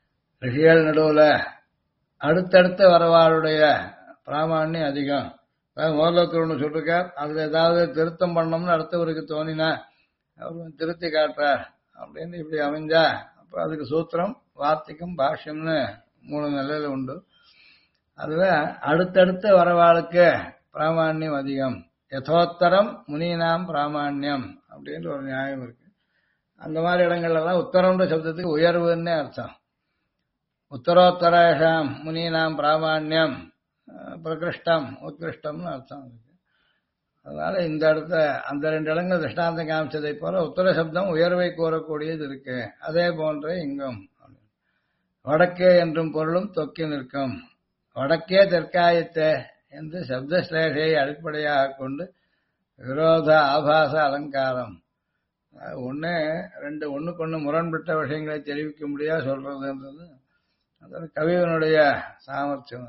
ரிஷிகள் நடுவுல அடுத்தடுத்த வரவாளுடைய பிராமாண்யம் அதிகம். அதாவது முதல்ல ஒன்று சொல்லிருக்கார், அதுல ஏதாவது திருத்தம் பண்ணணும்னு அடுத்தவருக்கு தோணினா அவர் திருத்தி காட்டுறார் அப்படின்னு இப்படி அமைஞ்சா அப்ப அதுக்கு சூத்திரம் வார்த்திகம் பாஷ்யம்னு 3 நிலையில உண்டு. அதுல அடுத்தடுத்த வரவாளுக்கு பிராமான்யம் அதிகம். யதோத்தரம் முனீனாம் பிராமான்யம் அப்படின்னு ஒரு நியாயம் இருக்கு. அந்த மாதிரி இடங்கள்ல எல்லாம் உத்தரம்ன்ற சப்தத்துக்கு உயர்வுன்னு அர்த்தம். உத்தரோத்தரேஷாம் முனீனாம் பிராமான்யம் பிரகிருஷ்டம் உத்கிருஷ்டம்னு அர்த்தம் இருக்கு. அதனால இந்த இடத்த அந்த 2 இடங்கள் திருஷ்டாந்தம் காமிச்சதை போல உத்தர சப்தம் உயர்வை கூறக்கூடியது இருக்கு. அதே போன்ற இங்கும் வடக்கே என்றும் பொருளும் தொக்கி நிற்கும். வடக்கே தெற்காயத்தே என்று சப்தஸ்லேஷையை அடிப்படையாக கொண்டு விரோத ஆபாச அலங்காரம் ஒண்ணுக்கு முரண்பட்ட விஷயங்களை தெரிவிக்க முடியா சொல்றதுன்றது அதாவது கவிவனுடைய சாமர்த்தியம்.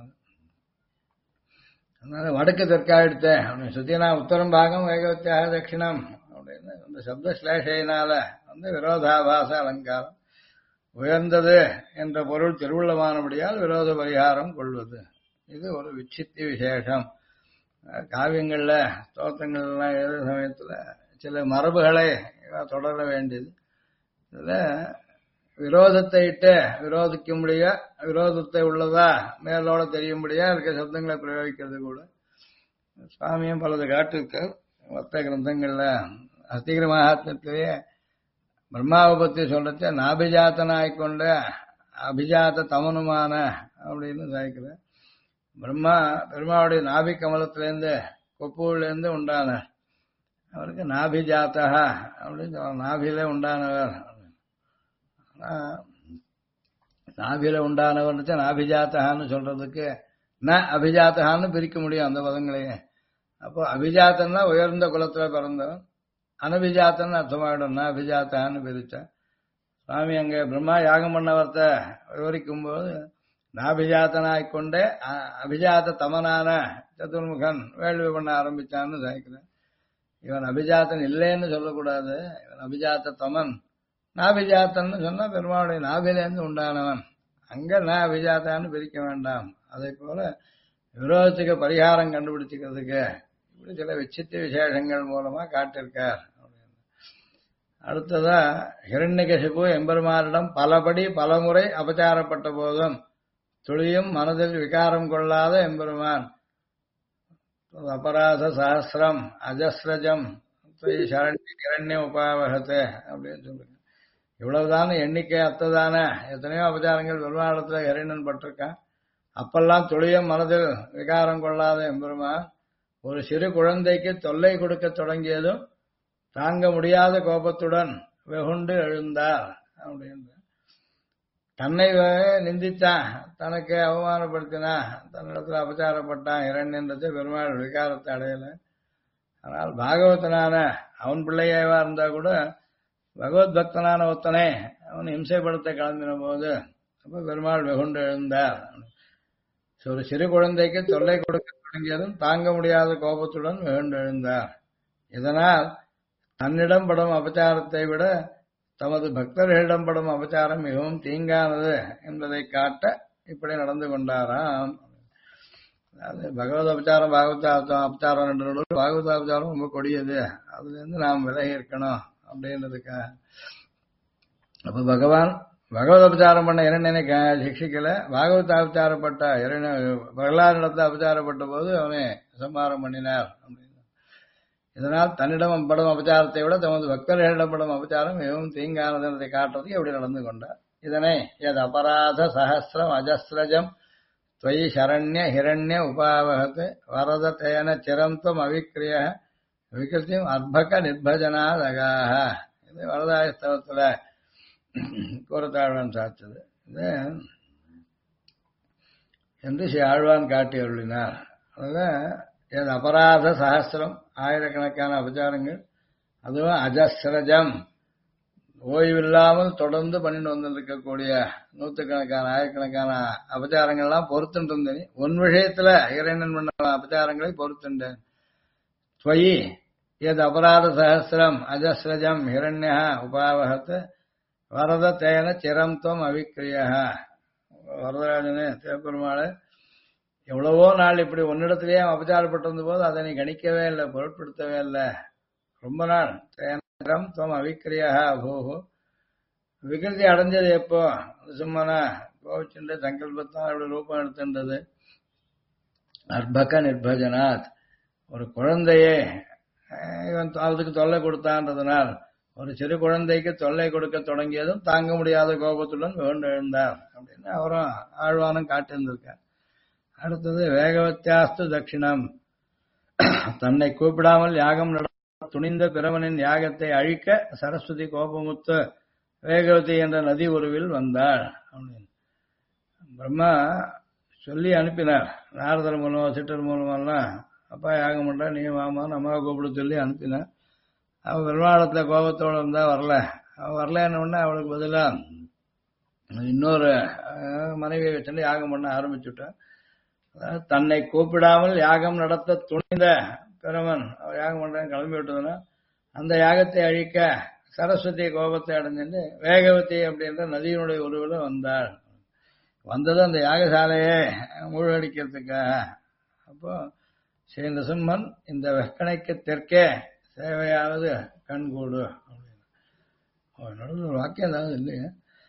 அதனால வடக்கு தெற்காயிடுத்த அப்படின்னு சுத்தினா உத்தரம் பாகம் வேகவத்தியாக தட்சிணம் அப்படின்னு அந்த சப்த ஸ்லேஷையினால விரோதாபாச அலங்காரம் உயர்ந்தது என்ற பொருள் திருவுள்ளமானபடியால் விரோத பரிகாரம் கொள்வது. இது ஒரு விச்சித்தி விசேஷம். காவியங்கள்ல தோற்றங்கள்லாம் எழுத சமயத்துல சில மரபுகளை தொடர வேண்டியது. இதுல விரோதத்தை இட்டு விரோதிக்கும்படியா விரோதத்தை உள்ளதா மேலோட தெரியும்படியா இருக்க சப்தங்களை பிரயோகிக்கிறது கூட சுவாமியும் பலது காட்டிருக்க. மற்ற கிரந்தங்கள்ல அஸ்திகிர மகாத்மத்திலேயே பிரம்மாவை பத்தி சொல்றச்ச நாபிஜாத்தனாய்கொண்ட அபிஜாத்த தமனுமான அப்படின்னு சாய்க்கிற. பெருமாவுடைய நாபி கமலத்திலேருந்து கொப்பூர்லேருந்து உண்டானார். அவருக்கு நாபிஜாத்தா அப்படின்னு சொல்ல, நாபில உண்டானவர். நாபில உண்டானவர் நாபிஜாத்தான்னு சொல்றதுக்கு ந அபிஜாத்தான்னு பிரிக்க முடியும் அந்த பதங்களையே. அப்போ அபிஜாத்தன்னா உயர்ந்த குலத்துல பிறந்தவன், அனபிஜாத்தன்னு அர்த்தமாயிடும். ந அபிஜாத்தான்னு பிரிச்சா சுவாமி அங்க பிரம்மா யாகம் பண்ணவர்த்த விவரிக்கும் போது நாபிஜாத்தனாய்கொண்டே அபிஜாத்த தமனான சதுர்முகன் வேள்வி பண்ண ஆரம்பிச்சான்னு சாய்க்கிறேன். இவன் அபிஜாத்தன் இல்லைன்னு சொல்லக்கூடாது. இவன் அபிஜாத்த தமன். நாபிஜாத்தன்னு சொன்னா பெருமாளுடைய நாபிலேருந்து உண்டானவன். அங்க ந அபிஜாத்தான்னு பிரிக்க வேண்டாம். அதே போல விரோதத்துக்கு பரிகாரம் கண்டுபிடிச்சுக்கிறதுக்கு இப்படி சில விசித்திர விசேஷங்கள் மூலமா காட்டிருக்கார். அடுத்ததா ஹிரண்யகசிபு எம்பெருமானிடம் பலபடி பலமுறை அபச்சாரப்பட்ட போதும் துளியும் மனதில் விகாரம் கொள்ளாத எம்பெருமான் அபராத சஹசிரம் அஜஸ்ரஜம் ஹிரண்ய உபாவகத்தை அப்படின்னு சொல்லுங்க. இவ்வளவுதான எண்ணிக்கை அத்ததான எத்தனையோ அபச்சாரங்கள் பெருமாளத்துல ஹிரண்யன் பட்டிருக்கான். அப்பெல்லாம் துளியும் மனதில் விகாரம் கொள்ளாத எம்பெருமான் ஒரு சிறு குழந்தைக்கு தொல்லை கொடுக்க தொடங்கியதும் தாங்க முடியாத கோபத்துடன் வெகுண்டு எழுந்தார் அப்படின்னு. தன்னை நிந்தித்தான், தனக்கு அவமானப்படுத்தினா, தன்னிடத்துல அபச்சாரப்பட்டான் ஹிரண்யன்றதை பெருமாள் விகாரத்தை அடையல. ஆனால் பாகவதனான அவன் பிள்ளையாவா இருந்தா கூட பகவத் பக்தனான ஒத்தனை அவன் இம்சைப்படுத்த கிளம்பின போது அப்ப பெருமாள் வெகுண்டு எழுந்தார். ஒரு சிறு குழந்தைக்கு தொல்லை கொடுக்க தொடங்கியதும் தாங்க முடியாத கோபத்துடன் வெகுண்டு எழுந்தார். இதனால் தன்னிடம் படும் அபச்சாரத்தை விட தமது பக்தர்களிடம் படும் அபச்சாரம் மிகவும் தீங்கானது என்பதை காட்ட இப்படி நடந்து கொண்டாராம். அதாவது பகவத் அபச்சாரம் பாகவத அபச்சாரம் 2 நூறு. பாகவத அபச்சாரம் ரொம்ப கொடியது, அதுல இருந்து நாம் விலகி இருக்கணும் அப்படின்றதுக்கா. அப்ப பகவான் பகவத் அபச்சாரம் பண்ண இரண்டனை சிக்ஷிக்கல, பாகவத அபச்சாரப்பட்ட பிரகலாதனிடத்தை அபச்சாரப்பட்ட போது அவனை சம்ஹாரம் பண்ணினார். இதனால் தன்னிடம் படும் அபச்சாரத்தை விட தமது பக்தர்களிடம் படும் அபச்சாரம் மிகவும் தீங்கானது என்பதை காட்டுறதுக்கு எப்படி நடந்து கொண்டார். இதனை எது அபராத சஹசிரம் அஜஸ்ரஜம் துவயி சரண்ய ஹிரண்ய உபாவகத் வரத தேன சிரம் துவம் அவிக்கிரிய விகிருத்தியும் அர்பக நிர்பஜனாதகாக. இது வரதாயஸ்தவத்துல கூறத்தாழ்வான் சாத்தது இது என்று ஸ்ரீ ஆழ்வான் காட்டி அருளினார். அதுல அபராத சஹசிரம் ஆயிரக்கணக்கான அபச்சாரங்கள், அதுவும் அஜஸ்ரஜம் ஓய்வில்லாமல் தொடர்ந்து பண்ணிட்டு வந்திருக்கக்கூடிய நூற்றுக்கணக்கான ஆயிரக்கணக்கான அபச்சாரங்கள்லாம் பொறுத்துட்டு இருந்தேன். உன் விஷயத்துல இறைவன் பண்ண அபச்சாரங்களை பொறுத்துட்டேன். துவயி எது அபராத சஹசிரம் அஜஸ்ரஜம் ஹிரண்யா உபாவகத் வரத தேன சிரம் துவம் அவிக்கிரிய. வரதராஜனே தேப்பெருமாளை எவ்வளவோ நாள் இப்படி ஒன்னிடத்திலேயே அபச்சாரப்பட்டிருந்த போது அதை நீ கணிக்கவே இல்லை, பொருட்படுத்தவே இல்லை. ரொம்ப நாள் தேனம் துவம் அவிக்கிரியா அபோஹோ. விகிருதி அடைஞ்சது எப்போ? சும்மனா கோவிச்சுண்டு சங்கல்பத்தான் அப்படி ரூபம் எடுத்துன்றது. அர்பக நிர்பஜனாத், ஒரு குழந்தையே இவன் அதுக்கு தொல்லை கொடுத்தான்றதுனால் ஒரு சிறு குழந்தைக்கு தொல்லை கொடுக்க தொடங்கியதும் தாங்க முடியாத கோபத்துடன் வேண்டு எழுந்தார் அப்படின்னு அவரும் ஆழ்வானும் காட்டியிருந்திருக்கார். அடுத்தது வேகவத்தியாஸ்து தட்சிணம். தன்னை கூப்பிடாமல் யாகம் நட துணிந்த பிரமனின் யாகத்தை அழிக்க சரஸ்வதி கோபமுத்து வேகவதி என்ற நதி உருவில் வந்தாள் அப்படின்னு பிரம்மா சொல்லி அனுப்பினார். நாரதர் மூலமா சிட்டர் மூலமெல்லாம் அப்பா யாகம் பண்ற நீ மாமான்னு அம்மாவை கூப்பிட சொல்லி அனுப்பினார். அவள் பெருமாளத்துல கோபத்தோடு இருந்தா வரல. அவள் வரலன்னு உடனே அவளுக்கு பதிலா இன்னொரு மனைவியை வச்சுட்டு யாகம் பண்ண ஆரம்பிச்சுட்டான். தன்னை கூப்பிடாமல் யாகம் நடத்த துணிந்த பிரமன் அவர் யாகம் பண்றேன்னு கிளம்பி விட்டதுன்னா அந்த யாகத்தை அழிக்க சரஸ்வதி கோபத்தை அடைஞ்சிட்டு வேகவதி அப்படின்ற நதியினுடைய உருவில வந்தாள். வந்தது அந்த யாகசாலையை மூழ்கடிக்கிறதுக்காக. அப்போ ஸ்ரீ நரசிம்மன் இந்த வெக்கணைக்கு தெற்கே சேவையாவது கண்கூடு அப்படின்னு நடுவில் ஒரு வாக்கியம் ஏதாவது இல்லையா?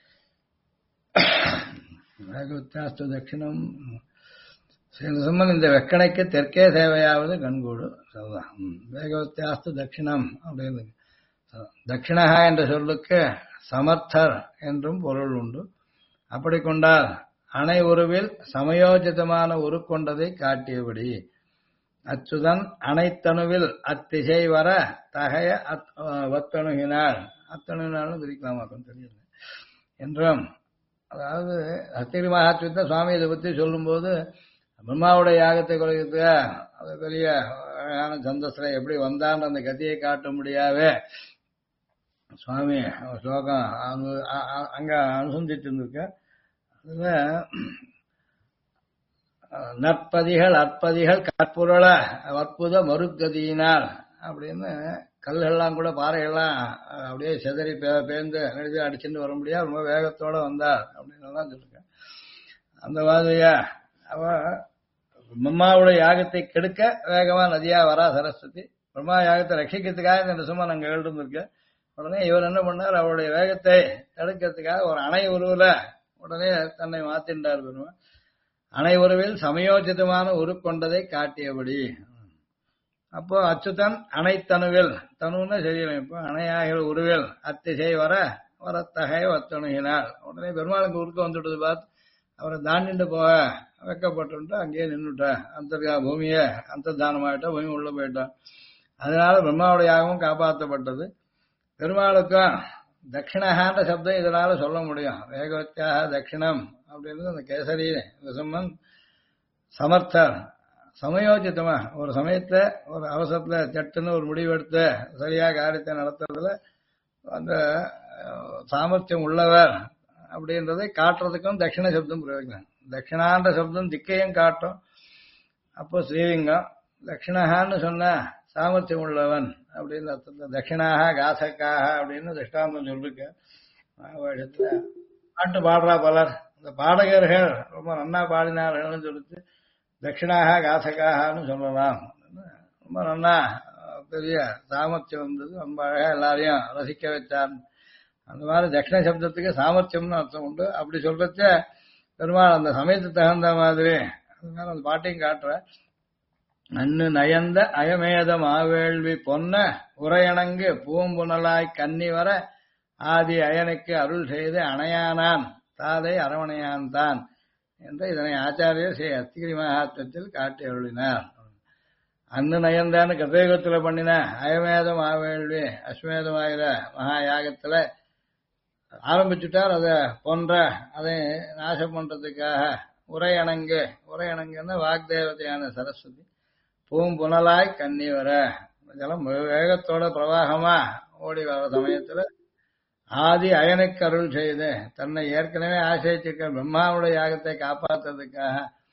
வேகவத்தியாஸ்து தட்சிணம். ஸ்ரீ நரசிம்மன் இந்த வெக்கணைக்கு தெற்கே சேவையாவது கண்கூடு. அதுதான் வேகவத்தியாஸ்து தட்சிணம் அப்படின்னு. தட்சிணகா என்ற சொல்லுக்கு சமர்த்தர் என்றும் பொருள் உண்டு. அப்படி கொண்டால் அணை உருவில் சமயோஜிதமான உரு கொண்டதை காட்டியபடி அச்சுதன் அனைத்தணுவில் அத்திசை வர தகைய வத்தணுகினாள். அத்தணுகினாலும் பிரிக்கலாமாக்கும் தெரியல என்றும். அதாவது அத்திரி மகாத்வத்தை சுவாமி இதை பற்றி சொல்லும்போது பிரம்மாவுடைய யாகத்தை குறைக்கிறதுக்கு அது பெரிய அழகான சந்தஸ்திர எப்படி வந்தான்னு அந்த கதையை காட்ட முடியாவே சுவாமி ஸ்லோகம் அங்க அனுசந்திட்டு இருந்திருக்க. அதுல நற்பதிகள் அற்பதிகள் கற்புரள அற்புத மறுகதியினால் அப்படின்னு கல்கள்லாம் கூட பாறைகள்லாம் அப்படியே செதறி பேர்ந்து நெடுஞ்சு அடிச்சுட்டு வர முடியாது, ரொம்ப வேகத்தோட வந்தார் அப்படின்னு தான் சொல்லிருக்கேன். அந்த மாதிரியா அவ பிரம்மாவுடைய யாகத்தை கெடுக்க வேகமா நதியா வரா சரஸ்வதி. பிரம்மா யாகத்தை ரட்சிக்கிறதுக்காக இந்த நிசமா நாங்கள் எழுந்திருக்கேன். உடனே இவர் என்ன பண்ணார், அவருடைய வேகத்தை தடுக்கிறதுக்காக ஒரு அணை உருவில உடனே தன்னை மாத்தின்றார் பெருமா. அணை உருவில் சமயோஜிதமான உரு கொண்டதை காட்டியபடி. அப்போ அச்சுதன் அணைத்தணுவில், தனுன்னா சரியில்லை, இப்போ அணையாகிற உருவில் அத்திசை வர வரத்தகை வத்தணுகினாள். உடனே பெருமாளுக்கு உருக்க வந்துட்டது பார்த்து அவரை தாண்டிட்டு போக வைக்கப்பட்டு அங்கேயே நின்றுட்டார். பூமியை அந்தர்தானமாயிட்டா, பூமி உள்ள போயிட்டான். அதனால பிரம்மாவுடைய யாகமும் காப்பாற்றப்பட்டது. பெருமாளுக்கும் தட்சிணகான்ற சப்தம் இதனால சொல்ல முடியும். வேகவத்தியாக தட்சிணம் அப்படின்றது அந்த கேசரி விசம்மன் சமர்த்தர். சமயோஜிதமா ஒரு சமயத்துல ஒரு அவசரத்துல சட்டுன்னு ஒரு முடிவெடுத்து சரியா காரியத்தை நடத்துறதுல அந்த சாமர்த்தியம் உள்ளவர் அப்படின்றதை காட்டுறதுக்கும் தட்சிண சப்தம் பிரயோஜனம். தட்சிணான்ற சப்தம் திக்கையும் காட்டும். அப்போ ஸ்ரீலிங்கம். தட்சிணகான்னு சொன்னா சாமர்த்தியம் உள்ளவன் அப்படின்னு அர்த்தம். தட்சிணாக காசக்காக அப்படின்னு திஷ்டாந்தம் சொல்லிருக்க. மகாபாரதத்துல பாட்டு பாடுறா பலர், அந்த பாடகர்கள் ரொம்ப நன்னா பாடினார்கள்னு சொல்லிட்டு தட்சிணாக காசக்காகனு சொல்லலாம். ரொம்ப நன்னா பெரிய சாமர்த்தியம் வந்தது, ரொம்ப அழகா எல்லாரையும் ரசிக்க வச்சார். அந்த மாதிரி தட்சிண சப்தத்துக்கு சாமர்த்தியம்னு அர்த்தம் உண்டு. அப்படி சொல்றச்ச பெருமாள் அந்த சமயத்துக்கு தகுந்த மாதிரி அதனால அந்த பாட்டையும் காட்டுற. நன்னு நயந்த அயமேதம் ஆவேள்வி பொன்ன உரையணங்கு பூம்புணலாய் கன்னி வர ஆதி அயனுக்கு அருள் செய்து அணையானான் தாதை அரவணையான் தான் என்று இதனை ஆச்சாரியர் ஸ்ரீ அத்திகிரி மகாத்வத்தில் காட்டி அருளினார். அன்னு நயந்தான்னு கதயுகத்துல பண்ணின அயமேதம் ஆவேள்வி அஸ்வேதம் ஆகிற மகா யாகத்துல ஆரம்பிச்சுட்டார். அதை போன்ற அதை நாசம் பண்றதுக்காக உரையணங்குன்னா வாக்தேவதையான சரஸ்வதி பூம்புணலாய் கன்னி வர ஜலம் வேகத்தோட பிரவாகமா ஓடி வர சமயத்துல ஆதி அயனுக்கு அருள் செய்து தன்னை ஏற்கனவே ஆசிரிச்சிருக்க பிரம்மாவுடைய யாகத்தை காப்பாற்றுறதுக்காக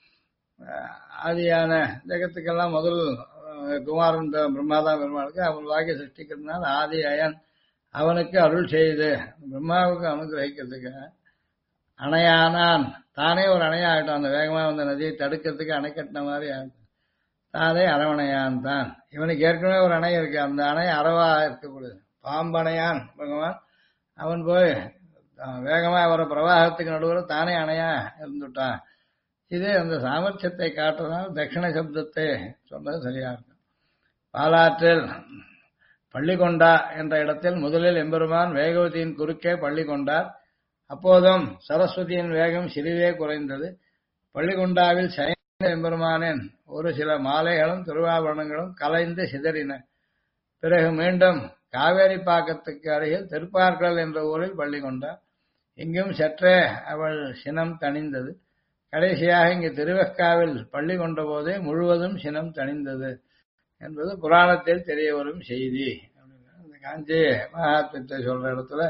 ஆதியான ஜெகத்துக்கெல்லாம் முதல் குமாரன் பிரம்மாதான் பெருமாளுக்கு அவன் வாக்கிய சிருஷ்டிக்கிறதுனால ஆதி அயன் அவனுக்கு அருள் செய்து பிரம்மாவுக்கு அனுகிரகிக்கிறதுக்காக அணையானான், தானே ஒரு அணையாகட்டும், அந்த வேகமா வந்த நதியை தடுக்கிறதுக்கு அணை கட்டின மாதிரி ஆகட்டும். தானே அரவணையான் தான். இவனுக்கு ஏற்கனவே ஒரு அணை இருக்கு, அந்த அணை அறவா இருக்கக்கூடாது. பாம்பனையான் பகவான், அவன் போய் வேகமா வர பிரவாகத்துக்கு நடுவில் தானே அணையா இருந்துட்டான். இது அந்த சாமர்த்தியத்தை காட்டுறதுனால தட்சிண சப்தத்தை சொன்னது சரியா இருக்கும். பாலாற்றில் பள்ளிகொண்டா என்ற இடத்தில் முதலில் எம்பெருமான் வேகவதியின் குறுக்கே பள்ளி கொண்டார். அப்போதும் சரஸ்வதியின் வேகம் சிறிதே குறைந்தது. பள்ளிகொண்டாவில் சைன எம்பெருமானின் ஒரு சில மாலைகளும் திருவாபரணங்களும் கலைந்து சிதறின. பிறகு மீண்டும் காவேரி பாக்கத்துக்கு அருகில் திருப்பார்கல் என்ற ஊரில் பள்ளி கொண்டார். இங்கும் சற்றே அவள் சினம் தணிந்தது. கடைசியாக இங்கு திருவெக்காவில் பள்ளி கொண்ட போதே முழுவதும் சினம் தணிந்தது என்பது புராணத்தில் தெரிய வரும் செய்தி. இந்த காஞ்சி மகாத்மியத்தை சொல்ற இடத்துல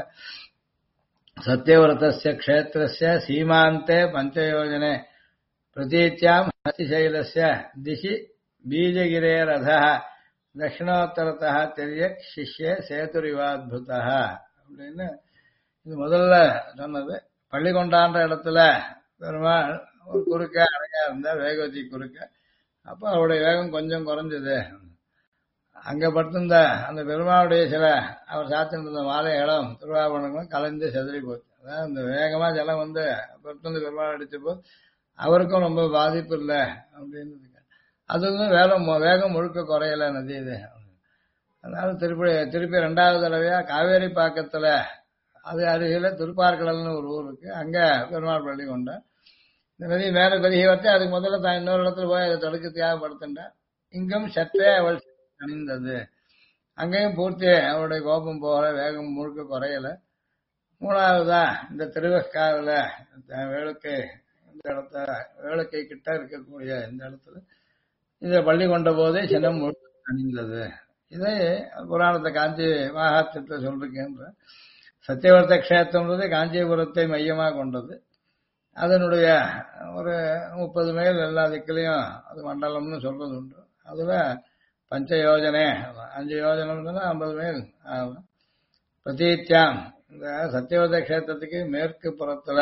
சத்யவிரதஸ்ய க்ஷேத்திரஸ்ய சீமாந்தே பஞ்சயோஜனே பிரதீத்யாம் ஹஸ்திசைலஸ்ய திசி பீஜகிரே ரதः தட்சிணோத்தரத்தः திரியக் சிஷ்யே சேதுரிவாத்புதः அப்படின்னு இது முதல்ல சொன்னது. பள்ளி கொண்டான்ற இடத்துல பெருமாள் ஒரு குறுக்க அழகா இருந்தா வேகவதி குறுக்க. அப்போ அவருடைய வேகம் கொஞ்சம் குறைஞ்சது. அங்க படுத்திருந்த அந்த பெருமாளுடைய சில அவர் சாத்திருந்த மாலைகளும் திருவாபரணங்களும் கலைந்து செதறி போச்சு. அதாவது இந்த வேகமா ஜலம் வந்து படுத்திருந்த பெருமாள் அடிச்ச போது அவருக்கும் ரொம்ப பாதிப்பு இல்லை அப்படின்னு. அது வேகம் முழுக்க குறையல நதி இது. அதனால திருப்பி ரெண்டாவது தடவையா காவேரி பாக்கத்துல அது அருகில திருப்பார்கடல்னு ஒரு ஊர் இருக்கு, அங்க பெருமாள் பள்ளி கொண்டார். இந்த நதி மேல பெருகி வச்சு அதுக்கு முதல்ல தான் இன்னொரு இடத்துல போய் அதை தடுக்கிறதுக்காக படுத்துட்டார். இங்கும் சற்றே அவள் அணிந்தது. அங்கேயும் பூர்த்தி அவருடைய கோபம் போல வேகம் முழுக்க குறையல. மூணாவதா இந்த திருவெக்காவில வேளுக்கை இந்த இடத்த வேளுக்கை கிட்ட இருக்கக்கூடிய இந்த இடத்துல இதை பள்ளி கொண்ட போதே சினம் முழுக்க அணிந்தது. இதை புராணத்தை காஞ்சி மகாத்மியத்தை சொல்றேன்ற சத்தியவர்த்த கஷேத்திரம்ன்றது காஞ்சிபுரத்தை மையமாக கொண்டது. அதனுடைய ஒரு 30 மைல் எல்லா திக்கிலையும் அது மண்டலம்னு சொல்றது உண்டு. அதுல பஞ்ச யோஜனை 5 யோஜனம்னா 50 மைல் ஆகும். பிரதீத்யாம் இந்த சத்தியவர்த்த கஷேத்திரத்துக்கு மேற்கு புறத்துல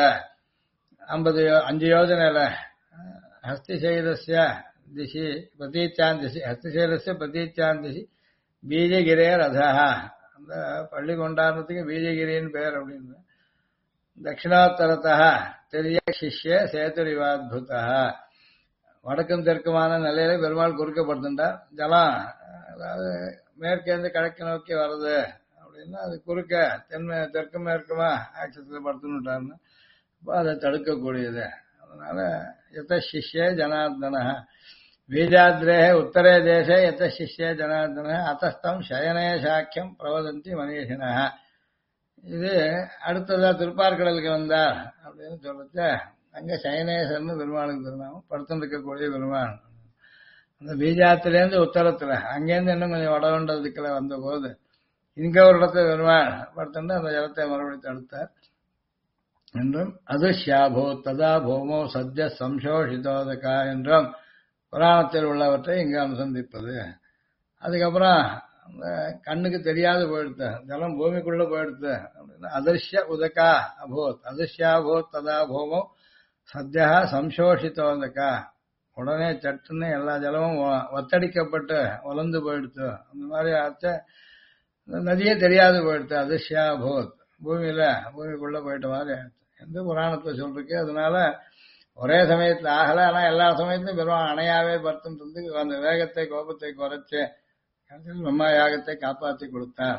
5 யோஜனையில ஹஸ்திசைலஸ்ய திசி பிரதீச்சான் திசி ஹஸ்திசைலஸ்ய பிரதீச்சான் திசி பீஜகிரே ரதா. அந்த பள்ளி கொண்டாடுறதுக்கு பீஜகிரின்னு பேர் அப்படின்னு. தட்சிணோத்தரத்தா தெரிய சிஷ்ய சேதுரிவாத்புதா. வடக்கும் தெற்குமான நிலையில பெருமாள் குறுக்கப்படுத்துட்டார். ஜலம் அதாவது மேற்கேந்து கிழக்கு நோக்கி வருது அப்படின்னா அது குறுக்க தெற்கு மேற்குமா ஆக்சஸ்ல படுத்துட்டாருன்னு அதை தடுக்கக்கூடியது. அதனால எத்த சிஷ்ய ஜனார்தன பீஜாத்ரே உத்தரே தேசே எத்த சிஷ்ய ஜனார்தன அத்தஸ்தம் சயனே சாக்கியம் பிரவதந்தி மனிஷினா. இது அடுத்ததா திருப்பார்கடலுக்கு வந்தார் அப்படின்னு சொல்லிட்டு அங்க சயனேசர்னு பெருமாளுக்கு திருநாமம் படுத்துட்டு இருக்கக்கூடிய பெருமாள். அந்த பீஜாத்திலேருந்து உத்தரத்துல அங்கேருந்து இன்னும் கொஞ்சம் வடவண்டதுக்குள்ள வந்த போது இங்க ஒரு இடத்துல பெருமாள் படுத்துட்டு அந்த ஜலத்தை மறுபடியும் தடுத்தார் என்றும் அதுஷ்யாபோ ததா பூமோ சத்ய சம்சோஷிதோதகா என்றும் புராணத்தில் உள்ளவற்றை இங்கு அனுசந்திப்பது. அதுக்கப்புறம் அந்த கண்ணுக்கு தெரியாது போயிடுத்து, ஜலம் பூமிக்குள்ள போயிடுத்து அப்படின்னா அதிர்ஷ்ய உதகா அபோத் அதிர்ஷ்யாபோத் ததா பூமோ சத்யா சம்சோஷிதோதகா. உடனே சட்டுன்னு எல்லா ஜலமும் ஒத்தடிக்கப்பட்டு வளர்ந்து போயிடுத்து. அந்த மாதிரி ஆச்ச நதியே தெரியாது போயிடுத்து. அதிர்ஷ்யாபோத் பூமிக்குள்ள போயிட்ட மாதிரி ஆச்சு எந்த புராணத்தை சொல்றீங்க. அதனால ஒரே சமயத்துல ஆகல, ஆனா எல்லா சமயத்திலும் பெருமாள் அணையாவே படுத்துட்டு இருந்து அந்த வேகத்தை கோபத்தை குறைச்சு பிரம்மா யாகத்தை காப்பாற்றி கொடுத்தார்.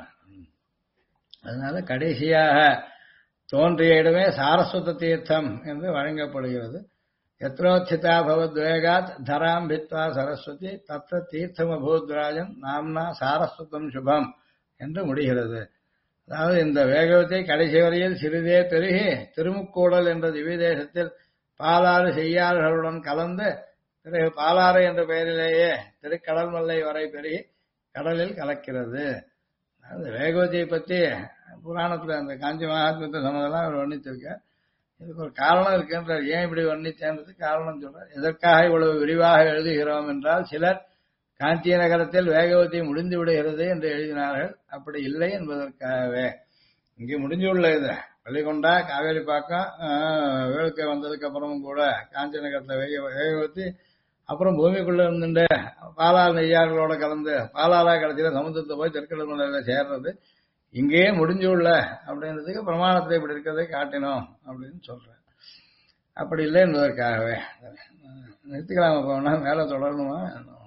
அதனால கடைசியாக தோன்றிய இடமே சாரஸ்வத தீர்த்தம் என்று வழங்கப்படுகிறது. எத்ரோச்சிதா பவத்வேகாத் தராம் பித்வா சரஸ்வதி தத்த தீர்த்தம் அபூத்ராஜன் நாம்னா சாரஸ்வதம் சுபம் என்று முடிகிறது. அதாவது இந்த வேகவத்தை கடைசி வரையில் சிறிதே பெருகி திருமுக்கூடல் என்ற திவ்யதேசத்தில் பாலாறு செய்யார்களுடன் கலந்து பிறகு பாலாறு என்ற பெயரிலேயே திருக்கடல் மல்லை வரை பெருகி கடலில் கலக்கிறது. அந்த வேகவதியை பற்றி புராணத்துல அந்த காஞ்சி மகாத்மியத்தை சொன்னதெல்லாம் அவர் வர்ணித்திருக்கார். இதுக்கு ஒரு காரணம் இருக்கின்றார். ஏன் இப்படி வர்ணித்தேன்றது காரணம் சொல்றார். எதற்காக இவ்வளவு விரிவாக எழுதுகிறோம் என்றால் சிலர் காஞ்சி நகரத்தில் வேகவதி முடிந்து விடுகிறது என்று எழுதினார்கள். அப்படி இல்லை என்பதற்காகவே இங்கே முடிஞ்சுள்ள இது வெளிகொண்டா காவேரி பாக்கம் வேளுக்கை வந்ததுக்கு அப்புறமும் கூட காஞ்சி நகரத்தை வேக ஊற்றி அப்புறம் பூமிக்குள்ள இருந்துட்டு பாலால் நெய்யார்களோட கலந்து பாலாலா கடைசியில சமுத்திரத்தை போய் தெற்கிழமையில சேர்றது இங்கேயே முடிஞ்சு உள்ள அப்படின்றதுக்கு பிரமாணத்தை இப்படி இருக்கிறதை காட்டினோம் அப்படின்னு சொல்றேன். அப்படி இல்லை என்பதற்காகவே நிறுத்திக்கலாம போனா மேல தொடரணுமா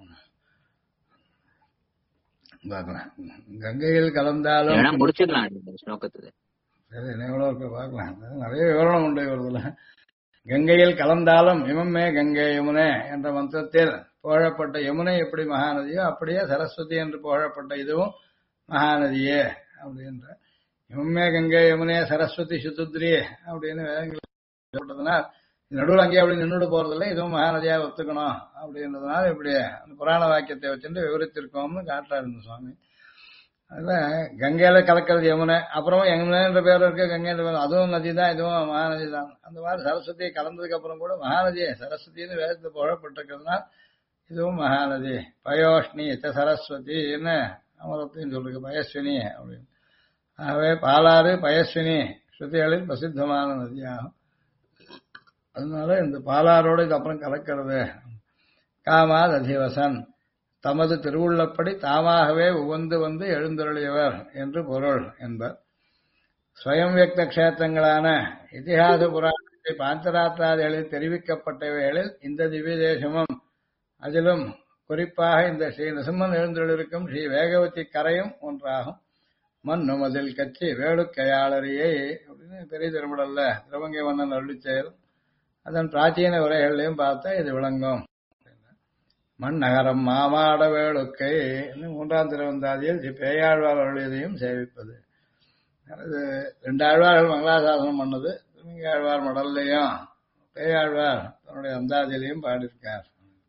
பார்க்கலாம். கங்கையில் கலந்தாலும் முடிச்சிடலாம் ஸ்லோகத்துல. சரி எவ்வளவு இருக்க பார்க்கலாம். நிறைய விவரணம் உண்டு இவரதுல. கங்கையில் கலந்தாலும் இமமே கங்கை யமுனே என்ற மந்திரத்தில் புகழப்பட்ட யமுனை எப்படி மகாநதியோ அப்படியே சரஸ்வதி என்று புகழப்பட்ட இதுவும் மகாநதியே அப்படின்ற இமமே கங்கை யமுனே சரஸ்வதி சுத்துத்ரி அப்படின்னு வேதங்கள் சொல்றதுனால் நடுவில் அங்கேயே அப்படி நின்றுட்டு போறதில்லை, இதுவும் மகாநதியா ஒத்துக்கணும் அப்படின்றதுனால இப்படி அந்த புராண வாக்கியத்தை வச்சுட்டு விவரித்திருக்கோம்னு காட்டுறாரு இந்த சுவாமி. அதுல கங்கையில கலக்கிறது யமுனை, அப்புறமா யமுனைன்ற பேர் இருக்கு, கங்கைன்ற பேர் அதுவும் நதி தான், இதுவும் மகாநதி தான். அந்த மாதிரி சரஸ்வதியை கலந்ததுக்கு அப்புறம் கூட மகாநதியை சரஸ்வதினு வேதத்தை புகழப்பட்டிருக்கிறதுனா இதுவும் மகாநதி. பயோஷ்ணி சரஸ்வதின்னு அமரத்தையும் சொல்லிருக்கு, பயஸ்வினி அப்படின்னு. ஆகவே பாலாறு பயஸ்வினி ஸ்ருதிகளில் பிரசித்தமான நதியாகும். அதனால இந்த பாலாரோடு இது அப்புறம் கலக்கிறது. காமாத் அதிவசன் தமது திருவுள்ளப்படி தாமாகவே உவந்து வந்து எழுந்தருளியவர் என்று பொருள் என்பர். ஸ்வயம் வியக்த கஷேத்திரங்களான இதிகாச புராணத்தை பாஞ்சராத்திராதிகளில் தெரிவிக்கப்பட்டவைகளில் இந்த திவ்ய தேசமும் அதிலும் குறிப்பாக இந்த ஸ்ரீ நரசிம்மன் எழுந்தருளிருக்கும் ஸ்ரீ வேகவதி கரையும் ஒன்றாகும். மண்ணுமதில் கட்சி வேளுக்கையாளரியை அப்படின்னு பெரிய திருமடல்ல திருவங்கை மன்னன் அருளி செயல் அதன் பிராச்சீன உரைகளையும் பார்த்தா இது விளங்கும். மண் நகரம் மாமாட வேளுக்கை மூன்றாம் திருவந்தாதியில் பேயாழ்வார் அருளியதையும் சேவிப்பது. அது 2 ஆழ்வார்கள் மங்களாசாசனம் பண்ணது. திருமங்கையாழ்வார் மடல்லையும் பேயாழ்வார் தன்னுடைய அந்தாதியிலையும் பாடியிருக்கார்.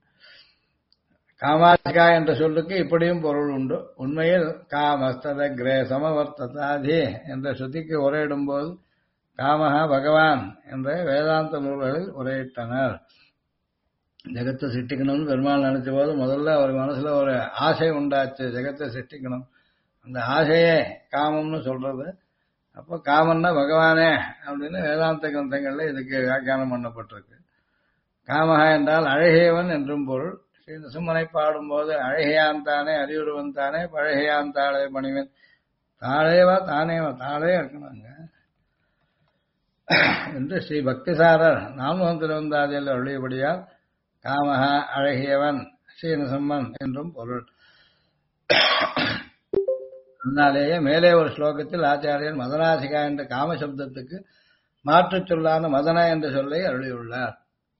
காமாதிகா என்ற சொல்லுக்கு இப்படியும் பொருள் உண்டு. உண்மையில் காமஸ்தத கிரே சமவர்த்ததாதி என்ற ஸ்ருதிக்கு உரையிடும் போது காமஹா பகவான் என்ற வேதாந்த நூல்களில் உரையிட்டனர். ஜெகத்தை சிருஷ்டிக்கணும்னு பெருமாள் நினைச்ச போது முதல்ல அவர் மனசுல ஒரு ஆசை உண்டாச்சு, ஜெகத்தை சிருஷ்டிக்கணும். அந்த ஆசையே காமம்னு சொல்றது. அப்போ காமன்னா பகவானே அப்படின்னு வேதாந்த கிரந்தங்கள்ல இதுக்கு வியாக்கியானம் பண்ணப்பட்டிருக்கு. காமஹா என்றால் அழகியவன் என்றும் பொருள். ஸ்ரீ நரசிம்மனை பாடும்போது அழகியான் தானே அறிவுருவன் தானே பழகியான் தாளே பணிவன் தாளேவா தானேவா தாளே இருக்கணுங்க என்று ஸ்ரீ பக்திசாரர் நான்முகம் திருவந்தாதியில் அருளியபடியால் காமஹா அழகியவன் ஸ்ரீ நரசிம்மன் என்றும் பொருள். அதனாலேயே மேலே ஒரு ஸ்லோகத்தில் ஆச்சாரியர் மதனாசிகா என்ற காம சப்தத்துக்கு மாற்றுச் சொல்லான மதன என்ற சொல்லை அருளியுள்ளார்.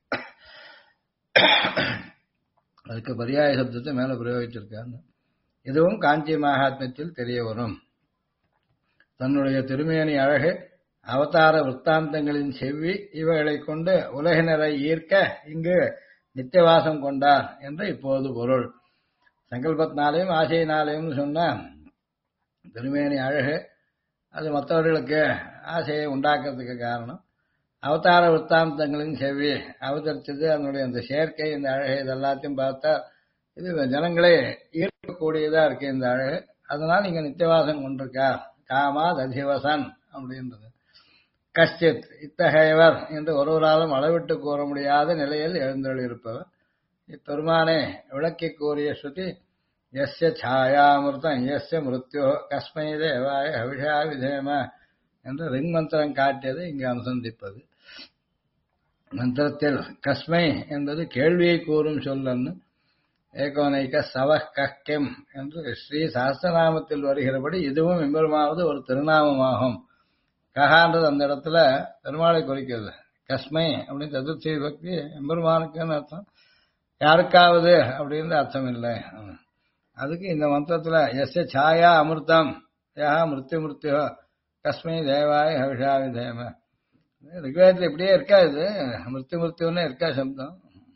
அதுக்கு பரியாய சப்தத்தை மேல பிரயோகிச்சிருக்காங்க. இதுவும் காஞ்சி மகாத்மியத்தில் தெரிய வரும். தன்னுடைய திருமேனி அழகு அவதார விற்த்தாந்தங்களின் செவ்வி இவைகளை கொண்டு உலகினரை ஈர்க்க இங்கு நித்தியவாசம் கொண்டார் என்று இப்போது பொருள். சங்கல்பத்தினாலையும் ஆசையினாலையும் சொன்ன திருமேனி அழகு அது மற்றவர்களுக்கு ஆசையை உண்டாக்குறதுக்கு காரணம். அவதார விற்த்தாந்தங்களின் செவ்வி அவதரிச்சது அதனுடைய அந்த சேர்க்கை, இந்த அழகு இதெல்லாத்தையும் பார்த்தா இது ஜனங்களே ஈர்க்கக்கூடியதா இருக்கு இந்த அழகு. அதனால இங்க நித்தியவாசம் கொண்டிருக்கார். காமாத் அதிவசன் அப்படின்றது. கஷ்டித் இத்தகையவர் என்று ஒருவராலும் அளவிட்டு கூற முடியாத நிலையில் எழுந்தருளிருப்பவர். இப்பெருமானே விளக்கி கூறிய ஸ்ருதி யஸ்ய சாயாமிருதம் யஸ்ய மிருத்யோ கஸ்மை தேவாய ஹவிஷா விதேம என்று ரிங் மந்திரம் காட்டியது இங்கு அனுசந்திப்பது. மந்திரத்தில் கஸ்மை என்பது கேள்வியை கூறும் சொல்லன்னு ஏகோனைக்க சவ கஹ்கெம் என்று ஸ்ரீ சஹஸ்ரநாமத்தில் வருகிறபடி இதுவும் எம்பெருமாவது ஒரு திருநாமமாகும். கஹான்றது அந்த இடத்துல பெருமாளை குறிக்கிறது. கஸ்மை அப்படின்னு சதுர்த்தி பக்தி எம்பெருமானுக்குன்னு அர்த்தம், யாருக்காவது அப்படின்னு அர்த்தம் இல்லை. அதுக்கு இந்த மந்திரத்துல எஸ்ய சாயா அமிர்தம் யா மிருத்யு மிருத்யோ கஸ்மை தேவாய ஹவிஷா விதேம. ரிக்வேதத்தில் இப்படியே இருக்கா, இது மிருத்யு மிருத்யுன்னு இருக்கா சப்தம்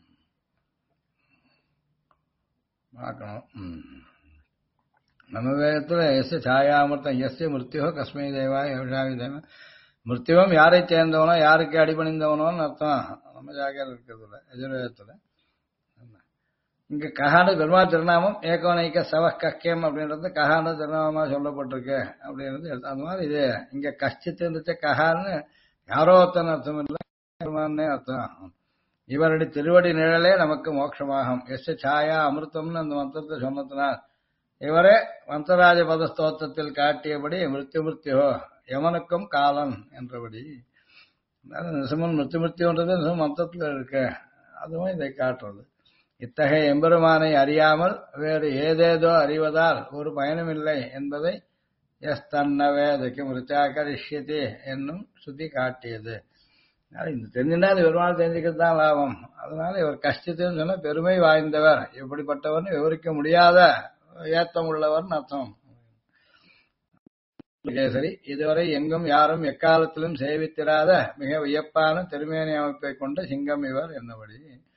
பார்க்கணும். நம்ம வேதத்துல எஸ் சாயாமிர்த்தம் எஸ்ய மிருத்யோ கஸ்மை தேவாய ஹவிஷா விதேம. மிருத்யுவம் யாரை சேர்ந்தவனோ யாருக்கு அடிபணிந்தவனோன்னு அர்த்தம் நம்ம ஜாகியில் இருக்கிறதுல எதிர்வேதத்துல. இங்க கஹான பெருமாள் திருநாமம் ஏகோனைக்க சவ கக்கியம் அப்படின்றது கஹான திருநாமமா சொல்லப்பட்டிருக்கு அப்படின்றது அந்த மாதிரி இது இங்க கஷ்டித்து இருந்துச்சு கஹான்னு யாரோ ஒருத்தன் அர்த்தம் இல்லை பெருமானே அர்த்தம். இவருடைய திருவடி நிழலே நமக்கு மோட்சமாகும். எஸ் சாயா அமிர்தம்னு அந்த மந்திரத்தை சொன்னதுனால் இவரே மந்திரராஜ பத ஸ்தோத்திரத்தில் காட்டியபடி மிருத்யோ யமனுக்கும் காலன் என்றபடி நிசமன் மிருத்யுன்றது நிசம் மந்திரத்தில் இருக்கு. அதுவும் இதை காட்டுறது. இத்தகைய எம்பெருமானை அறியாமல் வேறு ஏதேதோ அறிவதால் ஒரு பயனுமில்லை என்பதை எஸ் தன்னவேதைக்கு மிருத்தாக்கரிஷ்யதி என்னும் சுத்தி காட்டியது. இந்த தெரிஞ்சுன்னா அது பெருமாள் தெரிஞ்சுக்கிறது தான் லாபம். அதனால இவர் கஷ்டத்துன்னு சொன்னா பெருமை வாய்ந்தவர், எப்படிப்பட்டவர்னு விவரிக்க முடியாத ஏத்தம் உள்ளவர்னு அர்த்தம். சரி, இதுவரை எங்கும் யாரும் எக்காலத்திலும் சேவித்திராத மிக வியப்பான திருமேனி அமைப்பை கொண்ட சிங்கம் இவர் என்னபடி.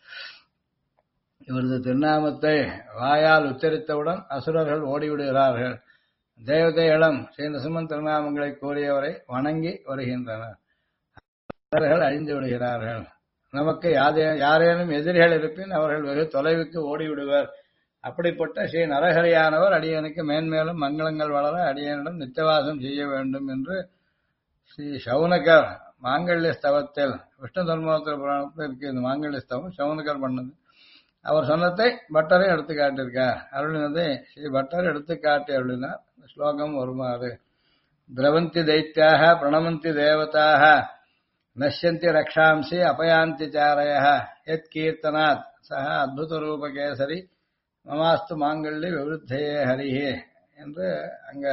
இவரது திருநாமத்தை வாயால் உச்சரித்தவுடன் அசுரர்கள் ஓடிவிடுகிறார்கள். தேவதையிடம் ஸ்ரீ நரசிம்மன் திருநாமங்களை கூறியவரை வணங்கி வருகின்றனர். அழிந்து விடுகிறார்கள். நமக்கு யாரேனும் எதிரிகள் இருப்பின் அவர்கள் வெகு தொலைவுக்கு ஓடிவிடுவர். அப்படிப்பட்ட ஸ்ரீ நரஹரியானவர் அடியனுக்கு மேன்மேலும் மங்களங்கள் வளர அடியனிடம் நித்தியவாசம் செய்ய வேண்டும் என்று ஸ்ரீ சவுனகர் மாங்கல்ய ஸ்தவத்தில் விஷ்ணு தர்மோத்தர புராணத்தில் இருக்கு. இந்த மாங்கல்ய ஸ்தவம் சவுனகர் பண்ணது. அவர் சொன்னதை பட்டரை எடுத்து காட்டியிருக்கார். அருளினதை ஸ்ரீ பட்டர் எடுத்து காட்டி அருளினார். ஸ்லோகம் வருமாறு: திரவந்தி தைத்தியாக பிரணமந்தி தேவதாக நஷ்யந்தி ரக்ஷாம்சி அபயாந்தி சாரய யத் கீர்த்தனாத் சஹ அத்புத ரூப கேசரி மமாஸ்து மாங்கல்ய விவருத்தையே ஹரிஹே என்று அங்க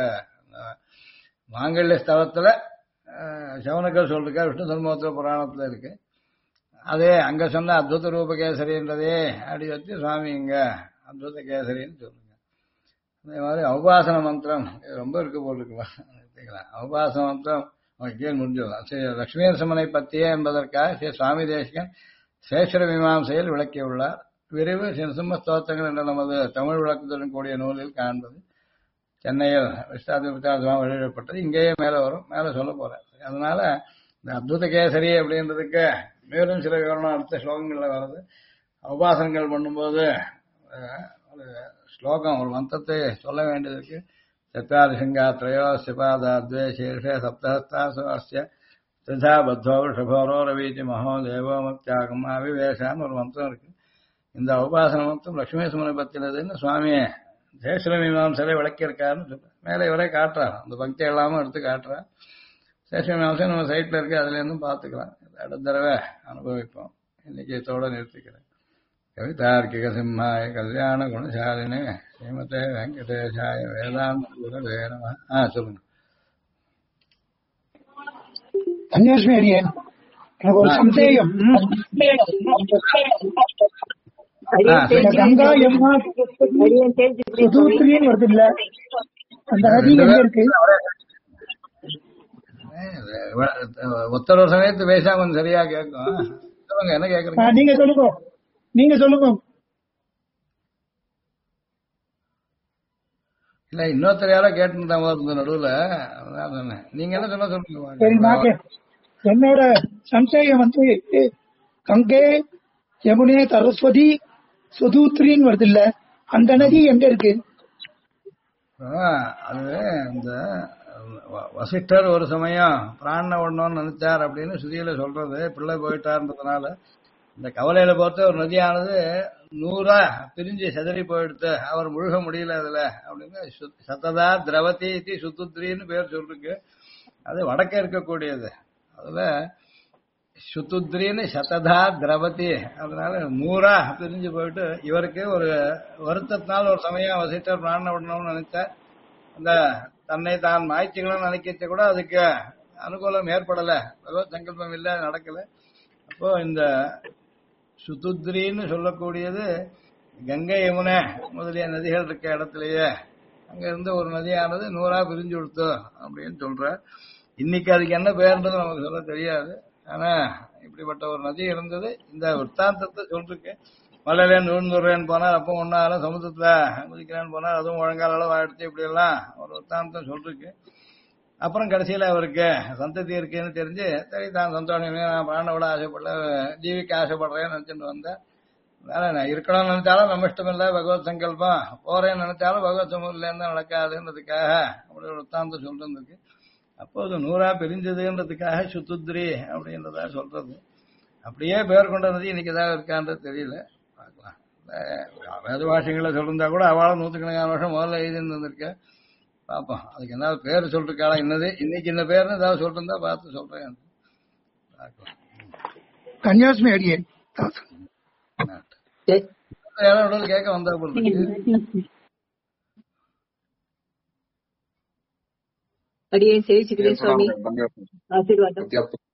மாங்கல்ய ஸ்தலத்துல சவுனகர் சொல்லிருக்கார். விஷ்ணு தர்மோத்தர புராணத்துல இருக்கு. அதே அங்க சொன்ன அத்புத ரூப கேசரின்றதே அப்படி வச்சு சுவாமி இங்க அத்புத கேசரின்னு சொல்லுங்க. அதே மாதிரி உபாசன மந்திரம் இது ரொம்ப இருக்கு போட்டுக்கலாம். உபாசன மந்திரம் முடிஞ்சிடலாம். ஸ்ரீ லட்சுமி நரசிம்மனை பற்றியே என்பதற்காக ஸ்ரீ சுவாமி தேசிகன் சேஸ்வர மீமாசையில் விளக்கியுள்ளார். விரைவு நரசிம்ம ஸ்தோத்திரங்கள் என்ற நமது தமிழ் விளக்கத்துடன் கூடிய நூலில் காண்பது சென்னையில் விஸ்தாதிபுத்தாத்மா வெளியிடப்பட்டது. இங்கேயே மேலே வரும், மேலே சொல்ல போறேன். அதனால இந்த அத்புத கேசரி அப்படின்றதுக்கு மேலும் சில விவரணம் அடுத்த ஸ்லோகங்கள்ல வருது. உபாசனங்கள் பண்ணும்போது ஒரு ஸ்லோகம் ஒரு மந்திரத்தை சொல்ல வேண்டியதுக்கு சத்தாரிசிங்கா திரையோஸ்ய பாதாத்வே சீர்ஷே சப்தஹஸ்தாசுவாஸ்ய திரிதா பத்வோ ரிஷபோரோ ரவீதி மகோ தேவோமத்யாகம் அவிவேஷான்னு ஒரு மந்திரம் இருக்கு. இந்த உபாசன மந்திரம் லட்சுமி சுமனை பத்தினதுன்னு சுவாமி தேஸ்வர மீமாசையில விளக்கியிருக்காருன்னு சொல்ற. மேலே இவரே காட்டுறார், அந்த பக்தி எல்லாமும் எடுத்து காட்டுறார். தேஸ்வர மீமாசை நம்ம சைட்ல இருக்கு, அதுல இருந்தும் பார்த்துக்கலாம். அடுத்த தடவை அனுபவிப்போம். இன்னைக்கு இதோட நிறுத்திக்கிறேன். கவிதார்க்கிக சிம்மாய கல்யாண குணசாலினே ஸ்ரீமதே வெங்கடேஷாய வேதாந்த குரவே நமः. சொல்லுங்க. தன்யோஸ்மி அடியேன், எனக்கு ஒரு சந்தேகம். கங்கா யமுனா சதுர்த்தின்னு வருது இல்ல, அந்த நதி எங்க இருக்கு? ஒத்தர சமயத்து பேசா கொஞ்சம் சரியா கேட்கும். சொல்லுங்க, என்ன கேக்குறீங்க? நீங்க சொல்லுங்க. இல்ல இன்னொருத்தர் யாரோ கேட்டு நடுவுல, நீங்க என்ன சொல்ல சொல்லுங்க. சரி, என்னோட சந்தேகம் கங்கை யமுனே சரஸ்வதி சதுர்த்தின்னு வருது இல்ல, அந்த நதி எங்க இருக்கு? அது இந்த வசிஷ்டர் ஒரு சமயம் பிராண ஒண்ணு நினைச்சார் அப்படின்னு சுதியில சொல்றது. பிள்ளை போயிட்டார்ன்றதுனால இந்த கவலையில பார்த்து ஒரு நதியானது 100 பிரிஞ்சு செதறி போயிடுத்து, அவர் முழுக முடியல அதுல அப்படின்னு சத்ததா திரவதி சுத்துத்ரின்னு பேர் சொல்லிருக்கு. அது வடக்கே இருக்கக்கூடியது. அதுல சுத்துத்ரின்னு சததா திரவதி, அதனால 100 பிரிஞ்சு போயிட்டு இவருக்கு ஒரு வருத்தத்தினால் ஒரு சமயம் வசிஷ்டர் பிராண விடணும்னு நினைச்சார். அந்த தன்னை தான் மாய்ச்சிக்கணும்னு நினைக்கிறது கூட அதுக்கு அனுகூலம் ஏற்படல, பகவத் சங்கல்பம் இல்லை, நடக்கல. அப்போ இந்த சுத்துத்ரின்னு சொல்லக்கூடியது கங்கை யமுனை முதலிய நதிகள் இருக்க இடத்துலயே அங்க இருந்து ஒரு நதியானது 100 பிரிஞ்சு கொடுத்து அப்படின்னு சொல்ற. இன்னைக்கு அதுக்கு என்ன பேருன்றது நமக்கு சொல்ல தெரியாது. ஆனா இப்படிப்பட்ட ஒரு நதி இருந்தது. இந்த விற்த்தாந்தத்தை சொல்லிருக்கு. மலையில நூழ்ந்துடுறேன்னு போனார், அப்போ ஒன்னால சமுத்திரத்துல குதிக்கிறேன்னு போனார், அதுவும் ஒழுங்கால அளவு ஆயிடுச்சு, இப்படி எல்லாம் ஒரு விற்த்தாந்தம் சொல்லிருக்கு. அப்புறம் கடைசியில அவருக்கு சந்ததி இருக்குன்னு தெரிஞ்சு சரி தான் சந்தோஷமே நான் பிராண விட ஆசைப்படல, ஜீவிக்க ஆசைப்படுறேன்னு நினைச்சுட்டு வந்தேன். நான் இருக்கணும்னு நினைச்சாலும் நம்ம இஷ்டம் இல்லை, பகவத் சங்கல்பம். போறேன்னு நினைச்சாலும் பகவத் சமூகம் இல்லைன்னு நடக்காதுன்றதுக்காக அப்படி ஒரு வృత్తాந்தம் சொல்றதுக்கு. அப்போது 100 பிரிஞ்சதுன்றதுக்காக சுத்துத்ரி அப்படின்றதா சொல்றது. அப்படியே பேர் கொண்ட நதி இன்னைக்கு ஏதாவது இருக்கான்றது தெரியல, பார்க்கலாம். வேத பாஷைகளை சொல்லிருந்தா கூட அவளும் 100கணக்கான வருஷம் முதல்ல எழுதிட்டு வந்திருக்க. பார்ப்போம் அதுக்கு என்ன பேர் சொல்லிருக்காளா, இன்னது இன்னைக்கு இந்த பேர்னு ஏதாவது சொல்லிருந்தா பார்த்து சொல்றேன், பார்க்கலாம். கன்னியாசுமி அடியேன் யாரும் உடல் கேட்க வந்தா போல அடியே சேவிச்சுக்கிறேன் சுவாமி, ஆசீர்வாதம்.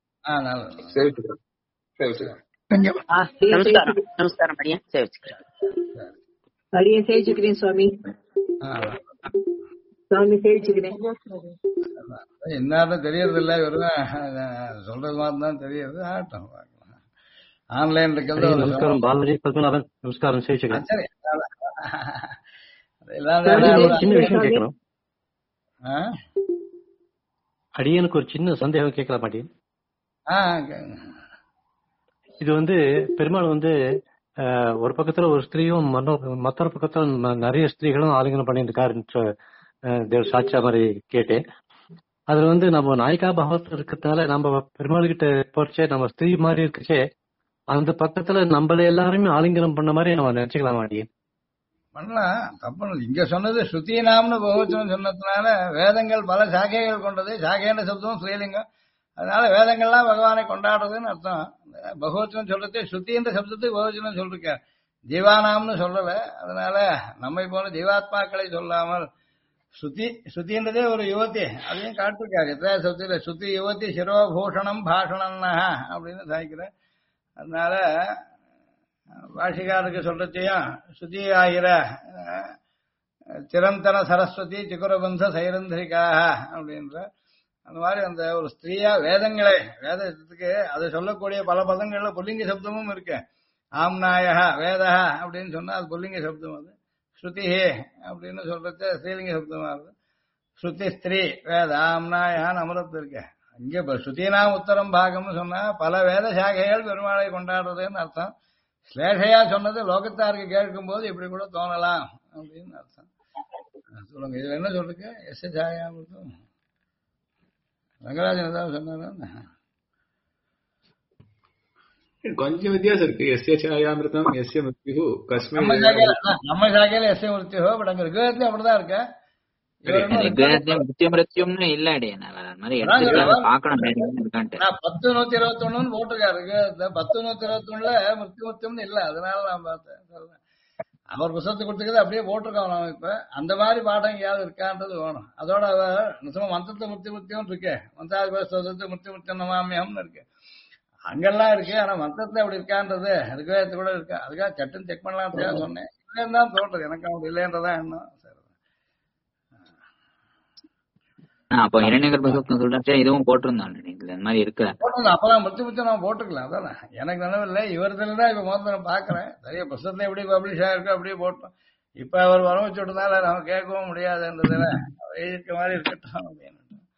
நமஸ்காரம் அடியே சேவிச்சுக்கிறேன். அடியே சேவிச்சுக்கிறேன் சுவாமி, சுவாமி சேவிச்சுக்கிறேன். என்னன்னு தெரியறது இல்ல, வெறும் சொல்றது மாதிரி தான் தெரியுது. ஆட்டம் ஆன்லைன் இருக்கிறது. நமஸ்காரம் பாலாஜி பத்மநாபன். நமஸ்காரம் சேவிச்சுக்கிறேன். சரி, சின்ன விஷயம் கேட்கணும். அடியனுக்கு ஒரு சின்ன சந்தேகம் கேட்கலாம் மாட்டேன். இது பெருமாள் ஒரு பக்கத்துல ஒரு ஸ்திரீயும் மற்றொரு பக்கத்துல நிறைய ஸ்திரீகளும் ஆலிங்கனம் பண்ணிட்டு இருக்காரு சாட்சியா மாதிரி கேட்டேன். அதுல நம்ம நாயிகா பாவத்துல இருக்கிறதுனால நம்ம பெருமாள் கிட்ட போறச்சே நம்ம ஸ்திரீ மாதிரி இருக்குச்சே அந்த பக்கத்துல நம்மள எல்லாருமே ஆலிங்கனம் பண்ண மாதிரி நம்ம நினைச்சுக்கலாம் மாட்டேன். பண்ணலாம், தப்பு. இங்க சொன்னது ஸ்ருதினாம்னு பகவச்சனம் சொன்னதுனால வேதங்கள் பல சாக்கைகள் கொண்டது. சாக்கைன்ற சப்தம் ஸ்ரீலிங்கம், அதனால வேதங்கள்லாம் பகவானை கொண்டாடுறதுன்னு அர்த்தம். பகவச்சனம் சொல்றது ஸ்ருதின்ற சப்தத்துக்கு பகவச்சனம் சொல்லிருக்க, ஜீவானாம்னு சொல்லல. அதனால நம்மை போல ஜீவாத்மாக்களை சொல்லாமல் ஸ்ருதின்றதே ஒரு யுவதி, அதையும் காட்டிருக்காரு. எத்தனை சப்தத்துல ஸ்ருதி யுவதி சிரோபூஷணம் பாஷணம்னா அப்படின்னு சாய்க்கிறேன். அதனால பாஷிகாருக்கு சொல்றதையும் ஸ்ருதி ஆகிற சிரந்தன சரஸ்வதி சிகுரபந்த சைரந்திரிக்காக அப்படின்ற அந்த மாதிரி அந்த ஒரு ஸ்திரீயா வேதங்களே வேதத்துக்கு அது சொல்லக்கூடிய பல பதங்கள்ல புல்லிங்க சப்தமும் இருக்கு. ஆம்நாய வேதா அப்படின்னு சொன்னா அது புல்லிங்க சப்தம். அது ஸ்ருதி அப்படின்னு சொல்றது ஸ்ரீலிங்க சப்தமா இருக்கு. ஸ்ருதி ஸ்திரீ வேத ஆம்நாயான்னு அமரத்து இருக்கு. இங்க ஸ்ருதினாம் உத்தரம் பாகம்னு சொன்னா பல வேத சாகைகள் பெருமாளை கொண்டாடுறதுன்னு அர்த்தம். ஸ்லேஷையா சொன்னது லோகத்தாருக்கு கேட்கும் போது இப்படி கூட தோணலாம் அப்படின்னு அர்த்தம். சொல்லுங்க, இதுல என்ன சொல்லுங்க? எஸ் சாயாமிருத்தம் ரங்கராஜன் ஏதாவது சொன்னாரா? கொஞ்சம் வித்தியாசம் இருக்கு. எஸ்ய சாயாமிருத்தம் எஸ்ய மிருத்யு கஸ்மின். நம்ம சாக்கையில எஸ்ய மிருத்யு, பட் அங்க ரிக்வேதத்துல அப்படிதான் இருக்க. மிருத்யும்னு இல்ல அடியே, பாக்கணும் 10-121 போட்டிருக்காரு. 10-121 மிருத்யும்னு இல்ல, அதனால நான் பார்த்தேன். அவர் புத்தகத்தை கொடுத்துக்கிறது அப்படியே போட்டிருக்கோம் நாம. இப்ப அந்த மாதிரி பாடம் எங்கேயாவது இருக்கான்றது வேணும். அதோட நிச்சயமா மந்திரத்தை மிருத்யும் இருக்கு, மந்திராதிபதி மிருத்யும் நமாமியம்னு இருக்கு, அங்கெல்லாம் இருக்கு. ஆனா மந்திரத்துல அப்படி இருக்கான்றது ரிக்வேதத்தை கூட இருக்கு. அதுக்காக சட்டுன்னு செக் பண்ணலாம் சொன்னேன். இல்லைன்னு தான் தோன்றது எனக்கு, அப்படி இல்லைன்றதான் என்ன. அப்போ இரண்யகர்ப்ப சொல்றா இதுவும் போட்டிருந்தான் இந்த மாதிரி இருக்கு. அப்பதான் முத்து நான் போட்டுக்கலாம். அதானே எனக்கு நினைவில்லை. இவர்தான் இப்ப முதல்ல நான் பாக்குறேன். நிறைய புத்தகத்துல எப்படி பப்ளிஷ் ஆயிருக்கோ அப்படியே போட்டோம். இப்ப அவர் வர வச்சு விட்டதால நம்ம கேட்கவும் முடியாதுன்றதுல எழுதிருக்க மாதிரி இருக்கட்டும் அப்படின்னு.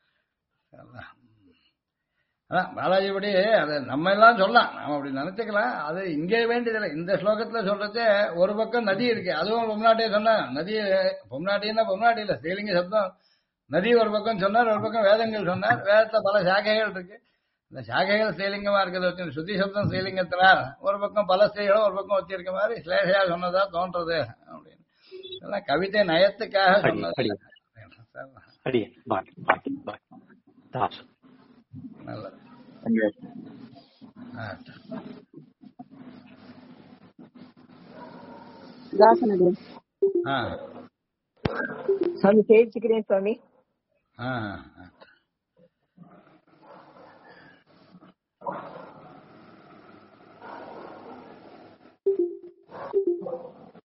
அதான் பாலாஜி படி அதை நம்ம எல்லாம் சொல்லலாம், நம்ம அப்படி நினைச்சுக்கலாம். அது இங்கே வேண்டியதில்லை. இந்த ஸ்லோகத்துல சொல்றது ஒரு பக்கம் நதி இருக்கு, அதுவும் பொம்நாட்டியே சொன்னா நதி. பொம்நாட்டின்னா பொம்நாட்டி இல்ல, ஸ்ரீலிங்க சப்தம். நதி ஒரு பக்கம் சொன்னார், ஒரு பக்கம் வேதங்கள் சொன்னார். வேதத்துல பல சாக்கைகள் இருக்கு. இந்த சாக்கைகள் ஸ்ரீலிங்கமா இருக்கிறத வச்சு சுத்தி சப்தம் ஸ்ரீலிங்கத்தினார் ஒரு பக்கம் பல ஸ்திரீகளும் ஒரு பக்கம் வச்சு இருக்க மாதிரி ஸ்லேஷையா சொன்னதா தோன்றது அப்படின்னு. இதெல்லாம் கவிதை நயத்துக்காக சொன்னது. நல்லது. சுவாமி சேவிச்சுக்கிறேன் சுவாமி.